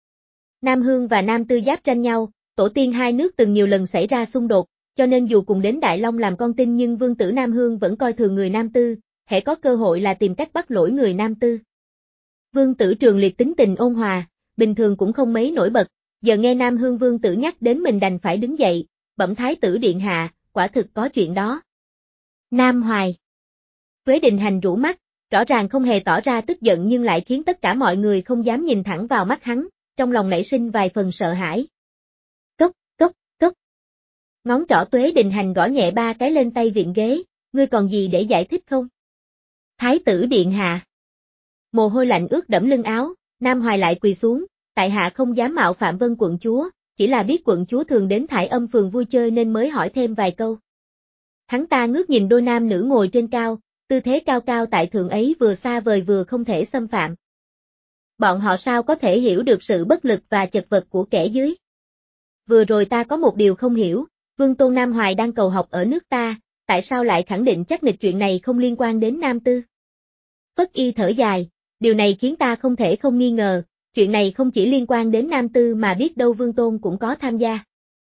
Nam Hương và Nam Tư giáp tranh nhau, tổ tiên hai nước từng nhiều lần xảy ra xung đột, cho nên dù cùng đến Đại Long làm con tin nhưng Vương tử Nam Hương vẫn coi thường người Nam Tư, hễ có cơ hội là tìm cách bắt lỗi người Nam Tư. Vương tử Trường Liệt tính tình ôn hòa, bình thường cũng không mấy nổi bật, giờ nghe Nam Hương Vương tử nhắc đến mình đành phải đứng dậy, bẩm thái tử điện hạ, quả thực có chuyện đó. Nam Hoài. Tuế Đình Hành rũ mắt, rõ ràng không hề tỏ ra tức giận nhưng lại khiến tất cả mọi người không dám nhìn thẳng vào mắt hắn, trong lòng nảy sinh vài phần sợ hãi. Cốc, cốc, cốc. Ngón trỏ Tuế Đình Hành gõ nhẹ ba cái lên tay viện ghế, ngươi còn gì để giải thích không? Thái tử điện hạ. Mồ hôi lạnh ướt đẫm lưng áo, Nam Hoài lại quỳ xuống, tại hạ không dám mạo phạm Vân quận chúa, chỉ là biết quận chúa thường đến Thải Âm phường vui chơi nên mới hỏi thêm vài câu. Hắn ta ngước nhìn đôi nam nữ ngồi trên cao, tư thế cao cao tại thượng ấy vừa xa vời vừa không thể xâm phạm. Bọn họ sao có thể hiểu được sự bất lực và chật vật của kẻ dưới? Vừa rồi ta có một điều không hiểu, Vương Tôn Nam Hoài đang cầu học ở nước ta, tại sao lại khẳng định chắc nịch chuyện này không liên quan đến Nam Tư? Phất Y thở dài, điều này khiến ta không thể không nghi ngờ, chuyện này không chỉ liên quan đến Nam Tư mà biết đâu Vương Tôn cũng có tham gia.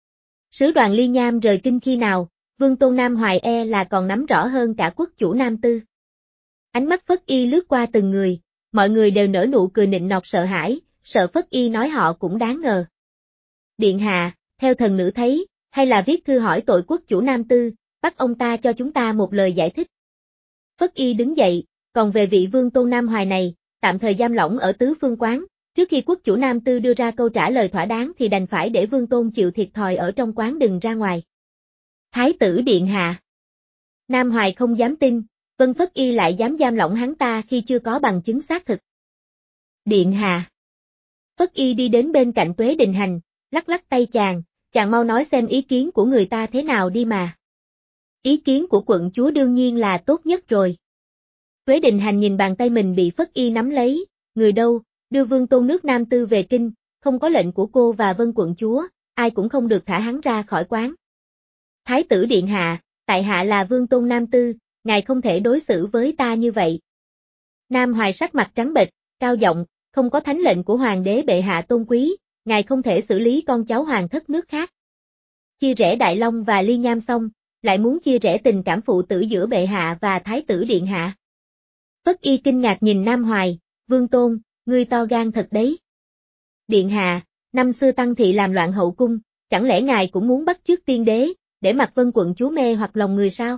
Sứ đoàn Ly Nham rời kinh khi nào, Vương Tôn Nam Hoài e là còn nắm rõ hơn cả quốc chủ Nam Tư. Ánh mắt Phất Y lướt qua từng người, mọi người đều nở nụ cười nịnh nọt sợ hãi, sợ Phất Y nói họ cũng đáng ngờ. Điện hạ, theo thần nữ thấy, hay là viết thư hỏi tội quốc chủ Nam Tư, bắt ông ta cho chúng ta một lời giải thích. Phất Y đứng dậy, còn về vị Vương Tôn Nam Hoài này, tạm thời giam lỏng ở Tứ Phương Quán, trước khi quốc chủ Nam Tư đưa ra câu trả lời thỏa đáng thì đành phải để Vương Tôn chịu thiệt thòi ở trong quán đừng ra ngoài. Thái tử điện hạ. Nam Hoài không dám tin, Vân Phất Y lại dám giam lỏng hắn ta khi chưa có bằng chứng xác thực. Điện hạ. Phất Y đi đến bên cạnh Tuế Đình Hành, lắc lắc tay chàng, chàng mau nói xem ý kiến của người ta thế nào đi mà. Ý kiến của quận chúa đương nhiên là tốt nhất rồi. Tuế Đình Hành nhìn bàn tay mình bị Phất Y nắm lấy, người đâu, đưa Vương Tôn nước Nam Tư về kinh, không có lệnh của cô và Vân quận chúa, ai cũng không được thả hắn ra khỏi quán. Thái tử điện hạ, tại hạ là Vương Tôn Nam Tư, ngài không thể đối xử với ta như vậy. Nam Hoài sắc mặt trắng bệch, cao giọng, không có thánh lệnh của hoàng đế bệ hạ tôn quý, ngài không thể xử lý con cháu hoàng thất nước khác. Chia rẽ Đại Long và Ly Nham xong, lại muốn chia rẽ tình cảm phụ tử giữa bệ hạ và thái tử điện hạ. Phất Y kinh ngạc nhìn Nam Hoài, Vương Tôn, ngươi to gan thật đấy. Điện hạ, năm xưa Tăng Thị làm loạn hậu cung, chẳng lẽ ngài cũng muốn bắt chước tiên đế, để mặc Vân quận chúa mê hoặc lòng người sao?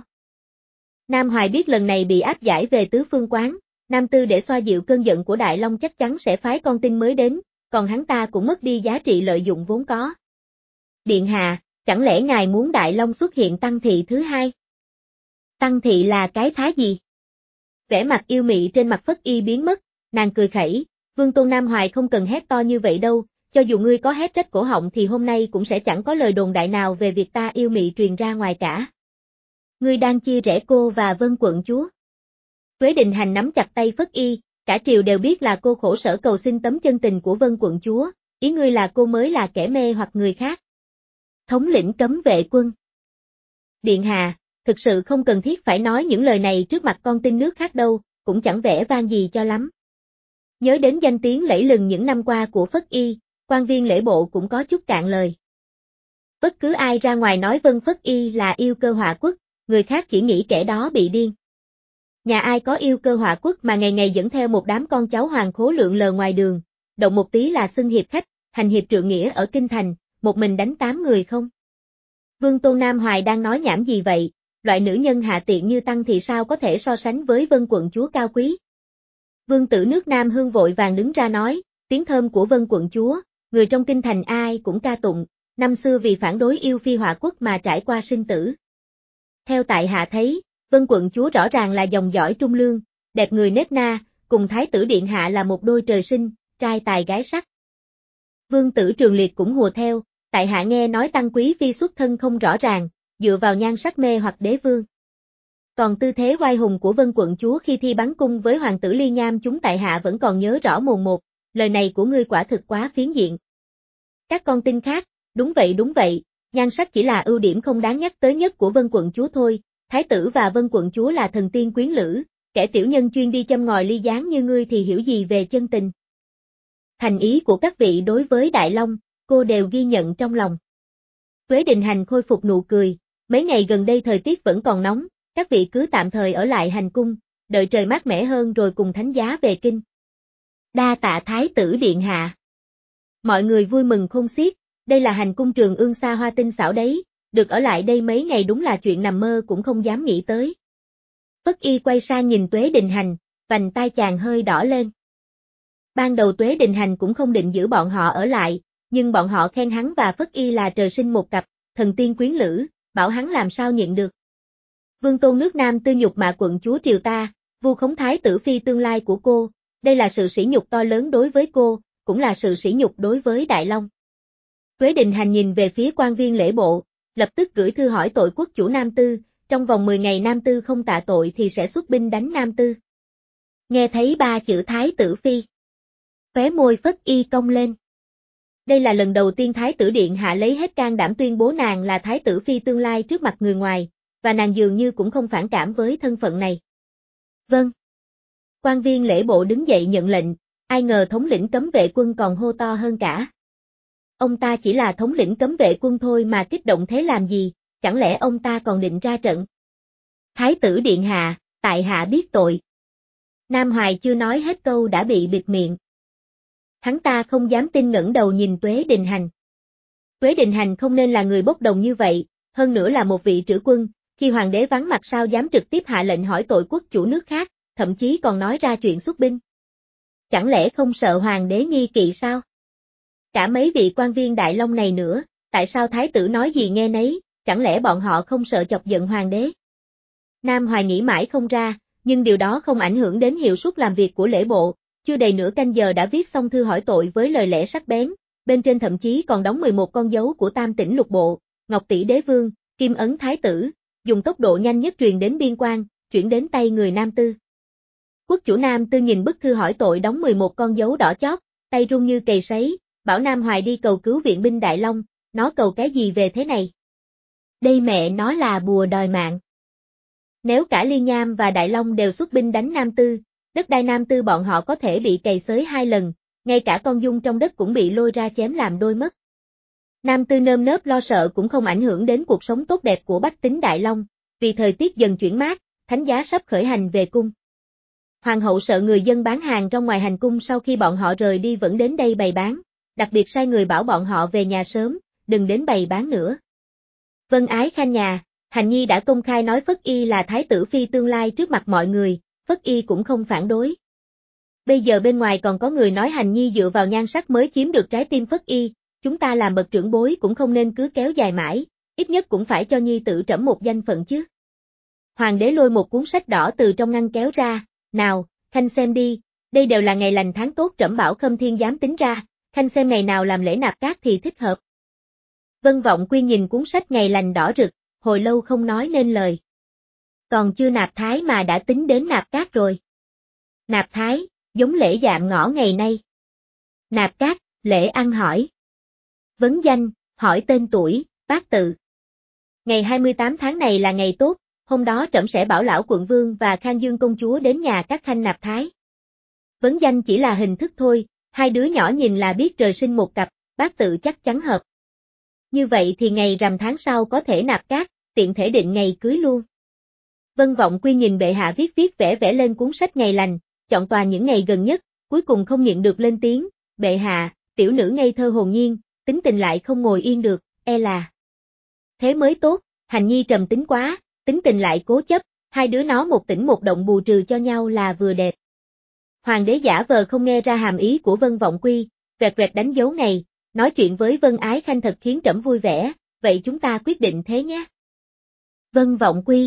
Nam Hoài biết lần này bị áp giải về tứ phương quán, Nam Tư để xoa dịu cơn giận của Đại Long chắc chắn sẽ phái con tin mới đến, còn hắn ta cũng mất đi giá trị lợi dụng vốn có. Điện hạ, chẳng lẽ ngài muốn Đại Long xuất hiện tăng thị thứ hai? Tăng thị là cái thá gì? Vẻ mặt yêu mị trên mặt Phất Y biến mất, nàng cười khẩy, Vương Tôn Nam Hoài không cần hét to như vậy đâu, cho dù ngươi có hét rách cổ họng thì hôm nay cũng sẽ chẳng có lời đồn đại nào về việc ta yêu mị truyền ra ngoài cả. Ngươi đang chia rẽ cô và Vân quận chúa. Tuế Đình Hành nắm chặt tay Phất Y, cả triều đều biết là cô khổ sở cầu xin tấm chân tình của Vân quận chúa, ý ngươi là cô mới là kẻ mê hoặc người khác. Thống lĩnh cấm vệ quân. Điện hạ, thực sự không cần thiết phải nói những lời này trước mặt con tin nước khác đâu, cũng chẳng vẻ vang gì cho lắm. Nhớ đến danh tiếng lẫy lừng những năm qua của Phất Y, quan viên lễ bộ cũng có chút cạn lời. Bất cứ ai ra ngoài nói Vân Phất Y là yêu cơ họa quốc, người khác chỉ nghĩ kẻ đó bị điên. Nhà ai có yêu cơ họa quốc mà ngày ngày dẫn theo một đám con cháu hoàng khố lượn lờ ngoài đường, động một tí là xưng hiệp khách, hành hiệp trượng nghĩa ở kinh thành, một mình đánh tám người không? Vương Tôn Nam Hoài đang nói nhảm gì vậy, loại nữ nhân hạ tiện như Tăng thì sao có thể so sánh với Vân quận chúa cao quý? Vương tử nước Nam Hương vội vàng đứng ra nói, tiếng thơm của Vân quận chúa, người trong kinh thành ai cũng ca tụng, năm xưa vì phản đối yêu phi họa quốc mà trải qua sinh tử. Theo tại hạ thấy, Vân quận chúa rõ ràng là dòng dõi trung lương, đẹp người nết na, cùng thái tử điện hạ là một đôi trời sinh, trai tài gái sắc. Vương tử Trường Liệt cũng hùa theo, tại hạ nghe nói Tăng quý phi xuất thân không rõ ràng, dựa vào nhan sắc mê hoặc đế vương. Còn tư thế oai hùng của Vân quận chúa khi thi bắn cung với hoàng tử Ly Nham chúng tại hạ vẫn còn nhớ rõ mồn một, lời này của ngươi quả thực quá phiến diện. Các con tin khác, đúng vậy đúng vậy, nhan sắc chỉ là ưu điểm không đáng nhắc tới nhất của Vân quận chúa thôi, thái tử và Vân quận chúa là thần tiên quyến lữ, kẻ tiểu nhân chuyên đi châm ngòi ly gián như ngươi thì hiểu gì về chân tình. Thành ý của các vị đối với Đại Long, cô đều ghi nhận trong lòng. Tuế Đình Hành khôi phục nụ cười, mấy ngày gần đây thời tiết vẫn còn nóng, các vị cứ tạm thời ở lại hành cung, đợi trời mát mẻ hơn rồi cùng thánh giá về kinh. Đa tạ thái tử điện hạ. Mọi người vui mừng khôn xiết, đây là hành cung Trường Ương xa hoa tinh xảo đấy, được ở lại đây mấy ngày đúng là chuyện nằm mơ cũng không dám nghĩ tới. Phất Y quay sang nhìn Tuế Đình Hành, vành tai chàng hơi đỏ lên. Ban đầu Tuế Đình Hành cũng không định giữ bọn họ ở lại, nhưng bọn họ khen hắn và Phất Y là trời sinh một cặp, thần tiên quyến lữ, bảo hắn làm sao nhịn được. Vương Tôn nước Nam tư nhục mạ quận chúa triều ta, vu khống thái tử phi tương lai của cô, đây là sự sỉ nhục to lớn đối với cô, cũng là sự sỉ nhục đối với Đại Long. Tuế Đình Hành nhìn về phía quan viên lễ bộ, lập tức gửi thư hỏi tội quốc chủ Nam Tư, trong vòng mười ngày Nam Tư không tạ tội thì sẽ xuất binh đánh Nam Tư. Nghe thấy ba chữ thái tử phi, khóe môi Phất Y cong lên. Đây là lần đầu tiên thái tử điện hạ lấy hết can đảm tuyên bố nàng là thái tử phi tương lai trước mặt người ngoài, và nàng dường như cũng không phản cảm với thân phận này. Vâng. Quan viên lễ bộ đứng dậy nhận lệnh, ai ngờ thống lĩnh cấm vệ quân còn hô to hơn cả. Ông ta chỉ là thống lĩnh cấm vệ quân thôi mà kích động thế làm gì, chẳng lẽ ông ta còn định ra trận? Thái tử điện hạ, tại hạ biết tội. Nam Hoài chưa nói hết câu đã bị bịt miệng. Hắn ta không dám tin ngẩng đầu nhìn Tuế Đình Hành. Tuế Đình Hành không nên là người bốc đồng như vậy, hơn nữa là một vị trữ quân, khi hoàng đế vắng mặt sao dám trực tiếp hạ lệnh hỏi tội quốc chủ nước khác, thậm chí còn nói ra chuyện xuất binh. Chẳng lẽ không sợ hoàng đế nghi kỵ sao? Cả mấy vị quan viên Đại Long này nữa, tại sao thái tử nói gì nghe nấy, chẳng lẽ bọn họ không sợ chọc giận hoàng đế? Nam Hoài nghĩ mãi không ra, nhưng điều đó không ảnh hưởng đến hiệu suất làm việc của lễ bộ, chưa đầy nửa canh giờ đã viết xong thư hỏi tội với lời lẽ sắc bén, bên trên thậm chí còn đóng mười một con dấu của Tam tỉnh lục bộ, Ngọc tỷ đế vương, Kim ấn thái tử, dùng tốc độ nhanh nhất truyền đến biên quan, chuyển đến tay người Nam Tư. Quốc chủ Nam Tư nhìn bức thư hỏi tội đóng mười một con dấu đỏ chót, tay run như cầy sấy, bảo Nam Hoài đi cầu cứu viện binh Đại Long, nó cầu cái gì về thế này? Đây mẹ nó là bùa đòi mạng. Nếu cả Ly Nham và Đại Long đều xuất binh đánh Nam Tư, đất đai Nam Tư bọn họ có thể bị cày xới hai lần, ngay cả con dung trong đất cũng bị lôi ra chém làm đôi mất. Nam Tư nơm nớp lo sợ cũng không ảnh hưởng đến cuộc sống tốt đẹp của bách tính Đại Long, vì thời tiết dần chuyển mát, thánh giá sắp khởi hành về cung. Hoàng hậu sợ người dân bán hàng trong ngoài hành cung sau khi bọn họ rời đi vẫn đến đây bày bán, đặc biệt sai người bảo bọn họ về nhà sớm, đừng đến bày bán nữa. Vân Ái Khanh nhà, Hành Nhi đã công khai nói Phất Y là thái tử phi tương lai trước mặt mọi người, Phất Y cũng không phản đối. Bây giờ bên ngoài còn có người nói Hành Nhi dựa vào nhan sắc mới chiếm được trái tim Phất Y, chúng ta làm bậc trưởng bối cũng không nên cứ kéo dài mãi, ít nhất cũng phải cho Nhi tử trẫm một danh phận chứ. Hoàng đế lôi một cuốn sách đỏ từ trong ngăn kéo ra, nào, Khanh xem đi, đây đều là ngày lành tháng tốt trẫm bảo Khâm Thiên Giám tính ra, Khanh xem ngày nào làm lễ nạp cát thì thích hợp. Vân Vọng Quy nhìn cuốn sách ngày lành đỏ rực, hồi lâu không nói nên lời. Còn chưa nạp thái mà đã tính đến nạp cát rồi. Nạp thái, giống lễ dạm ngõ ngày nay. Nạp cát, lễ ăn hỏi. Vấn danh, hỏi tên tuổi, bát tự. Ngày hai mươi tám tháng này là ngày tốt, hôm đó trẫm sẽ bảo lão quận vương và Khang Dương công chúa đến nhà các khanh nạp thái. Vấn danh chỉ là hình thức thôi, hai đứa nhỏ nhìn là biết trời sinh một cặp, bát tự chắc chắn hợp. Như vậy thì ngày rằm tháng sau có thể nạp cát, tiện thể định ngày cưới luôn. Vân Vọng Quy nhìn bệ hạ viết viết vẽ vẽ lên cuốn sách ngày lành, chọn toàn những ngày gần nhất, cuối cùng không nhịn được lên tiếng, bệ hạ, tiểu nữ ngây thơ hồn nhiên, tính tình lại không ngồi yên được, e là. Thế mới tốt, Hành Nhi trầm tính quá, tính tình lại cố chấp, hai đứa nó một tỉnh một động bù trừ cho nhau là vừa đẹp. Hoàng đế giả vờ không nghe ra hàm ý của Vân Vọng Quy, rẹt rẹt đánh dấu ngày, nói chuyện với Vân Ái Khanh thật khiến trẫm vui vẻ, vậy chúng ta quyết định thế nhé. Vân Vọng Quy.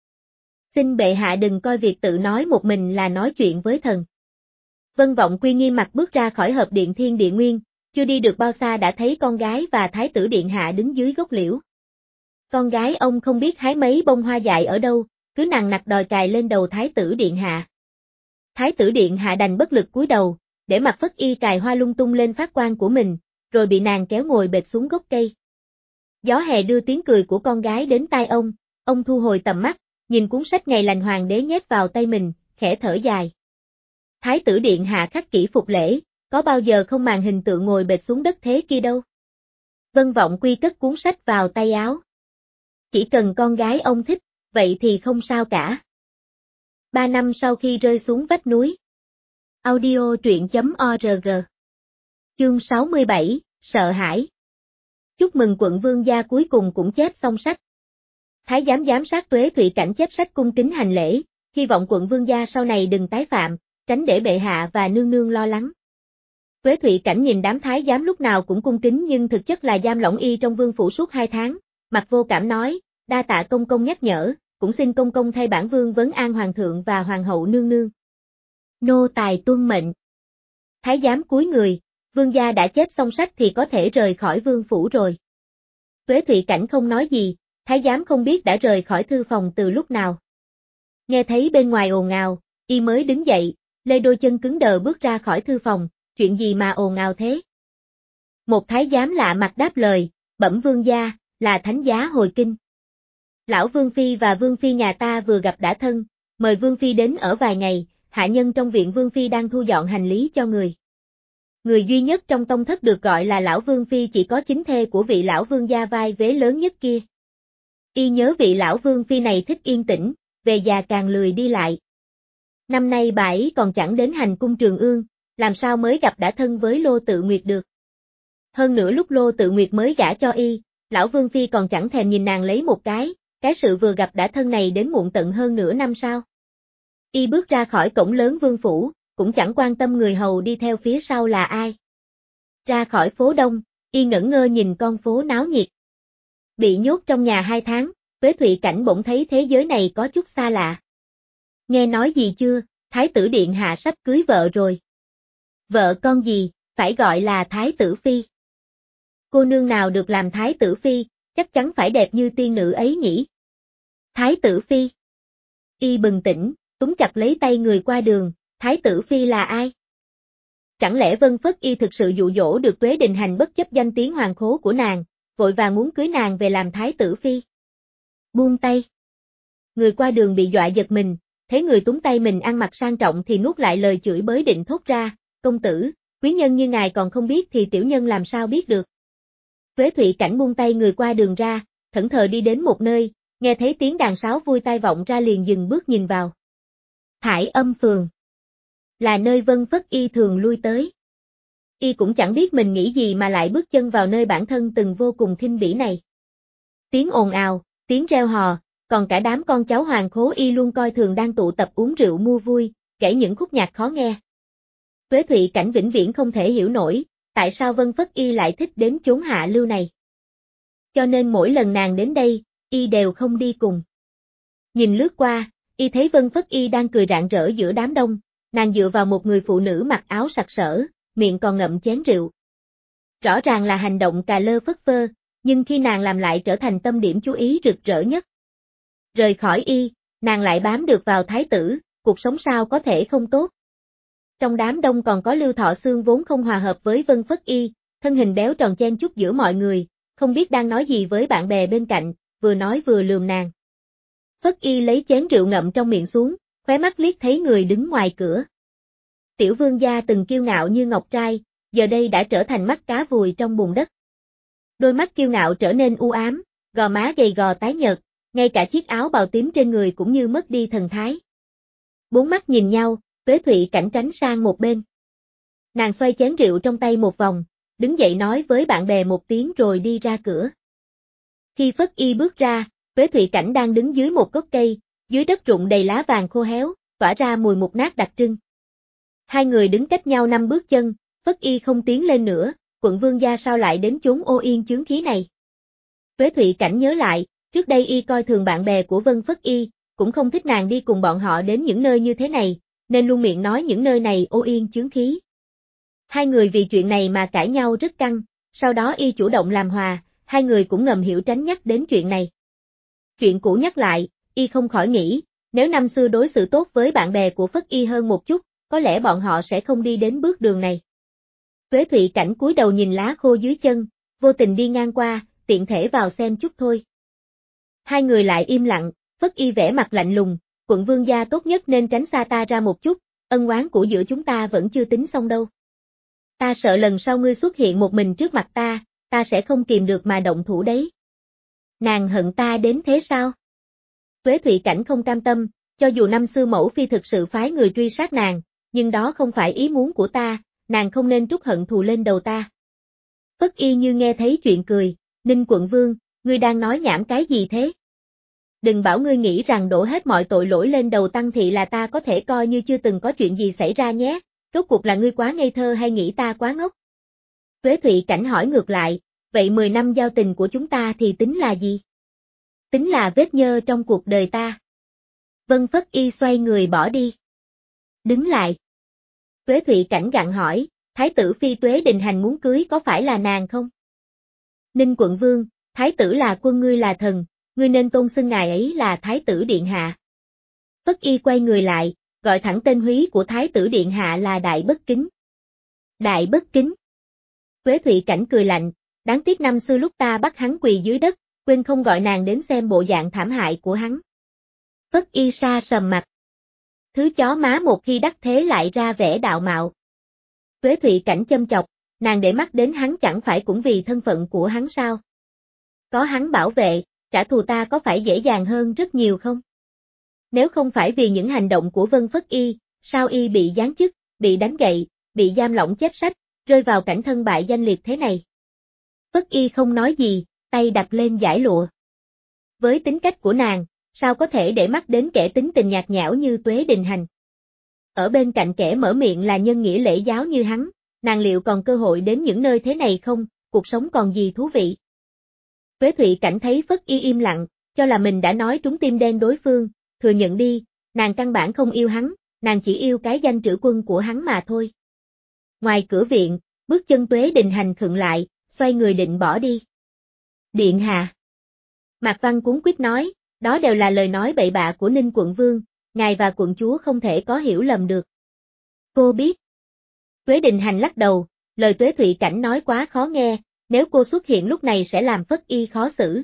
Xin bệ hạ đừng coi việc tự nói một mình là nói chuyện với thần. Vân Vọng Quy nghiêm mặt bước ra khỏi hợp điện Thiên Địa Nguyên, chưa đi được bao xa đã thấy con gái và thái tử điện hạ đứng dưới gốc liễu. Con gái ông không biết hái mấy bông hoa dại ở đâu, cứ nằng nặc đòi cài lên đầu thái tử điện hạ. Thái tử điện hạ đành bất lực cúi đầu, để mặc Phất Y cài hoa lung tung lên phát quan của mình, rồi bị nàng kéo ngồi bệt xuống gốc cây. Gió hè đưa tiếng cười của con gái đến tai ông, ông thu hồi tầm mắt, nhìn cuốn sách ngày lành hoàng đế nhét vào tay mình, khẽ thở dài. Thái tử điện hạ khắc kỷ phục lễ, có bao giờ không màng hình tượng ngồi bệt xuống đất thế kia đâu. Vân Vọng Quy cất cuốn sách vào tay áo. Chỉ cần con gái ông thích, vậy thì không sao cả. Ba năm sau khi rơi xuống vách núi. Audio truyện chấm org. Chương sáu mươi bảy, sợ hãi. Chúc mừng quận vương gia cuối cùng cũng chép xong sách. Thái giám giám sát Tuế Thụy Cảnh chép sách cung kính hành lễ, hy vọng quận vương gia sau này đừng tái phạm, tránh để bệ hạ và nương nương lo lắng. Tuế Thụy Cảnh nhìn đám thái giám lúc nào cũng cung kính nhưng thực chất là giam lỏng y trong vương phủ suốt hai tháng, mặt vô cảm nói, đa tạ công công nhắc nhở, cũng xin công công thay bản vương vấn an hoàng thượng và hoàng hậu nương nương. Nô tài tuân mệnh. Thái giám cúi người, vương gia đã chép xong sách thì có thể rời khỏi vương phủ rồi. Tuế Thụy Cảnh không nói gì, thái giám không biết đã rời khỏi thư phòng từ lúc nào. Nghe thấy bên ngoài ồn ào, y mới đứng dậy, lê đôi chân cứng đờ bước ra khỏi thư phòng, chuyện gì mà ồn ào thế? Một thái giám lạ mặt đáp lời, bẩm vương gia, là thánh giá hồi kinh. Lão vương phi và vương phi nhà ta vừa gặp đã thân, mời vương phi đến ở vài ngày, hạ nhân trong viện vương phi đang thu dọn hành lý cho người. Người duy nhất trong tông thất được gọi là lão vương phi chỉ có chính thê của vị lão vương gia vai vế lớn nhất kia. Y nhớ vị lão vương phi này thích yên tĩnh, về già càng lười đi lại. Năm nay bà ấy còn chẳng đến hành cung Trường Ương, làm sao mới gặp đã thân với Lô Tự Nguyệt được. Hơn nữa lúc Lô Tự Nguyệt mới gả cho y, lão vương phi còn chẳng thèm nhìn nàng lấy một cái, cái sự vừa gặp đã thân này đến muộn tận hơn nửa năm sau. Y bước ra khỏi cổng lớn vương phủ, cũng chẳng quan tâm người hầu đi theo phía sau là ai. Ra khỏi phố Đông, y ngẩn ngơ nhìn con phố náo nhiệt. Bị nhốt trong nhà hai tháng, Tuế Thụy Cảnh bỗng thấy thế giới này có chút xa lạ. Nghe nói gì chưa, thái tử điện hạ sắp cưới vợ rồi. Vợ con gì, phải gọi là thái tử phi. Cô nương nào được làm thái tử phi, chắc chắn phải đẹp như tiên nữ ấy nhỉ. Thái tử phi. Y bừng tỉnh, túm chặt lấy tay người qua đường, thái tử phi là ai? Chẳng lẽ Vân Phất Y thực sự dụ dỗ được Tuế Đình Hành bất chấp danh tiếng hoàng khố của nàng, vội vàng muốn cưới nàng về làm thái tử phi? Buông tay. Người qua đường bị dọa giật mình, thấy người túm tay mình ăn mặc sang trọng thì nuốt lại lời chửi bới định thốt ra, công tử, quý nhân như ngài còn không biết thì tiểu nhân làm sao biết được. Tuế Thụy Cảnh buông tay người qua đường ra, thẫn thờ đi đến một nơi, nghe thấy tiếng đàn sáo vui tai vọng ra liền dừng bước nhìn vào. Thải Âm Phường. Là nơi Vân Phất Y thường lui tới. Y cũng chẳng biết mình nghĩ gì mà lại bước chân vào nơi bản thân từng vô cùng khinh bỉ này. tiếng ồn ào, tiếng reo hò, còn cả đám con cháu Hoàng Khố Y luôn coi thường đang tụ tập uống rượu mua vui, kể những khúc nhạc khó nghe. Tuế Thụy Cảnh vĩnh viễn không thể hiểu nổi, tại sao Vân Phất Y lại thích đến chốn hạ lưu này. Cho nên mỗi lần nàng đến đây, Y đều không đi cùng. Nhìn lướt qua, Y thấy Vân Phất Y đang cười rạng rỡ giữa đám đông, nàng dựa vào một người phụ nữ mặc áo sặc sỡ, miệng còn ngậm chén rượu. Rõ ràng là hành động cà lơ phất phơ, nhưng khi nàng làm lại trở thành tâm điểm chú ý rực rỡ nhất. Rời khỏi Y, nàng lại bám được vào thái tử, cuộc sống sao có thể không tốt. Trong đám đông còn có Lưu Thọ Xương vốn không hòa hợp với Vân Phất Y, thân hình béo tròn chen chúc giữa mọi người, không biết đang nói gì với bạn bè bên cạnh, vừa nói vừa lườm nàng. Phất Y lấy chén rượu ngậm trong miệng xuống, khóe mắt liếc thấy người đứng ngoài cửa. Tiểu vương gia từng kiêu ngạo như ngọc trai, giờ đây đã trở thành mắt cá vùi trong bùn đất. Đôi mắt kiêu ngạo trở nên u ám, gò má gầy gò tái nhợt, ngay cả chiếc áo bào tím trên người cũng như mất đi thần thái. Bốn mắt nhìn nhau, Tuế Thụy Cảnh tránh sang một bên. Nàng xoay chén rượu trong tay một vòng, đứng dậy nói với bạn bè một tiếng rồi đi ra cửa. Khi Phất Y bước ra, Tuế Thụy Cảnh đang đứng dưới một gốc cây, dưới đất rụng đầy lá vàng khô héo, tỏa ra mùi mục nát đặc trưng. Hai người đứng cách nhau năm bước chân, Phất Y không tiến lên nữa, quận vương gia sao lại đến chốn ô yên chướng khí này. Tuế Thụy Cảnh nhớ lại, trước đây Y coi thường bạn bè của Vân Phất Y, cũng không thích nàng đi cùng bọn họ đến những nơi như thế này, nên luôn miệng nói những nơi này ô yên chướng khí. Hai người vì chuyện này mà cãi nhau rất căng, sau đó Y chủ động làm hòa, hai người cũng ngầm hiểu tránh nhắc đến chuyện này. Chuyện cũ nhắc lại, Y không khỏi nghĩ, nếu năm xưa đối xử tốt với bạn bè của Phất Y hơn một chút, có lẽ bọn họ sẽ không đi đến bước đường này. Tuế Thụy Cảnh cúi đầu nhìn lá khô dưới chân, vô tình đi ngang qua, tiện thể vào xem chút thôi. Hai người lại im lặng, Phất Y vẻ mặt lạnh lùng, quận vương gia tốt nhất nên tránh xa ta ra một chút, ân oán của giữa chúng ta vẫn chưa tính xong đâu. Ta sợ lần sau ngươi xuất hiện một mình trước mặt ta, ta sẽ không kìm được mà động thủ đấy. Nàng hận ta đến thế sao? Tuế Thụy Cảnh không cam tâm, cho dù năm xưa mẫu phi thực sự phái người truy sát nàng, nhưng đó không phải ý muốn của ta, nàng không nên trút hận thù lên đầu ta. Phất Y như nghe thấy chuyện cười, Ninh quận vương, ngươi đang nói nhảm cái gì thế? Đừng bảo ngươi nghĩ rằng đổ hết mọi tội lỗi lên đầu Tăng Thị là ta có thể coi như chưa từng có chuyện gì xảy ra nhé, rốt cuộc là ngươi quá ngây thơ hay nghĩ ta quá ngốc? Tuế Thụy Cảnh hỏi ngược lại, vậy mười năm giao tình của chúng ta thì tính là gì? Tính là vết nhơ trong cuộc đời ta. Vân Phất Y xoay người bỏ đi. Đứng lại. Tuế Thụy Cảnh gặng hỏi, Thái tử Phi Tuế Đình Hành muốn cưới có phải là nàng không? Ninh quận vương, Thái tử là quân ngươi là thần, ngươi nên tôn xưng ngài ấy là Thái tử Điện Hạ. Phất Y quay người lại, gọi thẳng tên húy của Thái tử Điện Hạ là Đại Bất Kính. Đại Bất Kính. Tuế Thụy Cảnh cười lạnh, đáng tiếc năm xưa lúc ta bắt hắn quỳ dưới đất, quên không gọi nàng đến xem bộ dạng thảm hại của hắn. Phất Y sa sầm mặt. Thứ chó má một khi đắc thế lại ra vẻ đạo mạo. Tuế Thụy Cảnh châm chọc, nàng để mắt đến hắn chẳng phải cũng vì thân phận của hắn sao? Có hắn bảo vệ, trả thù ta có phải dễ dàng hơn rất nhiều không? Nếu không phải vì những hành động của Vân Phất Y, sao Y bị giáng chức, bị đánh gậy, bị giam lỏng chép sách, rơi vào cảnh thân bại danh liệt thế này? Phất Y không nói gì, tay đặt lên dải lụa. Với tính cách của nàng, sao có thể để mắt đến kẻ tính tình nhạt nhẽo như Tuế Đình Hành? Ở bên cạnh kẻ mở miệng là nhân nghĩa lễ giáo như hắn, nàng liệu còn cơ hội đến những nơi thế này không, cuộc sống còn gì thú vị? Tuế Thụy Cảnh thấy Phất Y im lặng, cho là mình đã nói trúng tim đen đối phương, thừa nhận đi, nàng căn bản không yêu hắn, nàng chỉ yêu cái danh trữ quân của hắn mà thôi. Ngoài cửa viện, bước chân Tuế Đình Hành khựng lại, xoay người định bỏ đi. Điện hạ. Mạc Văn cuống quýt nói, đó đều là lời nói bậy bạ của Ninh quận vương, ngài và quận chúa không thể có hiểu lầm được. Cô biết. Tuế Đình Hành lắc đầu, lời Tuế Thụy Cảnh nói quá khó nghe, nếu cô xuất hiện lúc này sẽ làm Phất Y khó xử.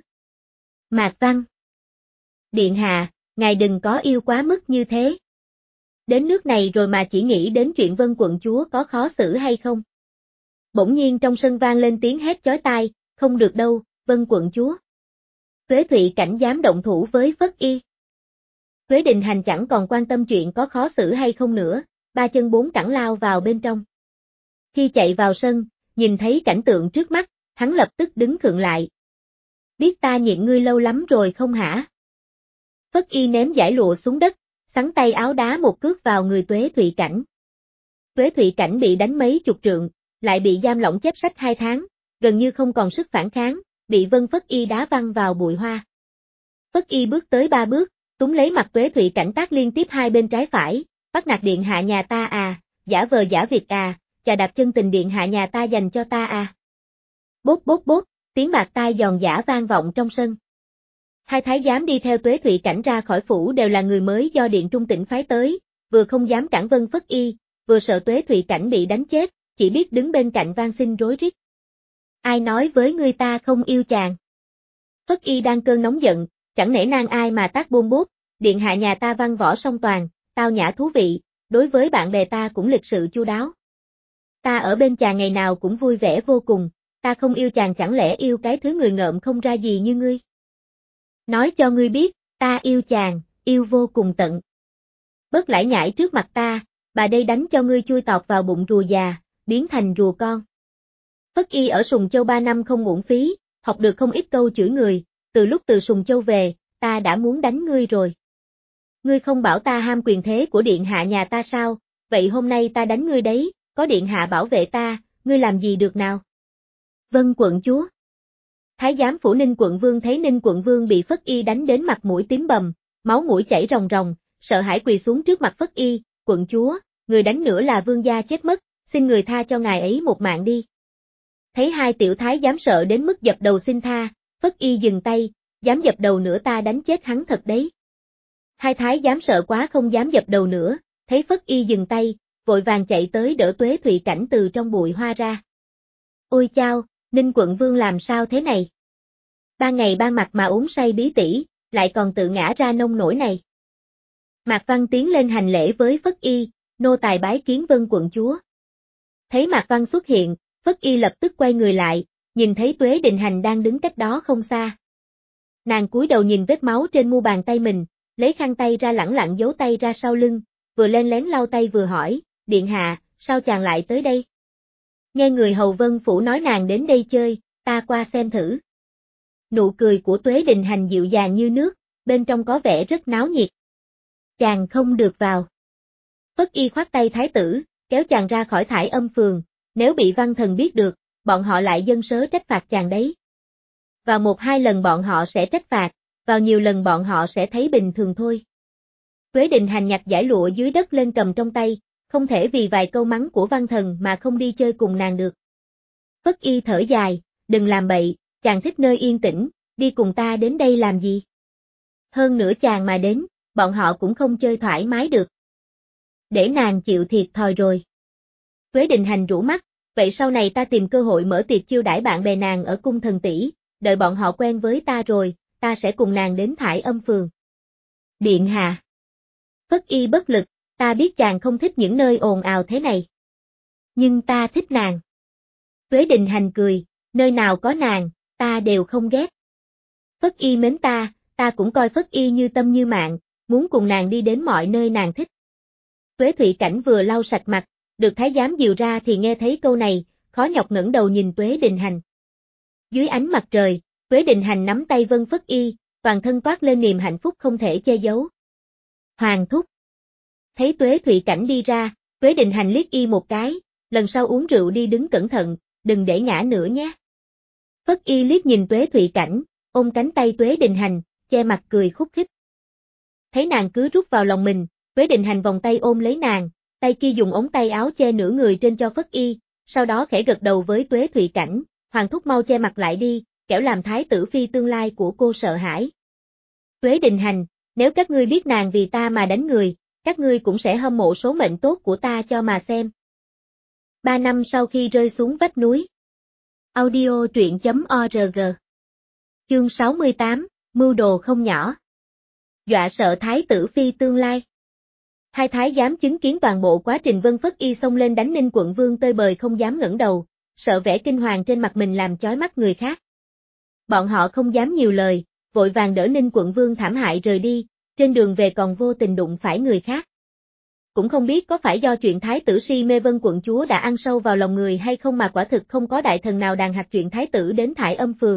Mạc Văn. Điện hạ, ngài đừng có yêu quá mức như thế. Đến nước này rồi mà chỉ nghĩ đến chuyện Vân quận chúa có khó xử hay không. Bỗng nhiên trong sân vang lên tiếng hét chói tai, không được đâu, Vân quận chúa. Tuế Thụy Cảnh dám động thủ với Phất Y. Tuế Đình Hành chẳng còn quan tâm chuyện có khó xử hay không nữa, ba chân bốn cẳng lao vào bên trong. Khi chạy vào sân, nhìn thấy cảnh tượng trước mắt, hắn lập tức đứng khựng lại. biết ta nhịn ngươi lâu lắm rồi không hả? Phất Y ném dải lụa xuống đất, xắn tay áo đá một cước vào người Tuế Thụy Cảnh. Tuế Thụy Cảnh bị đánh mấy chục trượng, lại bị giam lỏng chép sách hai tháng, gần như không còn sức phản kháng, bị Vân Phất Y đá văng vào bụi hoa. Phất Y bước tới ba bước, túm lấy mặt Tuế Thụy Cảnh tác liên tiếp hai bên trái phải, bắt nạt điện hạ nhà ta à, giả vờ giả việc à, chà đạp chân tình điện hạ nhà ta dành cho ta à. Bốp bốp bốp, tiếng bạc tai giòn giã vang vọng trong sân. Hai thái giám đi theo Tuế Thụy Cảnh ra khỏi phủ đều là người mới do Điện Trung Tỉnh phái tới, vừa không dám cản Vân Phất Y, vừa sợ Tuế Thụy Cảnh bị đánh chết, chỉ biết đứng bên cạnh van xin rối rít. Ai nói với ngươi ta không yêu chàng? Phất Y đang cơn nóng giận, chẳng nể nang ai mà tác bôn bốp, điện hạ nhà ta văn võ song toàn, tao nhã thú vị, đối với bạn bè ta cũng lịch sự chu đáo. Ta ở bên chàng ngày nào cũng vui vẻ vô cùng, ta không yêu chàng chẳng lẽ yêu cái thứ người ngợm không ra gì như ngươi? Nói cho ngươi biết, ta yêu chàng, yêu vô cùng tận. Bớt lải nhải trước mặt ta, bà đây đánh cho ngươi chui tọt vào bụng rùa già, biến thành rùa con. Phất Y ở Sùng Châu ba năm không uổng phí, học được không ít câu chửi người, từ lúc từ Sùng Châu về, ta đã muốn đánh ngươi rồi. Ngươi không bảo ta ham quyền thế của điện hạ nhà ta sao, vậy hôm nay ta đánh ngươi đấy, có điện hạ bảo vệ ta, ngươi làm gì được nào? Vâng quận chúa. Thái giám phủ Ninh quận vương thấy Ninh quận vương bị Phất Y đánh đến mặt mũi tím bầm, máu mũi chảy ròng ròng, sợ hãi quỳ xuống trước mặt Phất Y, quận chúa, người đánh nữa là vương gia chết mất, xin người tha cho ngài ấy một mạng đi. Thấy hai tiểu thái giám sợ đến mức dập đầu xin tha, Phất Y dừng tay, dám dập đầu nữa ta đánh chết hắn thật đấy. Hai thái giám sợ quá không dám dập đầu nữa, thấy Phất Y dừng tay, vội vàng chạy tới đỡ Tuế Thụy Cảnh từ trong bụi hoa ra. Ôi chao, Ninh quận vương làm sao thế này? Ba ngày ba mặt mà uống say bí tỉ, lại còn tự ngã ra nông nổi này. Mạc Văn tiến lên hành lễ với Phất Y, nô tài bái kiến Vân quận chúa. Thấy Mạc Văn xuất hiện, Phất Y lập tức quay người lại, nhìn thấy Tuế Đình Hành đang đứng cách đó không xa. Nàng cúi đầu nhìn vết máu trên mu bàn tay mình, lấy khăn tay ra lẳng lặng giấu tay ra sau lưng, vừa len lén lau tay vừa hỏi, điện hạ, sao chàng lại tới đây? Nghe người hầu Vân phủ nói nàng đến đây chơi, ta qua xem thử. Nụ cười của Tuế Đình Hành dịu dàng như nước, bên trong có vẻ rất náo nhiệt. Chàng không được vào. Phất Y khoát tay thái tử, kéo chàng ra khỏi Thải Âm phường, nếu bị văn thần biết được, bọn họ lại dâng sớ trách phạt chàng đấy. Vào một hai lần bọn họ sẽ trách phạt, vào nhiều lần bọn họ sẽ thấy bình thường thôi. Tuế Đình Hành nhặt dải lụa dưới đất lên cầm trong tay, không thể vì vài câu mắng của văn thần mà không đi chơi cùng nàng được. Phất Y thở dài, đừng làm bậy, chàng thích nơi yên tĩnh, đi cùng ta đến đây làm gì? Hơn nữa chàng mà đến, bọn họ cũng không chơi thoải mái được. Để nàng chịu thiệt thòi rồi. Tuế Đình Hành rũ mắt, vậy sau này ta tìm cơ hội mở tiệc chiêu đãi bạn bè nàng ở cung Thần Tỷ, đợi bọn họ quen với ta rồi, ta sẽ cùng nàng đến Thải Âm phường. Điện hạ. Phất Y bất lực, ta biết chàng không thích những nơi ồn ào thế này. Nhưng ta thích nàng. Tuế Đình Hành cười, nơi nào có nàng, ta đều không ghét. Phất Y mến ta, ta cũng coi Phất Y như tâm như mạng, muốn cùng nàng đi đến mọi nơi nàng thích. Tuế Thụy Cảnh vừa lau sạch mặt, được thái giám dìu ra thì nghe thấy câu này, khó nhọc ngẩng đầu nhìn Tuế Đình Hành. Dưới ánh mặt trời, Tuế Đình Hành nắm tay Vân Phất Y, toàn thân toát lên niềm hạnh phúc không thể che giấu. Hoàng thúc. Thấy Tuế Thụy Cảnh đi ra, Tuế Đình Hành liếc Y một cái, lần sau uống rượu đi đứng cẩn thận, đừng để ngã nữa nhé. Phất Y liếc nhìn Tuế Thụy Cảnh, ôm cánh tay Tuế Đình Hành, che mặt cười khúc khích. Thấy nàng cứ rút vào lòng mình, Tuế Đình Hành vòng tay ôm lấy nàng, tay kia dùng ống tay áo che nửa người trên cho Phất Y, sau đó khẽ gật đầu với Tuế Thụy Cảnh, hoàng thúc mau che mặt lại đi, kẻo làm thái tử phi tương lai của cô sợ hãi. Tuế Đình Hành, nếu các ngươi biết nàng vì ta mà đánh người, các ngươi cũng sẽ hâm mộ số mệnh tốt của ta cho mà xem. Ba năm sau khi rơi xuống vách núi. Audio truyện chấm org. Chương sáu mươi tám, mưu đồ không nhỏ. Dọa sợ thái tử phi tương lai. Hai thái giám chứng kiến toàn bộ quá trình Vân Phất Y xông lên đánh Ninh quận vương tơi bời không dám ngẩng đầu, sợ vẻ kinh hoàng trên mặt mình làm chói mắt người khác. Bọn họ không dám nhiều lời, vội vàng đỡ Ninh quận vương thảm hại rời đi, trên đường về còn vô tình đụng phải người khác. Cũng không biết có phải do chuyện thái tử si mê Vân quận chúa đã ăn sâu vào lòng người hay không mà quả thực không có đại thần nào đàn hạt chuyện thái tử đến Thải Âm phường,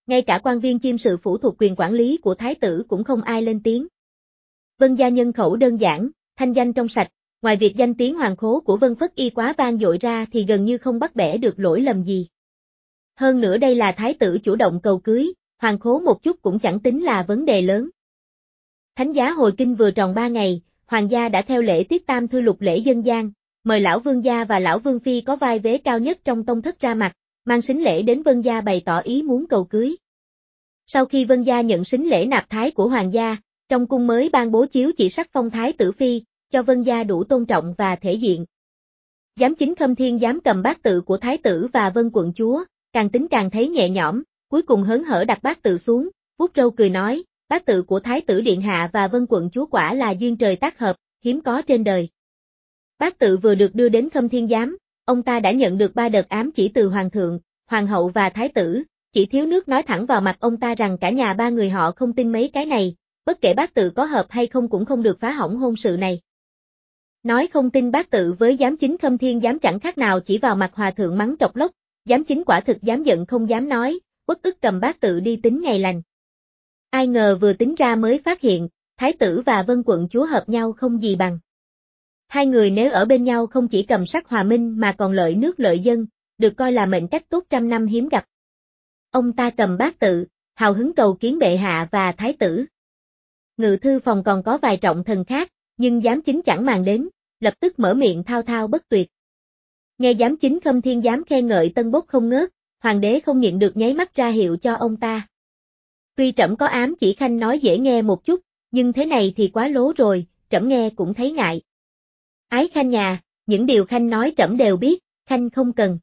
ngay cả quan viên chiêm sự phủ thuộc quyền quản lý của thái tử cũng không ai lên tiếng. Vân gia nhân khẩu đơn giản, thanh danh trong sạch, ngoài việc danh tiếng hoàng khố của Vân Phất Y quá vang dội ra thì gần như không bắt bẻ được lỗi lầm gì. Hơn nữa đây là thái tử chủ động cầu cưới, hoàng khố một chút cũng chẳng tính là vấn đề lớn. Thánh giá hồi kinh vừa tròn ba ngày, hoàng gia đã theo lễ tiết tam thư lục lễ dân gian, mời lão vương gia và lão vương phi có vai vế cao nhất trong tông thất ra mặt, mang sính lễ đến Vân gia bày tỏ ý muốn cầu cưới. Sau khi Vân gia nhận sính lễ nạp thái của hoàng gia, trong cung mới ban bố chiếu chỉ sắc phong thái tử phi, cho Vân gia đủ tôn trọng và thể diện. Giám chính Khâm Thiên dám cầm bát tự của thái tử và Vân quận chúa, càng tính càng thấy nhẹ nhõm, cuối cùng hớn hở đặt bát tự xuống, vuốt râu cười nói, bát tự của thái tử điện hạ và Vân quận chúa quả là duyên trời tác hợp, hiếm có trên đời. Bát tự vừa được đưa đến Khâm Thiên giám, ông ta đã nhận được ba đợt ám chỉ từ hoàng thượng, hoàng hậu và thái tử, chỉ thiếu nước nói thẳng vào mặt ông ta rằng cả nhà ba người họ không tin mấy cái này, bất kể bát tự có hợp hay không cũng không được phá hỏng hôn sự này. Nói không tin bát tự với giám chính Khâm Thiên giám chẳng khác nào chỉ vào mặt hòa thượng mắng trọc lóc, giám chính quả thực dám giận không dám nói, uất ức cầm bát tự đi tính ngày lành. Ai ngờ vừa tính ra mới phát hiện, thái tử và Vân quận chúa hợp nhau không gì bằng. Hai người nếu ở bên nhau không chỉ cầm sắc hòa minh mà còn lợi nước lợi dân, được coi là mệnh cách tốt trăm năm hiếm gặp. Ông ta cầm bát tự, hào hứng cầu kiến bệ hạ và thái tử. Ngự thư phòng còn có vài trọng thần khác, nhưng giám chính chẳng màng đến, lập tức mở miệng thao thao bất tuyệt. Nghe giám chính Khâm Thiên giám khen ngợi tân bốc không ngớt, hoàng đế không nhịn được nháy mắt ra hiệu cho ông ta. Tuy trẫm có ám chỉ khanh nói dễ nghe một chút, nhưng thế này thì quá lố rồi, trẫm nghe cũng thấy ngại. Ái khanh nhà, những điều khanh nói trẫm đều biết, khanh không cần.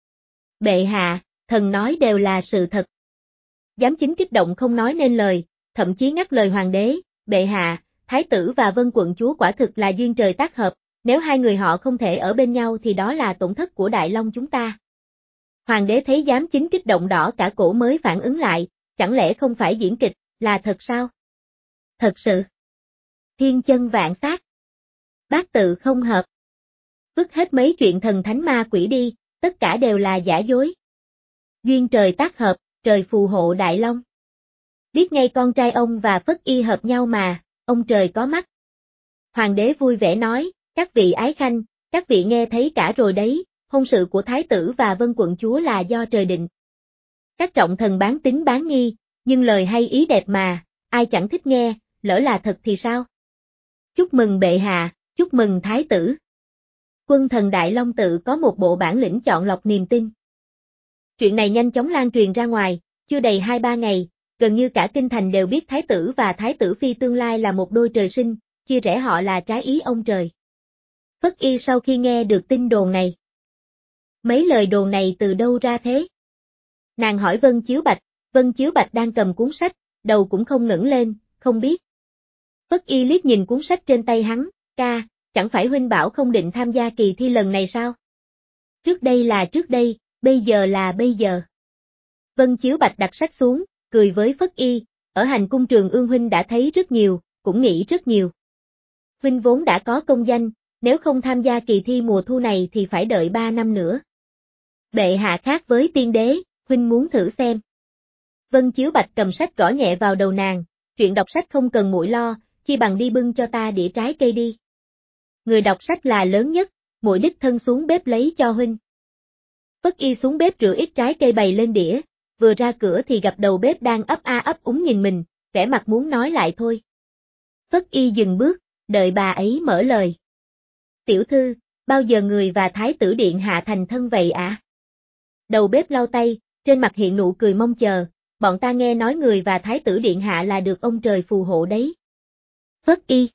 Bệ hạ, thần nói đều là sự thật. Giám chính kích động không nói nên lời, thậm chí ngắt lời hoàng đế, bệ hạ, thái tử và Vân quận chúa quả thực là duyên trời tác hợp, nếu hai người họ không thể ở bên nhau thì đó là tổn thất của Đại Long chúng ta. Hoàng đế thấy giám chính kích động đỏ cả cổ mới phản ứng lại, chẳng lẽ không phải diễn kịch, là thật sao? Thật sự. Thiên chân vạn sát. Bát tự không hợp. Vứt hết mấy chuyện thần thánh ma quỷ đi, tất cả đều là giả dối. Duyên trời tác hợp, trời phù hộ Đại Long. Biết ngay con trai ông và Phất Y hợp nhau mà, ông trời có mắt. Hoàng đế vui vẻ nói, các vị ái khanh, các vị nghe thấy cả rồi đấy, hôn sự của thái tử và Vân quận chúa là do trời định. Các trọng thần bán tín bán nghi, nhưng lời hay ý đẹp mà, ai chẳng thích nghe, lỡ là thật thì sao? Chúc mừng bệ hạ, chúc mừng thái tử. Quân thần Đại Long tự có một bộ bản lĩnh chọn lọc niềm tin. Chuyện này nhanh chóng lan truyền ra ngoài, chưa đầy hai ba ngày, gần như cả kinh thành đều biết thái tử và thái tử phi tương lai là một đôi trời sinh, chia rẽ họ là trái ý ông trời. Phất Y sau khi nghe được tin đồn này. Mấy lời đồn này từ đâu ra thế? Nàng hỏi Vân Chiếu Bạch, Vân Chiếu Bạch đang cầm cuốn sách, đầu cũng không ngẩng lên, không biết. Phất Y liếc nhìn cuốn sách trên tay hắn, ca, chẳng phải huynh bảo không định tham gia kỳ thi lần này sao? Trước đây là trước đây, bây giờ là bây giờ. Vân Chiếu Bạch đặt sách xuống, cười với Phất Y, ở hành cung Trường Ương huynh đã thấy rất nhiều, cũng nghĩ rất nhiều. Huynh vốn đã có công danh, nếu không tham gia kỳ thi mùa thu này thì phải đợi ba năm nữa. Bệ hạ khác với tiên đế, huynh muốn thử xem. Vân Chiếu Bạch cầm sách gõ nhẹ vào đầu nàng, chuyện đọc sách không cần muội lo, chi bằng đi bưng cho ta đĩa trái cây đi. Người đọc sách là lớn nhất, muội đích thân xuống bếp lấy cho huynh. Phất Y xuống bếp rửa ít trái cây bày lên đĩa, vừa ra cửa thì gặp đầu bếp đang ấp a ấp úng nhìn mình, vẻ mặt muốn nói lại thôi. Phất Y dừng bước, đợi bà ấy mở lời. Tiểu thư, bao giờ người và thái tử điện hạ thành thân vậy ạ? À? Đầu bếp lau tay, trên mặt hiện nụ cười mong chờ, bọn ta nghe nói người và thái tử điện hạ là được ông trời phù hộ đấy. Phất Y.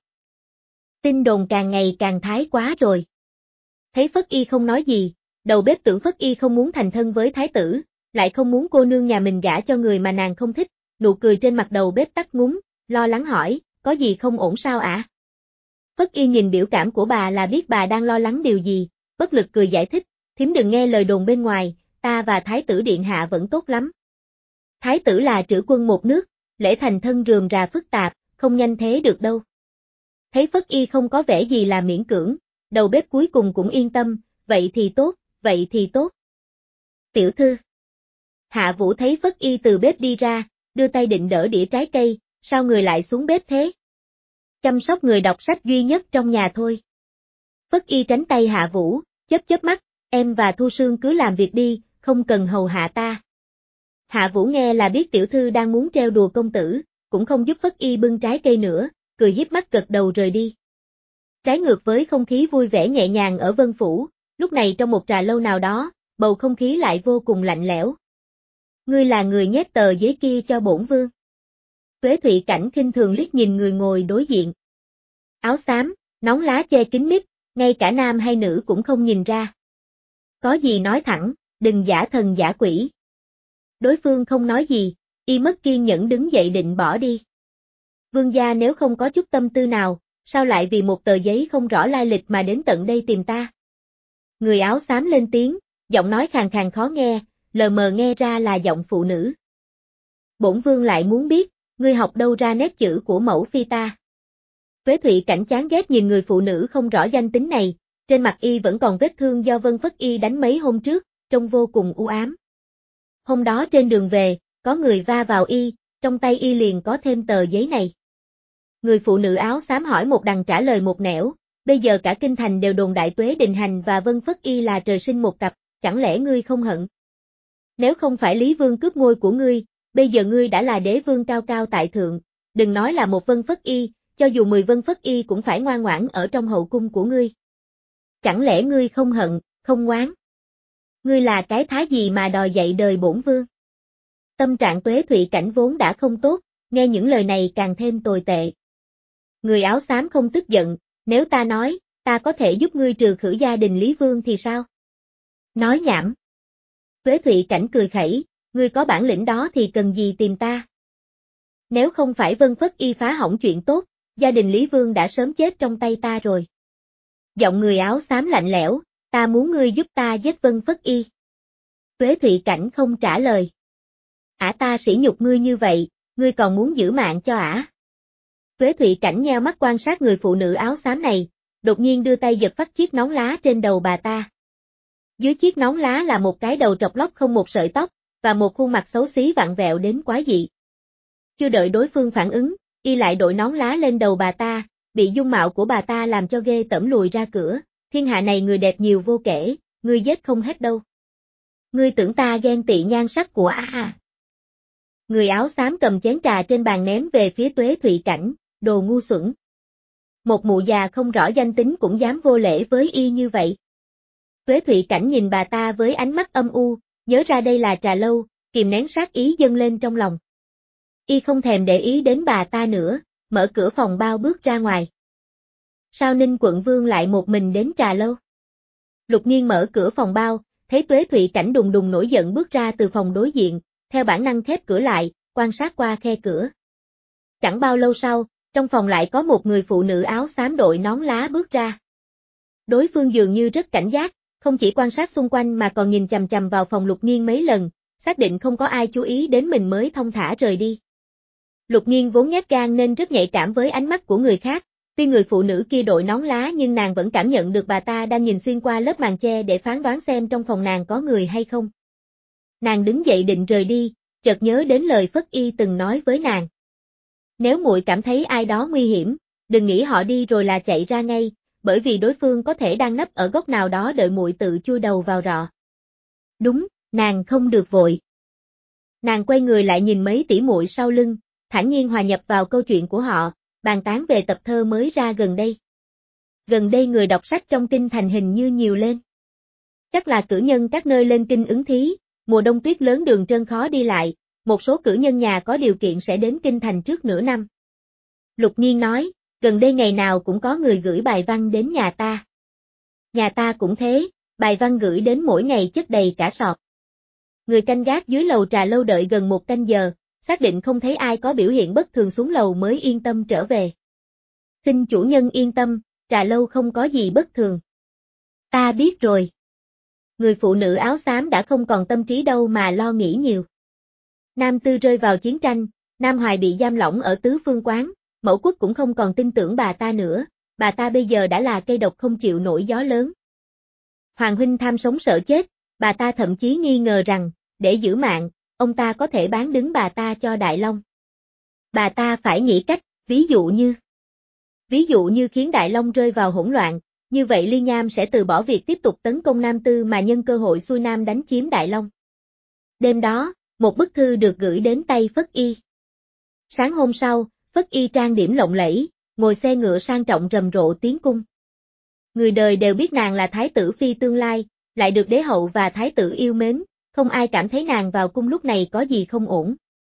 Tin đồn càng ngày càng thái quá rồi. Thấy Phất Y không nói gì, đầu bếp tưởng Phất Y không muốn thành thân với thái tử, lại không muốn cô nương nhà mình gả cho người mà nàng không thích, nụ cười trên mặt đầu bếp tắt ngúm, lo lắng hỏi, có gì không ổn sao ạ? À? Phất Y nhìn biểu cảm của bà là biết bà đang lo lắng điều gì, bất lực cười giải thích, thím đừng nghe lời đồn bên ngoài, ta và thái tử điện hạ vẫn tốt lắm. Thái tử là trữ quân một nước, lễ thành thân rườm rà phức tạp, không nhanh thế được đâu. Thấy Phất Y không có vẻ gì là miễn cưỡng, đầu bếp cuối cùng cũng yên tâm, vậy thì tốt, vậy thì tốt. Tiểu thư. Hạ Vũ thấy Phất Y từ bếp đi ra, đưa tay định đỡ đĩa trái cây, sao người lại xuống bếp thế? Chăm sóc người đọc sách duy nhất trong nhà thôi. Phất Y tránh tay Hạ Vũ, chớp chớp mắt, em và Thu Sương cứ làm việc đi, không cần hầu hạ ta. Hạ Vũ nghe là biết tiểu thư đang muốn trêu đùa công tử, cũng không giúp Phất Y bưng trái cây nữa, cười hiếp mắt gật đầu rời đi. Trái ngược với không khí vui vẻ nhẹ nhàng ở Vân Phủ, lúc này trong một trà lâu nào đó, bầu không khí lại vô cùng lạnh lẽo. Ngươi là người nhét tờ giấy kia cho bổn vương. Tuế Thụy Cảnh khinh thường liếc nhìn người ngồi đối diện. Áo xám, nón lá che kín mít, ngay cả nam hay nữ cũng không nhìn ra. Có gì nói thẳng, đừng giả thần giả quỷ. Đối phương không nói gì, y mất kiên nhẫn đứng dậy định bỏ đi. Vương gia nếu không có chút tâm tư nào, sao lại vì một tờ giấy không rõ lai lịch mà đến tận đây tìm ta? Người áo xám lên tiếng, giọng nói khàn khàn khó nghe, lờ mờ nghe ra là giọng phụ nữ. Bổn vương lại muốn biết, ngươi học đâu ra nét chữ của mẫu phi ta? Tuế Thụy Cảnh chán ghét nhìn người phụ nữ không rõ danh tính này, trên mặt y vẫn còn vết thương do Vân Phất Y đánh mấy hôm trước, trông vô cùng u ám. Hôm đó trên đường về, có người va vào y, trong tay y liền có thêm tờ giấy này. Người phụ nữ áo xám hỏi một đằng trả lời một nẻo, bây giờ cả kinh thành đều đồn đại Tuế Đình Hành và Vân Phất Y là trời sinh một cặp, chẳng lẽ ngươi không hận? Nếu không phải Lý Vương cướp ngôi của ngươi, bây giờ ngươi đã là đế vương cao cao tại thượng, đừng nói là một Vân Phất Y, cho dù mười Vân Phất Y cũng phải ngoan ngoãn ở trong hậu cung của ngươi. Chẳng lẽ ngươi không hận, không oán? Ngươi là cái thá gì mà đòi dậy đời bổn vương? Tâm trạng Tuế Thụy Cảnh vốn đã không tốt, nghe những lời này càng thêm tồi tệ. Người áo xám không tức giận, nếu ta nói, ta có thể giúp ngươi trừ khử gia đình Lý Vương thì sao? Nói nhảm. Tuế Thụy Cảnh cười khẩy, ngươi có bản lĩnh đó thì cần gì tìm ta? Nếu không phải Vân Phất Y phá hỏng chuyện tốt, gia đình Lý Vương đã sớm chết trong tay ta rồi. Giọng người áo xám lạnh lẽo, ta muốn ngươi giúp ta giết Vân Phất Y. Tuế Thụy Cảnh không trả lời. Ả ta sỉ nhục ngươi như vậy, ngươi còn muốn giữ mạng cho ả? Tuế Thụy Cảnh nheo mắt quan sát người phụ nữ áo xám này, đột nhiên đưa tay giật phắt chiếc nón lá trên đầu bà ta. Dưới chiếc nón lá là một cái đầu trọc lóc không một sợi tóc, và một khuôn mặt xấu xí vặn vẹo đến quái dị. Chưa đợi đối phương phản ứng, y lại đội nón lá lên đầu bà ta, bị dung mạo của bà ta làm cho ghê tởm lùi ra cửa, thiên hạ này người đẹp nhiều vô kể, ngươi giết không hết đâu. Ngươi tưởng ta ghen tị nhan sắc của ả à? Người áo xám cầm chén trà trên bàn ném về phía Tuế Thụy Cảnh, đồ ngu xuẩn. Một mụ già không rõ danh tính cũng dám vô lễ với y như vậy. Tuế Thụy Cảnh nhìn bà ta với ánh mắt âm u, nhớ ra đây là trà lâu, kìm nén sát ý dâng lên trong lòng. Y không thèm để ý đến bà ta nữa, mở cửa phòng bao bước ra ngoài. Sao Ninh quận vương lại một mình đến trà lâu? Lục Nghiên mở cửa phòng bao, thấy Tuế Thụy Cảnh đùng đùng nổi giận bước ra từ phòng đối diện, theo bản năng khép cửa lại, quan sát qua khe cửa. Chẳng bao lâu sau, trong phòng lại có một người phụ nữ áo xám đội nón lá bước ra. Đối phương dường như rất cảnh giác, không chỉ quan sát xung quanh mà còn nhìn chằm chằm vào phòng Lục Nghiên mấy lần, xác định không có ai chú ý đến mình mới thong thả rời đi. Lục Nghiên vốn nhát gan nên rất nhạy cảm với ánh mắt của người khác, tuy người phụ nữ kia đội nón lá nhưng nàng vẫn cảm nhận được bà ta đang nhìn xuyên qua lớp màn che để phán đoán xem trong phòng nàng có người hay không. Nàng đứng dậy định rời đi, chợt nhớ đến lời Phất Y từng nói với nàng. Nếu muội cảm thấy ai đó nguy hiểm, đừng nghĩ họ đi rồi là chạy ra ngay, bởi vì đối phương có thể đang nấp ở góc nào đó đợi muội tự chui đầu vào rọ. Đúng, nàng không được vội. Nàng quay người lại nhìn mấy tỷ muội sau lưng, thản nhiên hòa nhập vào câu chuyện của họ, bàn tán về tập thơ mới ra gần đây. Gần đây người đọc sách trong kinh thành hình như nhiều lên. Chắc là cử nhân các nơi lên kinh ứng thí, mùa đông tuyết lớn đường trơn khó đi lại, một số cử nhân nhà có điều kiện sẽ đến kinh thành trước nửa năm. Lục Nghiên nói, gần đây ngày nào cũng có người gửi bài văn đến nhà ta. Nhà ta cũng thế, bài văn gửi đến mỗi ngày chất đầy cả sọt. Người canh gác dưới lầu trà lâu đợi gần một canh giờ, xác định không thấy ai có biểu hiện bất thường xuống lầu mới yên tâm trở về. Xin chủ nhân yên tâm, trà lâu không có gì bất thường. Ta biết rồi. Người phụ nữ áo xám đã không còn tâm trí đâu mà lo nghĩ nhiều. Nam Tư rơi vào chiến tranh, Nam Hoài bị giam lỏng ở tứ phương quán, Mẫu Quốc cũng không còn tin tưởng bà ta nữa, bà ta bây giờ đã là cây độc không chịu nổi gió lớn. Hoàng huynh tham sống sợ chết, bà ta thậm chí nghi ngờ rằng, để giữ mạng, ông ta có thể bán đứng bà ta cho Đại Long. Bà ta phải nghĩ cách, ví dụ như Ví dụ như khiến Đại Long rơi vào hỗn loạn, như vậy Ly Nham sẽ từ bỏ việc tiếp tục tấn công Nam Tư mà nhân cơ hội xuôi Nam đánh chiếm Đại Long. Đêm đó, một bức thư được gửi đến tay Phất Y. Sáng hôm sau, Phất Y trang điểm lộng lẫy, ngồi xe ngựa sang trọng rầm rộ tiến cung. Người đời đều biết nàng là thái tử phi tương lai, lại được đế hậu và thái tử yêu mến, không ai cảm thấy nàng vào cung lúc này có gì không ổn.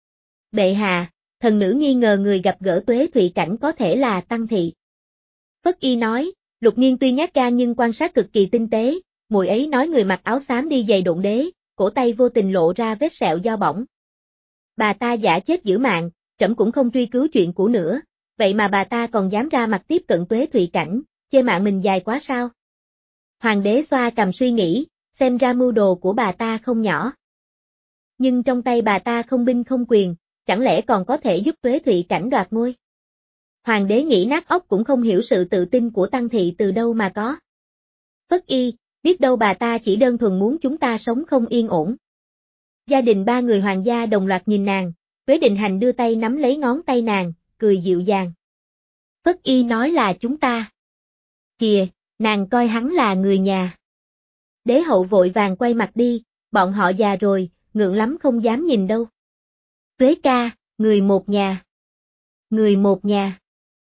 Bệ hạ, thần nữ nghi ngờ người gặp gỡ Tuế Thụy Cảnh có thể là Tăng Thị. Phất Y nói, Lục Nghiên tuy nhát gan nhưng quan sát cực kỳ tinh tế, muội ấy nói người mặc áo xám đi giày độn đế, cổ tay vô tình lộ ra vết sẹo do bỏng. Bà ta giả chết giữ mạng, trẫm cũng không truy cứu chuyện cũ nữa, vậy mà bà ta còn dám ra mặt tiếp cận Tuế Thụy Cảnh, chê mạng mình dài quá sao? Hoàng đế xoa cằm suy nghĩ, xem ra mưu đồ của bà ta không nhỏ. Nhưng trong tay bà ta không binh không quyền, chẳng lẽ còn có thể giúp Tuế Thụy Cảnh đoạt ngôi? Hoàng đế nghĩ nát óc cũng không hiểu sự tự tin của Tăng Thị từ đâu mà có. Phất Y, biết đâu bà ta chỉ đơn thuần muốn chúng ta sống không yên ổn. Gia đình ba người hoàng gia đồng loạt nhìn nàng, Tuế Định Hành đưa tay nắm lấy ngón tay nàng, cười dịu dàng. Phất Y nói là chúng ta. Kìa, nàng coi hắn là người nhà. Đế hậu vội vàng quay mặt đi, bọn họ già rồi, ngượng lắm không dám nhìn đâu. Tuế ca, người một nhà. Người một nhà.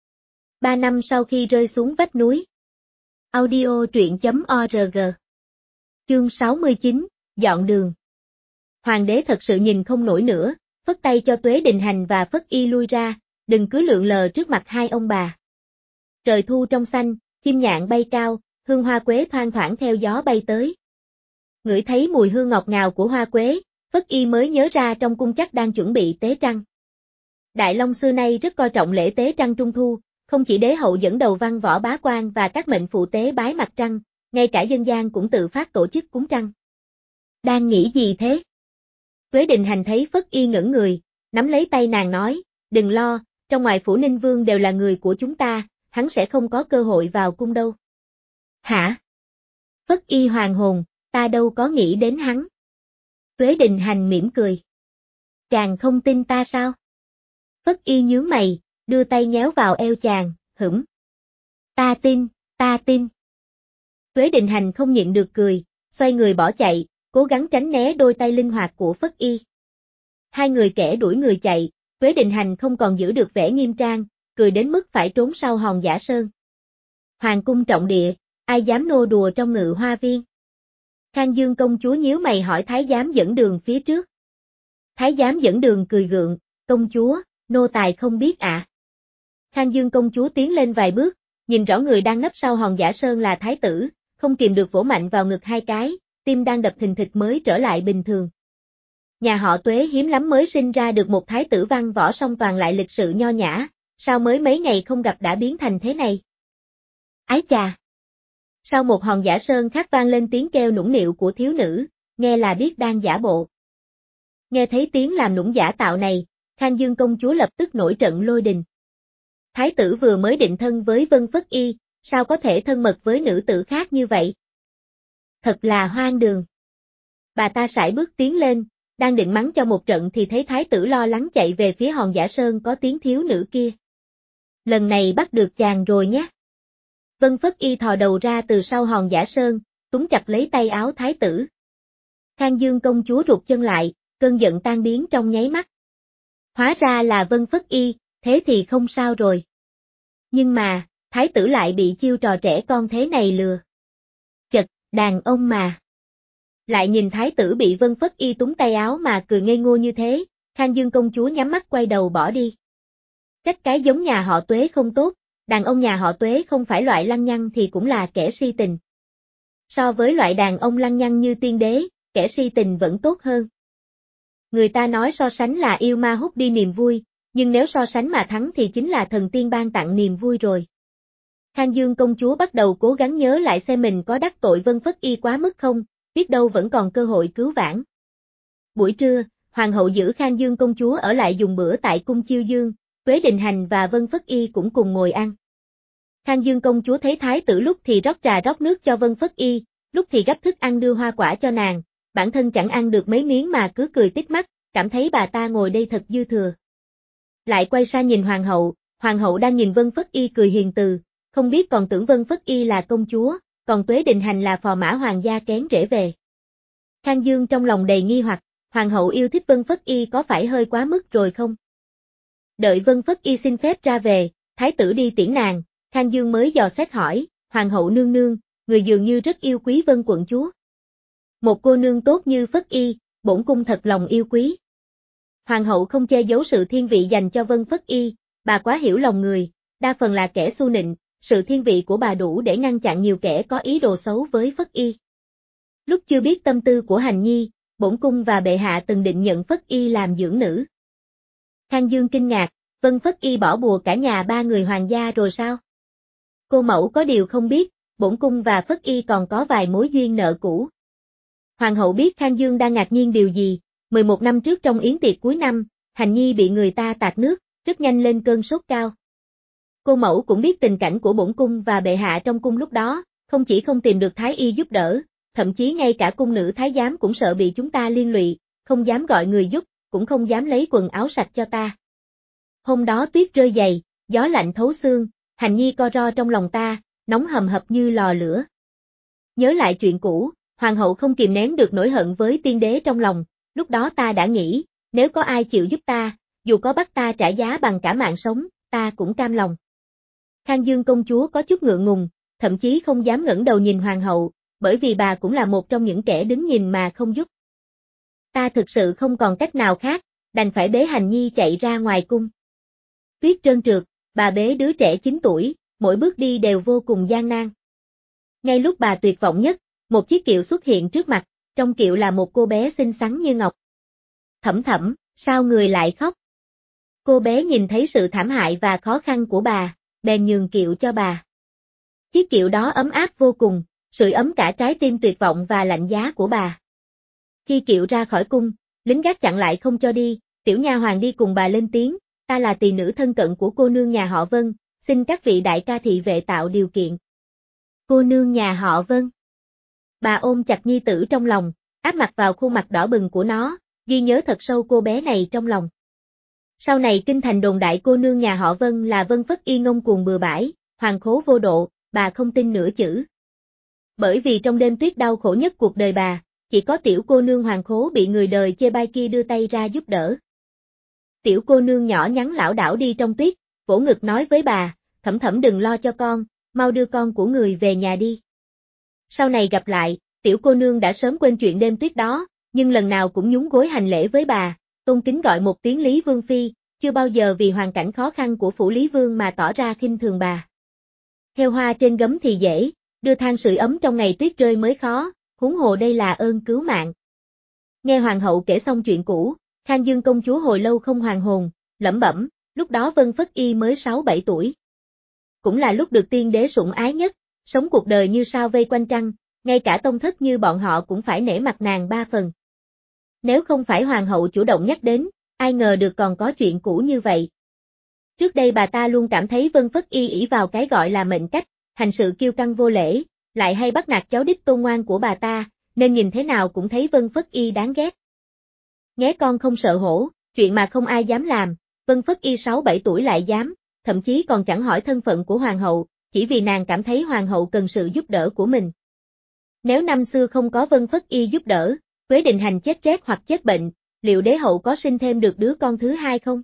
Ba năm sau khi rơi xuống vách núi. Audio truyện chấm org. Chương sáu mươi chín, dọn đường. Hoàng đế thật sự nhìn không nổi nữa, phất tay cho Tuế Định Hành và Phất Y lui ra, đừng cứ lượn lờ trước mặt hai ông bà. Trời thu trong xanh, chim nhạn bay cao, hương hoa quế thoang thoảng theo gió bay tới. Ngửi thấy mùi hương ngọt ngào của hoa quế, Phất Y mới nhớ ra trong cung chắc đang chuẩn bị tế trăng. Đại Long xưa nay rất coi trọng lễ tế trăng trung thu, không chỉ đế hậu dẫn đầu văn võ bá quan và các mệnh phụ tế bái mặt trăng, ngay cả dân gian cũng tự phát tổ chức cúng trăng. Đang nghĩ gì thế? Tuế Định Hành thấy Phất Y ngẩn người, nắm lấy tay nàng nói, đừng lo, trong ngoài phủ Ninh Vương đều là người của chúng ta, hắn sẽ không có cơ hội vào cung đâu. Hả? Phất Y hoàng hồn, ta đâu có nghĩ đến hắn. Tuế Định Hành mỉm cười. Chàng không tin ta sao? Phất Y nhướng mày, đưa tay nhéo vào eo chàng, hửng. Ta tin, ta tin. Tuế Định Hành không nhịn được cười, xoay người bỏ chạy, cố gắng tránh né đôi tay linh hoạt của Phất Y. Hai người kẻ đuổi người chạy, Tuế Định Hành không còn giữ được vẻ nghiêm trang, cười đến mức phải trốn sau hòn giả sơn. Hoàng cung trọng địa, ai dám nô đùa trong ngự hoa viên? Khang Dương công chúa nhíu mày hỏi thái giám dẫn đường phía trước. Thái giám dẫn đường cười gượng, công chúa, nô tài không biết ạ. À. Khang Dương công chúa tiến lên vài bước, nhìn rõ người đang nấp sau hòn giả sơn là thái tử, không kìm được vỗ mạnh vào ngực hai cái, tim đang đập thình thịch mới trở lại bình thường. Nhà họ Tuế hiếm lắm mới sinh ra được một thái tử văn võ song toàn lại lịch sự nho nhã, sao mới mấy ngày không gặp đã biến thành thế này? Ái chà! Sau một hòn giả sơn khác vang lên tiếng kêu nũng nịu của thiếu nữ, nghe là biết đang giả bộ. Nghe thấy tiếng làm nũng giả tạo này, Khang Dương công chúa lập tức nổi trận lôi đình. Thái tử vừa mới định thân với Vân Phất Y, sao có thể thân mật với nữ tử khác như vậy? Thật là hoang đường. Bà ta sải bước tiến lên, đang định mắng cho một trận thì thấy thái tử lo lắng chạy về phía hòn giả sơn có tiếng thiếu nữ kia. Lần này bắt được chàng rồi nhé. Vân Phất Y thò đầu ra từ sau hòn giả sơn, túm chặt lấy tay áo thái tử. Khang Dương công chúa rụt chân lại, cơn giận tan biến trong nháy mắt. Hóa ra là Vân Phất Y, thế thì không sao rồi. Nhưng mà, thái tử lại bị chiêu trò trẻ con thế này lừa. Chật, đàn ông mà. Lại nhìn thái tử bị Vân Phất Y túm tay áo mà cười ngây ngô như thế, Khang Dương công chúa nhắm mắt quay đầu bỏ đi. Trách cái giống nhà họ Tuế không tốt, đàn ông nhà họ Tuế không phải loại lăng nhăng thì cũng là kẻ si tình. So với loại đàn ông lăng nhăng như tiên đế, kẻ si tình vẫn tốt hơn. Người ta nói so sánh là yêu ma hút đi niềm vui, nhưng nếu so sánh mà thắng thì chính là thần tiên ban tặng niềm vui rồi. Khang Dương công chúa bắt đầu cố gắng nhớ lại xem mình có đắc tội Vân Phất Y quá mức không, biết đâu vẫn còn cơ hội cứu vãn. Buổi trưa, Hoàng hậu giữ Khang Dương công chúa ở lại dùng bữa tại cung Chiêu Dương, Tuế Định Hành và Vân Phất Y cũng cùng ngồi ăn. Khang Dương công chúa thấy thái tử lúc thì rót trà rót nước cho Vân Phất Y, lúc thì gấp thức ăn đưa hoa quả cho nàng, bản thân chẳng ăn được mấy miếng mà cứ cười tít mắt, cảm thấy bà ta ngồi đây thật dư thừa. Lại quay sang nhìn hoàng hậu, hoàng hậu đang nhìn Vân Phất Y cười hiền từ, không biết còn tưởng Vân Phất Y là công chúa, còn Tuế Định Hành là phò mã hoàng gia kén rễ về. Khang Dương trong lòng đầy nghi hoặc, hoàng hậu yêu thích Vân Phất Y có phải hơi quá mức rồi không? Đợi Vân Phất Y xin phép ra về, thái tử đi tiễn nàng, Khang Dương mới dò xét hỏi, hoàng hậu nương nương, người dường như rất yêu quý Vân quận chúa. Một cô nương tốt như Phất Y, bổn cung thật lòng yêu quý. Hoàng hậu không che giấu sự thiên vị dành cho Vân Phất Y, bà quá hiểu lòng người, đa phần là kẻ xu nịnh, sự thiên vị của bà đủ để ngăn chặn nhiều kẻ có ý đồ xấu với Phất Y. Lúc chưa biết tâm tư của Hành Nhi, bổn cung và bệ hạ từng định nhận Phất Y làm dưỡng nữ. Khang Dương kinh ngạc, Vân Phất Y bỏ bùa cả nhà ba người hoàng gia rồi sao? Cô mẫu có điều không biết, bổn cung và Phất Y còn có vài mối duyên nợ cũ. Hoàng hậu biết Khang Dương đang ngạc nhiên điều gì, mười một năm trước trong yến tiệc cuối năm, Hành Nhi bị người ta tạt nước, rất nhanh lên cơn sốt cao. Cô mẫu cũng biết tình cảnh của bổn cung và bệ hạ trong cung lúc đó, không chỉ không tìm được thái y giúp đỡ, thậm chí ngay cả cung nữ thái giám cũng sợ bị chúng ta liên lụy, không dám gọi người giúp, cũng không dám lấy quần áo sạch cho ta. Hôm đó tuyết rơi dày, gió lạnh thấu xương, Hành Nhi co ro trong lòng ta, nóng hầm hập như lò lửa. Nhớ lại chuyện cũ, hoàng hậu không kìm nén được nỗi hận với tiên đế trong lòng, lúc đó ta đã nghĩ, nếu có ai chịu giúp ta, dù có bắt ta trả giá bằng cả mạng sống, ta cũng cam lòng. Khang Dương công chúa có chút ngượng ngùng, thậm chí không dám ngẩng đầu nhìn hoàng hậu, bởi vì bà cũng là một trong những kẻ đứng nhìn mà không giúp. Ta thực sự không còn cách nào khác, đành phải bế Hành Nhi chạy ra ngoài cung. Tuyết trơn trượt, bà bế đứa trẻ chín tuổi, mỗi bước đi đều vô cùng gian nan. Ngay lúc bà tuyệt vọng nhất, một chiếc kiệu xuất hiện trước mặt, trong kiệu là một cô bé xinh xắn như ngọc. Thẩm Thẩm, sao người lại khóc? Cô bé nhìn thấy sự thảm hại và khó khăn của bà, bèn nhường kiệu cho bà. Chiếc kiệu đó ấm áp vô cùng, sưởi ấm cả trái tim tuyệt vọng và lạnh giá của bà. Khi kiệu ra khỏi cung, lính gác chặn lại không cho đi, tiểu nha hoàn đi cùng bà lên tiếng, ta là tỳ nữ thân cận của cô nương nhà họ Vân, xin các vị đại ca thị vệ tạo điều kiện. Cô nương nhà họ Vân. Bà ôm chặt nhi tử trong lòng, áp mặt vào khuôn mặt đỏ bừng của nó, ghi nhớ thật sâu cô bé này trong lòng. Sau này kinh thành đồn đại cô nương nhà họ Vân là Vân Phất Y ngông cuồng bừa bãi, hoàng khố vô độ, bà không tin nửa chữ. Bởi vì trong đêm tuyết đau khổ nhất cuộc đời bà, chỉ có tiểu cô nương hoàng khố bị người đời chê bai kia đưa tay ra giúp đỡ. Tiểu cô nương nhỏ nhắn lảo đảo đi trong tuyết, vỗ ngực nói với bà, Thẩm Thẩm đừng lo cho con, mau đưa con của người về nhà đi. Sau này gặp lại, tiểu cô nương đã sớm quên chuyện đêm tuyết đó, nhưng lần nào cũng nhún gối hành lễ với bà, tôn kính gọi một tiếng Lý Vương Phi, chưa bao giờ vì hoàn cảnh khó khăn của phủ Lý Vương mà tỏ ra khinh thường bà. Heo hoa trên gấm thì dễ, đưa than sưởi ấm trong ngày tuyết rơi mới khó, huống hồ đây là ơn cứu mạng. Nghe hoàng hậu kể xong chuyện cũ, Khang Dương công chúa hồi lâu không hoàn hồn, lẩm bẩm, lúc đó Vân Phất Y mới sáu bảy tuổi. Cũng là lúc được tiên đế sủng ái nhất, sống cuộc đời như sao vây quanh trăng, ngay cả tông thất như bọn họ cũng phải nể mặt nàng ba phần. Nếu không phải hoàng hậu chủ động nhắc đến, ai ngờ được còn có chuyện cũ như vậy. Trước đây bà ta luôn cảm thấy Vân Phất Y ỷ vào cái gọi là mệnh cách, hành sự kiêu căng vô lễ, lại hay bắt nạt cháu đích tôn ngoan của bà ta, nên nhìn thế nào cũng thấy Vân Phất Y đáng ghét. Nghé con không sợ hổ, chuyện mà không ai dám làm, Vân Phất Y sáu bảy tuổi lại dám, thậm chí còn chẳng hỏi thân phận của hoàng hậu, chỉ vì nàng cảm thấy hoàng hậu cần sự giúp đỡ của mình. Nếu năm xưa không có Vân Phất Y giúp đỡ, Tuế Định Hành chết rét hoặc chết bệnh, liệu đế hậu có sinh thêm được đứa con thứ hai không?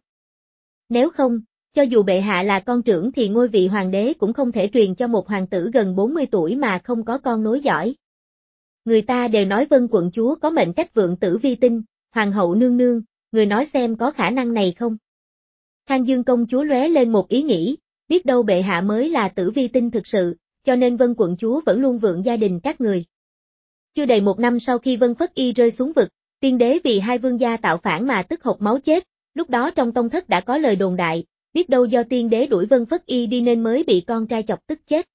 Nếu không, cho dù bệ hạ là con trưởng thì ngôi vị hoàng đế cũng không thể truyền cho một hoàng tử gần bốn mươi tuổi mà không có con nối dõi. Người ta đều nói Vân quận chúa có mệnh cách vượng tử vi tinh, hoàng hậu nương nương, người nói xem có khả năng này không? Khang Dương công chúa lóe lên một ý nghĩ, biết đâu bệ hạ mới là tử vi tinh thực sự, cho nên Vân quận chúa vẫn luôn vượng gia đình các người. Chưa đầy một năm sau khi Vân Phất Y rơi xuống vực, tiên đế vì hai vương gia tạo phản mà tức hộc máu chết, lúc đó trong tông thất đã có lời đồn đại, biết đâu do tiên đế đuổi Vân Phất Y đi nên mới bị con trai chọc tức chết.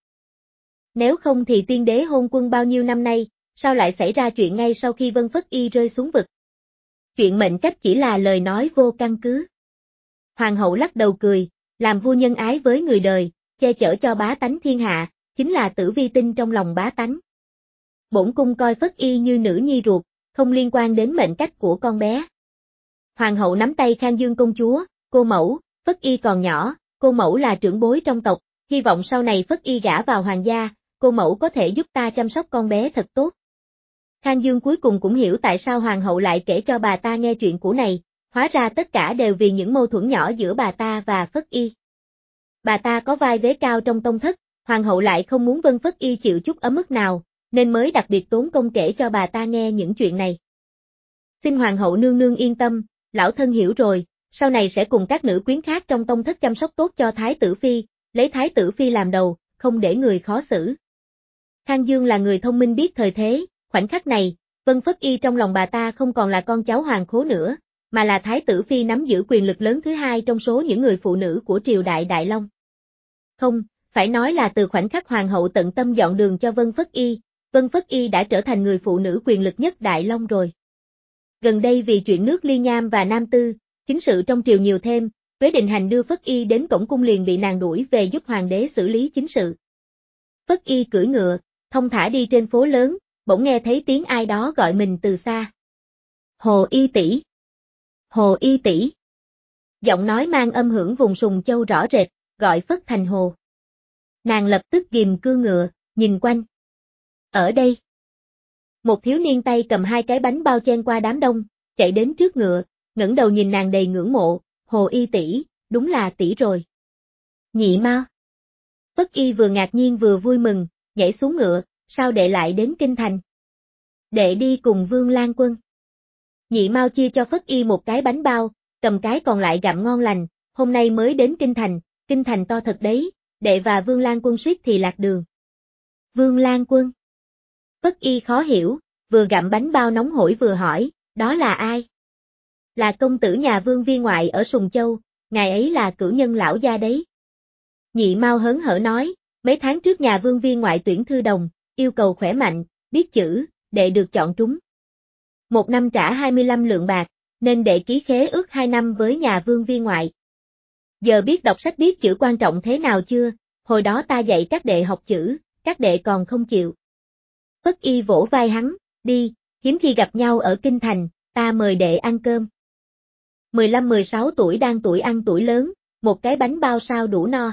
Nếu không thì tiên đế hôn quân bao nhiêu năm nay, sao lại xảy ra chuyện ngay sau khi Vân Phất Y rơi xuống vực? Chuyện mệnh cách chỉ là lời nói vô căn cứ. Hoàng hậu lắc đầu cười, làm vua nhân ái với người đời, che chở cho bá tánh thiên hạ, chính là tử vi tinh trong lòng bá tánh. Bổn cung coi Phất Y như nữ nhi ruột, không liên quan đến mệnh cách của con bé. Hoàng hậu nắm tay Khang Dương công chúa, cô mẫu, Phất Y còn nhỏ, cô mẫu là trưởng bối trong tộc, hy vọng sau này Phất Y gả vào hoàng gia, cô mẫu có thể giúp ta chăm sóc con bé thật tốt. Khang Dương cuối cùng cũng hiểu tại sao hoàng hậu lại kể cho bà ta nghe chuyện cũ này, hóa ra tất cả đều vì những mâu thuẫn nhỏ giữa bà ta và Phất Y. Bà ta có vai vế cao trong tông thất, hoàng hậu lại không muốn Vân Phất Y chịu chút ấm ức nào, nên mới đặc biệt tốn công kể cho bà ta nghe những chuyện này. Xin hoàng hậu nương nương yên tâm, lão thân hiểu rồi, sau này sẽ cùng các nữ quyến khác trong tông thất chăm sóc tốt cho Thái tử Phi, lấy Thái tử Phi làm đầu, không để người khó xử. Khang Dương là người thông minh biết thời thế, khoảnh khắc này, Vân Phất Y trong lòng bà ta không còn là con cháu hoàng khố nữa, mà là Thái tử Phi nắm giữ quyền lực lớn thứ hai trong số những người phụ nữ của triều đại Đại Long. Không, phải nói là từ khoảnh khắc hoàng hậu tận tâm dọn đường cho Vân Phất Y, Vân Phất Y đã trở thành người phụ nữ quyền lực nhất Đại Long rồi. Gần đây vì chuyện nước Ly Nham và Nam Tư, chính sự trong triều nhiều thêm, Quế Định Hành đưa Phất Y đến cổng cung liền bị nàng đuổi về giúp hoàng đế xử lý chính sự. Phất Y cưỡi ngựa, thông thả đi trên phố lớn, bỗng nghe thấy tiếng ai đó gọi mình từ xa. Hồ Y tỷ, Hồ Y tỷ. Giọng nói mang âm hưởng vùng Sùng Châu rõ rệt, gọi Phất Thành Hồ. Nàng lập tức ghìm cương ngựa, nhìn quanh. Ở đây. Một thiếu niên tay cầm hai cái bánh bao chen qua đám đông, chạy đến trước ngựa, ngẩng đầu nhìn nàng đầy ngưỡng mộ, Hồ Y tỷ, đúng là tỷ rồi. Nhị Mao. Phất Y vừa ngạc nhiên vừa vui mừng, nhảy xuống ngựa, sao đệ lại đến kinh thành? Đệ đi cùng Vương Lan Quân. Nhị Mao chia cho Phất Y một cái bánh bao, cầm cái còn lại gặm ngon lành, hôm nay mới đến kinh thành, kinh thành to thật đấy, đệ và Vương Lan Quân suýt thì lạc đường. Vương Lan Quân. Phất Y khó hiểu, vừa gặm bánh bao nóng hổi vừa hỏi, đó là ai? Là công tử nhà Vương viên ngoại ở Sùng Châu, ngài ấy là cửu nhân lão gia đấy. Nhị Mao hớn hở nói, mấy tháng trước nhà Vương viên ngoại tuyển thư đồng, yêu cầu khỏe mạnh, biết chữ, đệ được chọn trúng. Một năm trả hai mươi lăm lượng bạc, nên đệ ký khế ước hai năm với nhà Vương viên ngoại. Giờ biết đọc sách biết chữ quan trọng thế nào chưa, hồi đó ta dạy các đệ học chữ, các đệ còn không chịu. Phất Y vỗ vai hắn, đi, hiếm khi gặp nhau ở kinh thành, ta mời đệ ăn cơm. mười lăm mười sáu tuổi đang tuổi ăn tuổi lớn, một cái bánh bao sao đủ no.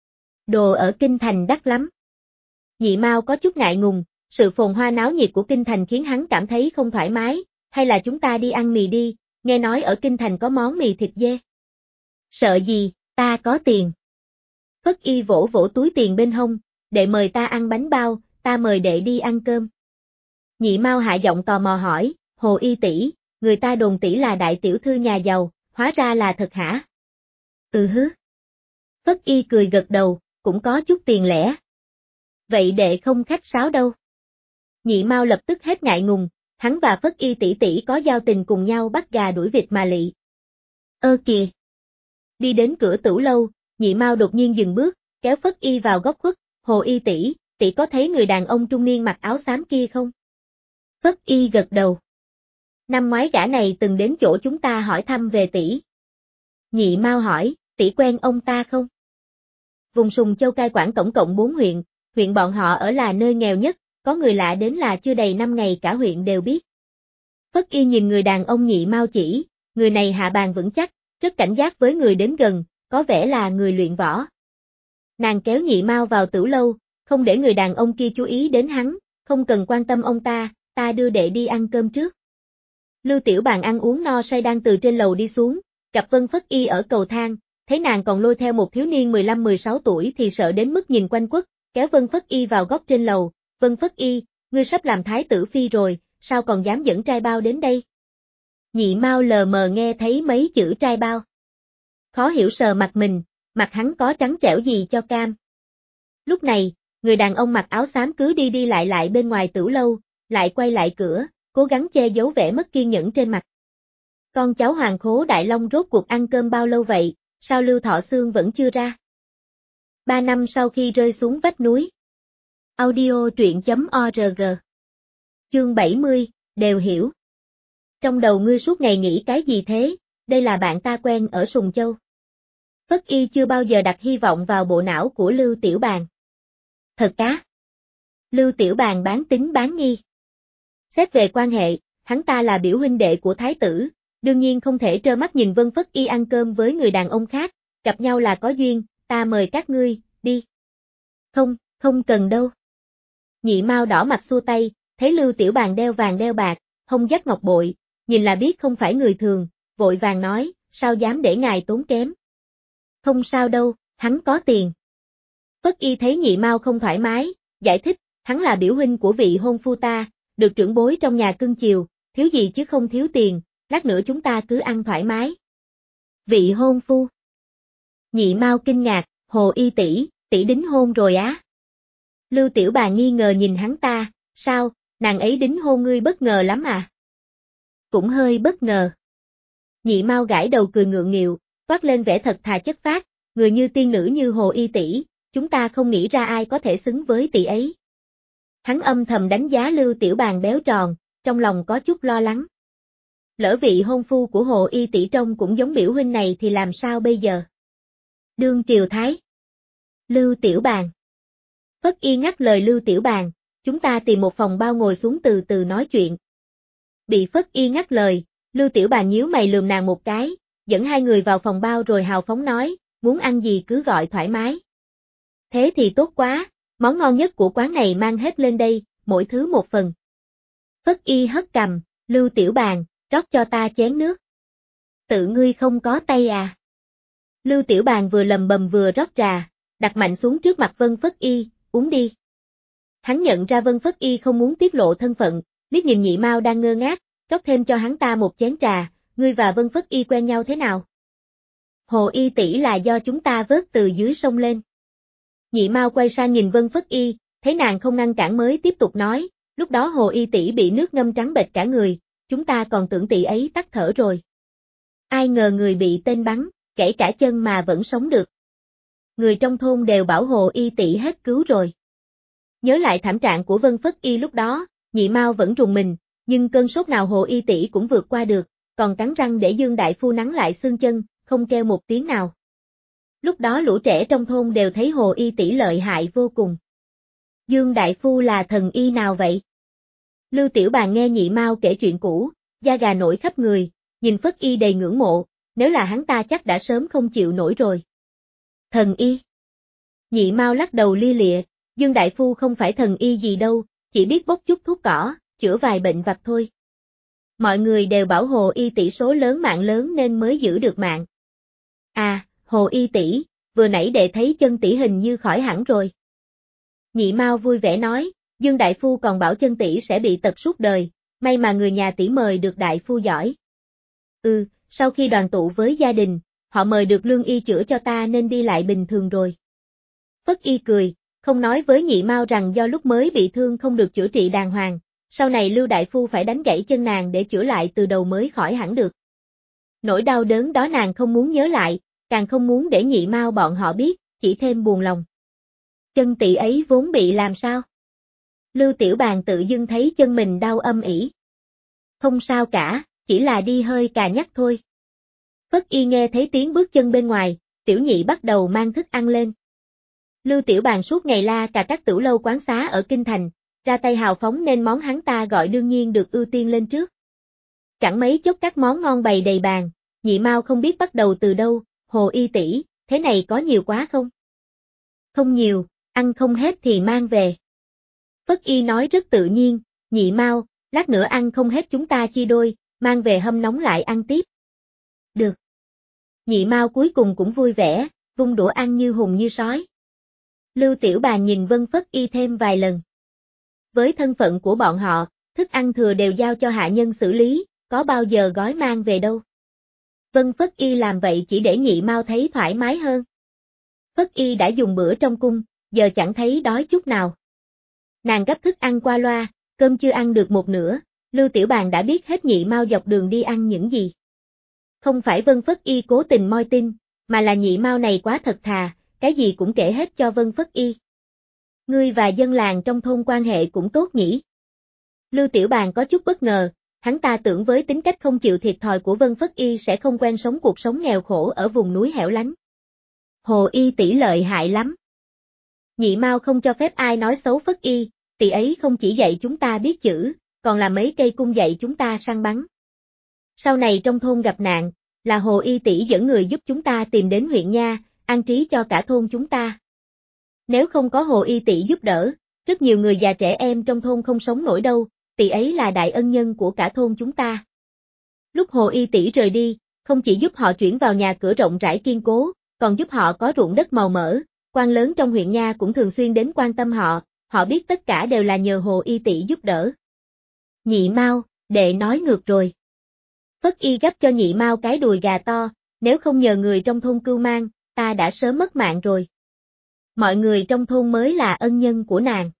Đồ ở kinh thành đắt lắm. Nhị Mao có chút ngại ngùng, sự phồn hoa náo nhiệt của kinh thành khiến hắn cảm thấy không thoải mái, hay là chúng ta đi ăn mì đi, nghe nói ở kinh thành có món mì thịt dê. Sợ gì, ta có tiền. Phất Y vỗ vỗ túi tiền bên hông, đệ mời ta ăn bánh bao, ta mời đệ đi ăn cơm. Nhị Mao hạ giọng tò mò hỏi, Hồ Y tỷ, người ta đồn tỷ là đại tiểu thư nhà giàu, hóa ra là thật hả? Ừ hứ. Phất Y cười gật đầu, cũng có chút tiền lẻ. Vậy đệ không khách sáo đâu. Nhị Mao lập tức hết ngại ngùng, hắn và Phất Y tỷ tỷ có giao tình cùng nhau bắt gà đuổi vịt mà lị. Ơ kìa. Đi đến cửa tửu lâu, Nhị Mao đột nhiên dừng bước, kéo Phất Y vào góc khuất, Hồ Y tỷ, tỷ có thấy người đàn ông trung niên mặc áo xám kia không? Phất Y gật đầu. Năm ngoái gã này từng đến chỗ chúng ta hỏi thăm về tỷ. Nhị Mao hỏi, tỷ quen ông ta không? Vùng Sùng Châu cai quản tổng cộng bốn huyện, huyện bọn họ ở là nơi nghèo nhất, có người lạ đến là chưa đầy năm ngày cả huyện đều biết. Phất Y nhìn người đàn ông Nhị Mao chỉ, người này hạ bàn vững chắc, rất cảnh giác với người đến gần, có vẻ là người luyện võ. Nàng kéo Nhị Mao vào tửu lâu, không để người đàn ông kia chú ý đến hắn, không cần quan tâm ông ta, ta đưa đệ đi ăn cơm trước. Lưu Tiểu Bàn ăn uống no say đang từ trên lầu đi xuống, gặp Vân Phất Y ở cầu thang, thấy nàng còn lôi theo một thiếu niên mười lăm mười sáu tuổi thì sợ đến mức nhìn quanh quất, kéo Vân Phất Y vào góc trên lầu, Vân Phất Y, ngươi sắp làm thái tử phi rồi, sao còn dám dẫn trai bao đến đây? Nhị Mao lờ mờ nghe thấy mấy chữ trai bao. Khó hiểu sờ mặt mình, mặt hắn có trắng trẻo gì cho cam. Lúc này, người đàn ông mặc áo xám cứ đi đi lại lại bên ngoài tửu lâu, lại quay lại cửa, cố gắng che giấu vẻ mất kiên nhẫn trên mặt. Con cháu Hoàng Khố Đại Long rốt cuộc ăn cơm bao lâu vậy, sao Lưu Thọ Xương vẫn chưa ra? Ba năm sau khi rơi xuống vách núi. Audio truyện chấm org. Chương bảy mươi, đều hiểu. Trong đầu ngươi suốt ngày nghĩ cái gì thế, đây là bạn ta quen ở Sùng Châu. Phất Y chưa bao giờ đặt hy vọng vào bộ não của Lưu Tiểu Bàn. Thật cá. Lưu Tiểu Bàn bán tín bán nghi. Xét về quan hệ, hắn ta là biểu huynh đệ của thái tử, Đương nhiên không thể trơ mắt nhìn Vân Phất Y ăn cơm với người đàn ông khác, gặp nhau là có duyên, ta mời các ngươi, đi. Không, không cần đâu. Nhị Mao đỏ mặt xua tay, thấy Lưu Tiểu Bàn đeo vàng đeo bạc, hông dắt ngọc bội, nhìn là biết không phải người thường, vội vàng nói, sao dám để ngài tốn kém. Không sao đâu, hắn có tiền. Phất Y thấy Nhị Mao không thoải mái, giải thích, hắn là biểu huynh của vị hôn phu ta, được trưởng bối trong nhà cưng chiều, thiếu gì chứ không thiếu tiền, lát nữa chúng ta cứ ăn thoải mái. Vị hôn phu. Nhị Mao kinh ngạc, Hồ Y tỷ, tỷ đính hôn rồi á. Lưu Tiểu Bà nghi ngờ nhìn hắn ta, sao, nàng ấy đính hôn ngươi bất ngờ lắm à? Cũng hơi bất ngờ. Nhị Mao gãi đầu cười ngượng nghịu, toát lên vẻ thật thà chất phác, người như tiên nữ như Hồ Y tỷ, chúng ta không nghĩ ra ai có thể xứng với tỷ ấy. Hắn âm thầm đánh giá Lưu Tiểu Bàn béo tròn, trong lòng có chút lo lắng. Lỡ vị hôn phu của Hồ Y tỷ trông cũng giống biểu huynh này thì làm sao bây giờ? Đương triều thái. Lưu Tiểu Bàn. Phất Y ngắt lời Lưu Tiểu Bàn, chúng ta tìm một phòng bao ngồi xuống từ từ nói chuyện. Bị Phất Y ngắt lời, Lưu Tiểu Bàn nhíu mày lườm nàng một cái, dẫn hai người vào phòng bao rồi hào phóng nói, muốn ăn gì cứ gọi thoải mái. Thế thì tốt quá, món ngon nhất của quán này mang hết lên đây, mỗi thứ một phần. Phất Y hất cằm, Lưu Tiểu Bàn, rót cho ta chén nước. Tự ngươi không có tay à? Lưu Tiểu Bàn vừa lầm bầm vừa rót trà, đặt mạnh xuống trước mặt Vân Phất Y, uống đi. Hắn nhận ra Vân Phất Y không muốn tiết lộ thân phận, liếc nhìn Nhị Mao đang ngơ ngác, rót thêm cho hắn ta một chén trà, ngươi và Vân Phất Y quen nhau thế nào? Hồ Y tỷ là do chúng ta vớt từ dưới sông lên. Nhị Mao quay sang nhìn Vân Phất Y, thấy nàng không ngăn cản mới tiếp tục nói, lúc đó Hồ Y tỷ bị nước ngâm trắng bệch cả người, chúng ta còn tưởng tỷ ấy tắt thở rồi. Ai ngờ người bị tên bắn, kể cả chân mà vẫn sống được. Người trong thôn đều bảo Hồ Y tỷ hết cứu rồi. Nhớ lại thảm trạng của Vân Phất Y lúc đó, Nhị Mao vẫn rùng mình, nhưng cơn sốt nào Hồ Y tỷ cũng vượt qua được, còn cắn răng để Dương đại phu nắn lại xương chân, không kêu một tiếng nào. Lúc đó lũ trẻ trong thôn đều thấy Hồ Y tỷ lợi hại vô cùng. Dương đại phu là thần y nào vậy? Lưu Tiểu Bàn nghe Nhị Mao kể chuyện cũ, da gà nổi khắp người, nhìn Phất Y đầy ngưỡng mộ, nếu là hắn ta chắc đã sớm không chịu nổi rồi. Thần y. Nhị Mao lắc đầu lia lịa, Dương đại phu không phải thần y gì đâu, chỉ biết bốc chút thuốc cỏ, chữa vài bệnh vặt thôi. Mọi người đều bảo Hồ Y tỷ số lớn mạng lớn nên mới giữ được mạng. À, Hồ Y tỷ, vừa nãy đệ thấy chân tỷ hình như khỏi hẳn rồi. Nhị Mao vui vẻ nói, Dương đại phu còn bảo chân tỷ sẽ bị tật suốt đời, may mà người nhà tỷ mời được đại phu giỏi. Ừ, sau khi đoàn tụ với gia đình, họ mời được lương y chữa cho ta nên đi lại bình thường rồi. Phất Y cười, không nói với Nhị Mao rằng do lúc mới bị thương không được chữa trị đàng hoàng, sau này Lưu đại phu phải đánh gãy chân nàng để chữa lại từ đầu mới khỏi hẳn được. Nỗi đau đớn đó nàng không muốn nhớ lại, càng không muốn để Nhị Mao bọn họ biết, chỉ thêm buồn lòng. Chân tỷ ấy vốn bị làm sao? Lưu Tiểu Bàn tự dưng thấy chân mình đau âm ỉ. Không sao cả, chỉ là đi hơi cà nhắc thôi. Phất Y nghe thấy tiếng bước chân bên ngoài, Tiểu Nhị bắt đầu mang thức ăn lên. Lưu Tiểu Bàn suốt ngày la cà các tửu lâu quán xá ở Kinh Thành, ra tay hào phóng nên món hắn ta gọi đương nhiên được ưu tiên lên trước. Chẳng mấy chốc các món ngon bày đầy bàn, Nhị Mao không biết bắt đầu từ đâu, Hồ Y tỷ, thế này có nhiều quá không? Không nhiều, ăn không hết thì mang về. Phất Y nói rất tự nhiên, Nhị Mao, lát nữa ăn không hết chúng ta chia đôi, mang về hâm nóng lại ăn tiếp. Được. Nhị Mao cuối cùng cũng vui vẻ, vung đũa ăn như hùng như sói. Lưu Tiểu Bàn nhìn Vân Phất Y thêm vài lần. Với thân phận của bọn họ, thức ăn thừa đều giao cho hạ nhân xử lý, có bao giờ gói mang về đâu. Vân Phất Y làm vậy chỉ để Nhị Mao thấy thoải mái hơn. Phất Y đã dùng bữa trong cung, giờ chẳng thấy đói chút nào. Nàng gấp thức ăn qua loa, cơm chưa ăn được một nửa, Lưu Tiểu Bàn đã biết hết Nhị Mao dọc đường đi ăn những gì. Không phải Vân Phất Y cố tình moi tin, mà là Nhị Mao này quá thật thà, cái gì cũng kể hết cho Vân Phất Y. Ngươi và dân làng trong thôn quan hệ cũng tốt nhỉ? Lưu Tiểu Bàn có chút bất ngờ, hắn ta tưởng với tính cách không chịu thiệt thòi của Vân Phất Y sẽ không quen sống cuộc sống nghèo khổ ở vùng núi hẻo lánh. Hồ Y tỷ lợi hại lắm. Nhị Mao không cho phép ai nói xấu Phất Y, tỷ ấy không chỉ dạy chúng ta biết chữ, còn là mấy cây cung dạy chúng ta săn bắn. Sau này trong thôn gặp nạn, là Hồ Y tỷ dẫn người giúp chúng ta tìm đến huyện nha, an trí cho cả thôn chúng ta. Nếu không có Hồ Y tỷ giúp đỡ, rất nhiều người già trẻ em trong thôn không sống nổi đâu, tỷ ấy là đại ân nhân của cả thôn chúng ta. Lúc Hồ Y tỷ rời đi, không chỉ giúp họ chuyển vào nhà cửa rộng rãi kiên cố, còn giúp họ có ruộng đất màu mỡ, quan lớn trong huyện nha cũng thường xuyên đến quan tâm họ, họ biết tất cả đều là nhờ Hồ Y tỷ giúp đỡ. Nhị Mao, đệ nói ngược rồi. Phất Y gắp cho Nhị Mao cái đùi gà to, nếu không nhờ người trong thôn cưu mang, ta đã sớm mất mạng rồi. Mọi người trong thôn mới là ân nhân của nàng.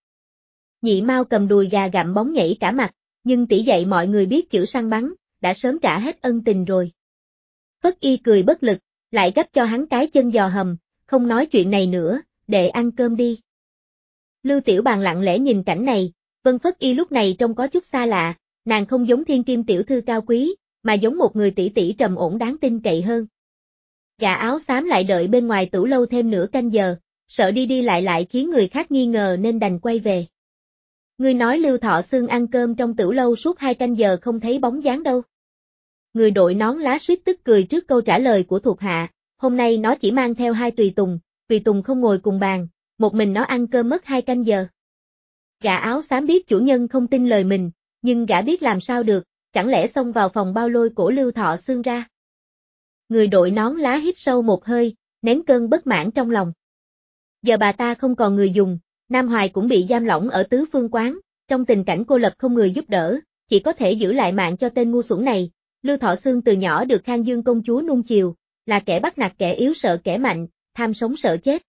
Nhị Mao cầm đùi gà gặm bóng nhảy cả mặt, nhưng tỷ dạy mọi người biết chữ săn bắn, đã sớm trả hết ân tình rồi. Phất Y cười bất lực, lại gắp cho hắn cái chân giò hầm, không nói chuyện này nữa, đệ ăn cơm đi. Lưu Tiểu Bàn lặng lẽ nhìn cảnh này, Vân Phất Y lúc này trông có chút xa lạ, nàng không giống thiên kim tiểu thư cao quý, mà giống một người tỷ tỷ trầm ổn đáng tin cậy hơn. Gã áo xám lại đợi bên ngoài tửu lâu thêm nửa canh giờ, sợ đi đi lại lại khiến người khác nghi ngờ nên đành quay về. Ngươi nói Lưu Thọ Xương ăn cơm trong tửu lâu suốt hai canh giờ không thấy bóng dáng đâu. Người đội nón lá suýt tức cười trước câu trả lời của thuộc hạ, hôm nay nó chỉ mang theo hai tùy tùng, tùy tùng không ngồi cùng bàn, một mình nó ăn cơm mất hai canh giờ. Gã áo xám biết chủ nhân không tin lời mình, nhưng gã biết làm sao được, chẳng lẽ xông vào phòng bao lôi cổ Lưu Thọ Xương ra. Người đội nón lá hít sâu một hơi, nén cơn bất mãn trong lòng. Giờ bà ta không còn người dùng, Nam Hoài cũng bị giam lỏng ở tứ phương quán, trong tình cảnh cô lập không người giúp đỡ, chỉ có thể giữ lại mạng cho tên ngu xuẩn này. Lưu Thọ Xương từ nhỏ được Khang Dương công chúa nuông chiều, là kẻ bắt nạt kẻ yếu sợ kẻ mạnh, tham sống sợ chết.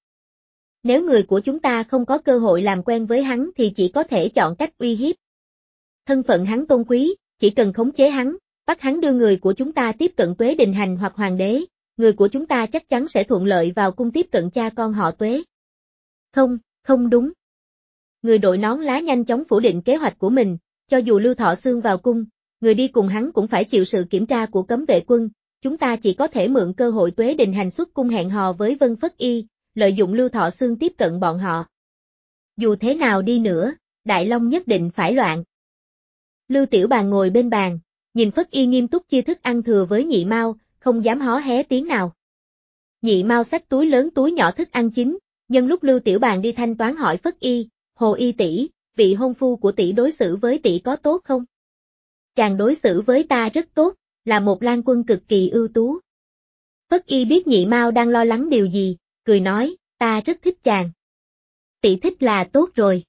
Nếu người của chúng ta không có cơ hội làm quen với hắn thì chỉ có thể chọn cách uy hiếp. Thân phận hắn tôn quý, chỉ cần khống chế hắn, bắt hắn đưa người của chúng ta tiếp cận Tuế Đình Hành hoặc Hoàng đế, người của chúng ta chắc chắn sẽ thuận lợi vào cung tiếp cận cha con họ Tuế. Không, không đúng. Người đội nón lá nhanh chóng phủ định kế hoạch của mình, cho dù Lưu Thọ Xương vào cung, người đi cùng hắn cũng phải chịu sự kiểm tra của cấm vệ quân, chúng ta chỉ có thể mượn cơ hội Tuế Đình Hành xuất cung hẹn hò với Vân Phất Y, lợi dụng Lưu Thọ Xương tiếp cận bọn họ. Dù thế nào đi nữa, Đại Long nhất định phải loạn. Lưu Tiểu Bàn ngồi bên bàn, nhìn Phất Y nghiêm túc chia thức ăn thừa với Nhị Mao, không dám hó hé tiếng nào. Nhị Mao xách túi lớn túi nhỏ thức ăn chín, nhân lúc Lưu Tiểu Bàn đi thanh toán hỏi Phất Y, Hồ Y tỷ, vị hôn phu của tỷ đối xử với tỷ có tốt không? Chàng đối xử với ta rất tốt, là một lang quân cực kỳ ưu tú. Phất Y biết Nhị Mao đang lo lắng điều gì, cười nói, ta rất thích chàng. Tỷ thích là tốt rồi.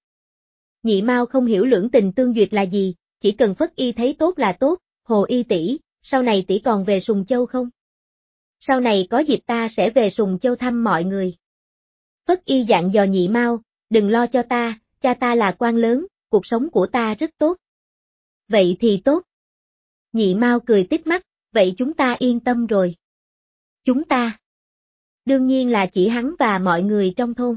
Nhị Mao không hiểu lưỡng tình tương duyệt là gì, chỉ cần Phất Y thấy tốt là tốt. Hồ Y tỷ, sau này tỷ còn về Sùng Châu không? Sau này có dịp ta sẽ về Sùng Châu thăm mọi người. Phất Y dặn dò Nhị Mao, đừng lo cho ta, cha ta là quan lớn, cuộc sống của ta rất tốt. Vậy thì tốt. Nhị Mao cười tít mắt, vậy chúng ta yên tâm rồi. Chúng ta? Đương nhiên là chỉ hắn và mọi người trong thôn.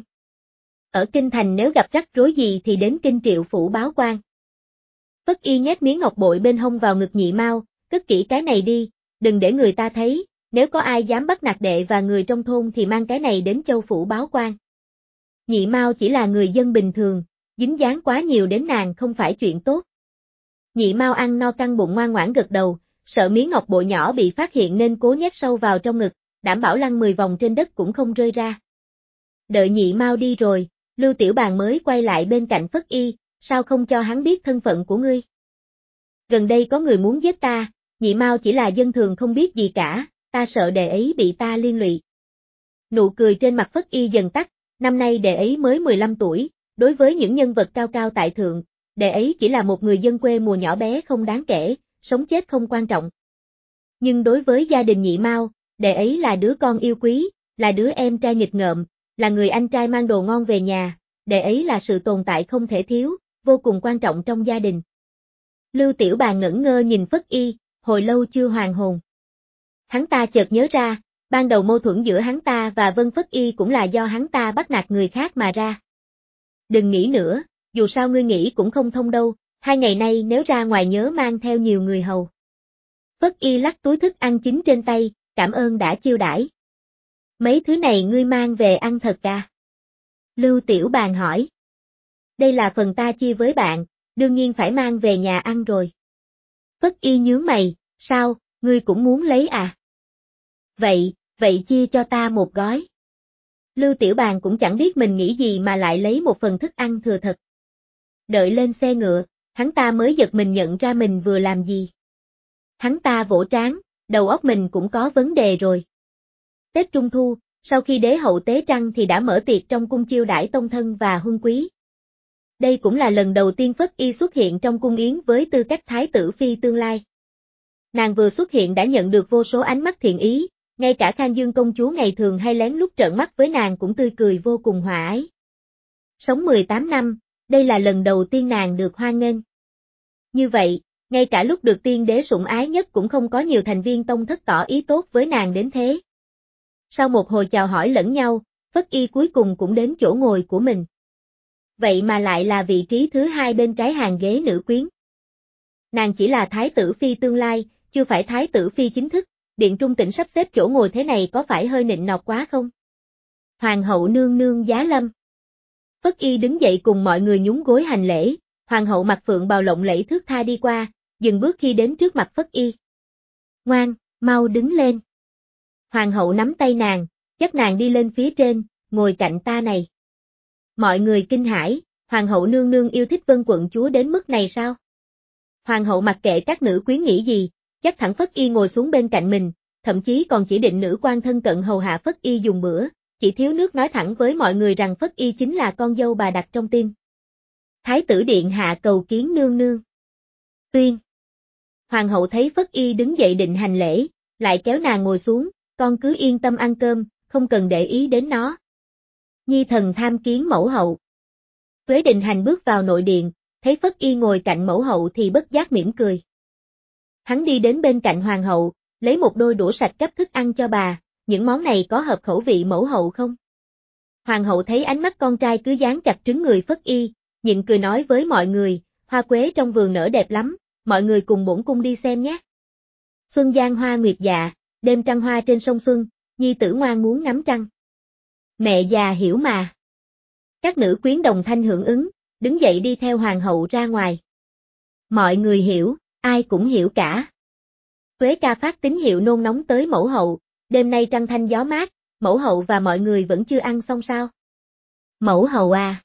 Ở Kinh Thành nếu gặp rắc rối gì thì đến Kinh Triệu phủ báo quan. Phất Y nhét miếng ngọc bội bên hông vào ngực Nhị Mao, cất kỹ cái này đi, đừng để người ta thấy, nếu có ai dám bắt nạt đệ và người trong thôn thì mang cái này đến Châu phủ báo quan. Nhị Mao chỉ là người dân bình thường, dính dáng quá nhiều đến nàng không phải chuyện tốt. Nhị Mao ăn no căng bụng ngoan ngoãn gật đầu, sợ miếng ngọc bội nhỏ bị phát hiện nên cố nhét sâu vào trong ngực, đảm bảo lăn mười vòng trên đất cũng không rơi ra. Đợi Nhị Mao đi rồi, Lưu Tiểu Bàn mới quay lại bên cạnh Phất Y, sao không cho hắn biết thân phận của ngươi? Gần đây có người muốn giết ta, Nhị Mao chỉ là dân thường không biết gì cả, ta sợ đệ ấy bị ta liên lụy. Nụ cười trên mặt Phất Y dần tắt, năm nay đệ ấy mới mười lăm tuổi, đối với những nhân vật cao cao tại thượng, đệ ấy chỉ là một người dân quê mùa nhỏ bé không đáng kể, sống chết không quan trọng. Nhưng đối với gia đình Nhị Mao, đệ ấy là đứa con yêu quý, là đứa em trai nghịch ngợm, là người anh trai mang đồ ngon về nhà, đệ ấy là sự tồn tại không thể thiếu, vô cùng quan trọng trong gia đình. Lưu Tiểu Bàn ngẩn ngơ nhìn Phất Y, hồi lâu chưa hoàn hồn. Hắn ta chợt nhớ ra, ban đầu mâu thuẫn giữa hắn ta và Vân Phất Y cũng là do hắn ta bắt nạt người khác mà ra. Đừng nghĩ nữa, dù sao ngươi nghĩ cũng không thông đâu, hai ngày nay nếu ra ngoài nhớ mang theo nhiều người hầu. Phất Y lắc túi thức ăn chín trên tay, cảm ơn đã chiêu đãi. Mấy thứ này ngươi mang về ăn thật à? Lưu Tiểu Bàn hỏi. Đây là phần ta chia với bạn, đương nhiên phải mang về nhà ăn rồi. Phất Y nhướng mày, sao, Ngươi cũng muốn lấy à? Vậy, vậy chia cho ta một gói. Lưu Tiểu Bàn cũng chẳng biết mình nghĩ gì mà lại lấy một phần thức ăn thừa thật. Đợi lên xe ngựa, hắn ta mới giật mình nhận ra mình vừa làm gì. Hắn ta vỗ trán, đầu óc mình cũng có vấn đề rồi. Tết Trung Thu, sau khi đế hậu tế trăng thì đã mở tiệc trong cung chiêu đãi tông thân và huân quý. Đây cũng là lần đầu tiên Phất Y xuất hiện trong cung yến với tư cách thái tử phi tương lai. Nàng vừa xuất hiện đã nhận được vô số ánh mắt thiện ý, ngay cả Khang Dương công chúa ngày thường hay lén lút trợn mắt với nàng cũng tươi cười vô cùng hòa ái. Sống mười tám năm, đây là lần đầu tiên nàng được hoan nghênh. Như vậy, ngay cả lúc được tiên đế sủng ái nhất cũng không có nhiều thành viên tông thất tỏ ý tốt với nàng đến thế. Sau một hồi chào hỏi lẫn nhau, Phất Y cuối cùng cũng đến chỗ ngồi của mình. Vậy mà lại là vị trí thứ hai bên trái hàng ghế nữ quyến. Nàng chỉ là thái tử phi tương lai, chưa phải thái tử phi chính thức, Điện Trung Tĩnh sắp xếp chỗ ngồi thế này có phải hơi nịnh nọt quá không? Hoàng hậu nương nương giá lâm. Phất Y đứng dậy cùng mọi người nhún gối hành lễ, hoàng hậu mặc phượng bào lộng lẫy thướt tha đi qua, dừng bước khi đến trước mặt Phất Y. Ngoan, mau đứng lên. Hoàng hậu nắm tay nàng, dắt nàng đi lên phía trên, ngồi cạnh ta này. Mọi người kinh hãi, hoàng hậu nương nương yêu thích Vân quận chúa đến mức này sao? Hoàng hậu mặc kệ các nữ quyến nghĩ gì, dắt thẳng Phất Y ngồi xuống bên cạnh mình, thậm chí còn chỉ định nữ quan thân cận hầu hạ Phất Y dùng bữa, chỉ thiếu nước nói thẳng với mọi người rằng Phất Y chính là con dâu bà đặt trong tim. Thái tử điện hạ cầu kiến nương nương. Tuyên. Hoàng hậu thấy Phất Y đứng dậy định hành lễ, lại kéo nàng ngồi xuống, con cứ yên tâm ăn cơm, không cần để ý đến nó. Nhi thần tham kiến mẫu hậu. Tuế Định Hành bước vào nội điện, thấy Phất Y ngồi cạnh mẫu hậu thì bất giác mỉm cười. Hắn đi đến bên cạnh hoàng hậu, lấy một đôi đũa sạch gắp thức ăn cho bà, những món này có hợp khẩu vị mẫu hậu không? Hoàng hậu thấy ánh mắt con trai cứ dán chặt trứng người Phất Y, nhịn cười nói với mọi người, hoa quế trong vườn nở đẹp lắm, mọi người cùng bổn cung đi xem nhé. Xuân giang hoa nguyệt dạ, đêm trăng hoa trên sông Xuân, nhi tử ngoan muốn ngắm trăng. Mẹ già hiểu mà. Các nữ quyến đồng thanh hưởng ứng, đứng dậy đi theo hoàng hậu ra ngoài. Mọi người hiểu, ai cũng hiểu cả. Tuế ca phát tín hiệu nôn nóng tới mẫu hậu, đêm nay trăng thanh gió mát, mẫu hậu và mọi người vẫn chưa ăn xong sao? Mẫu hậu à,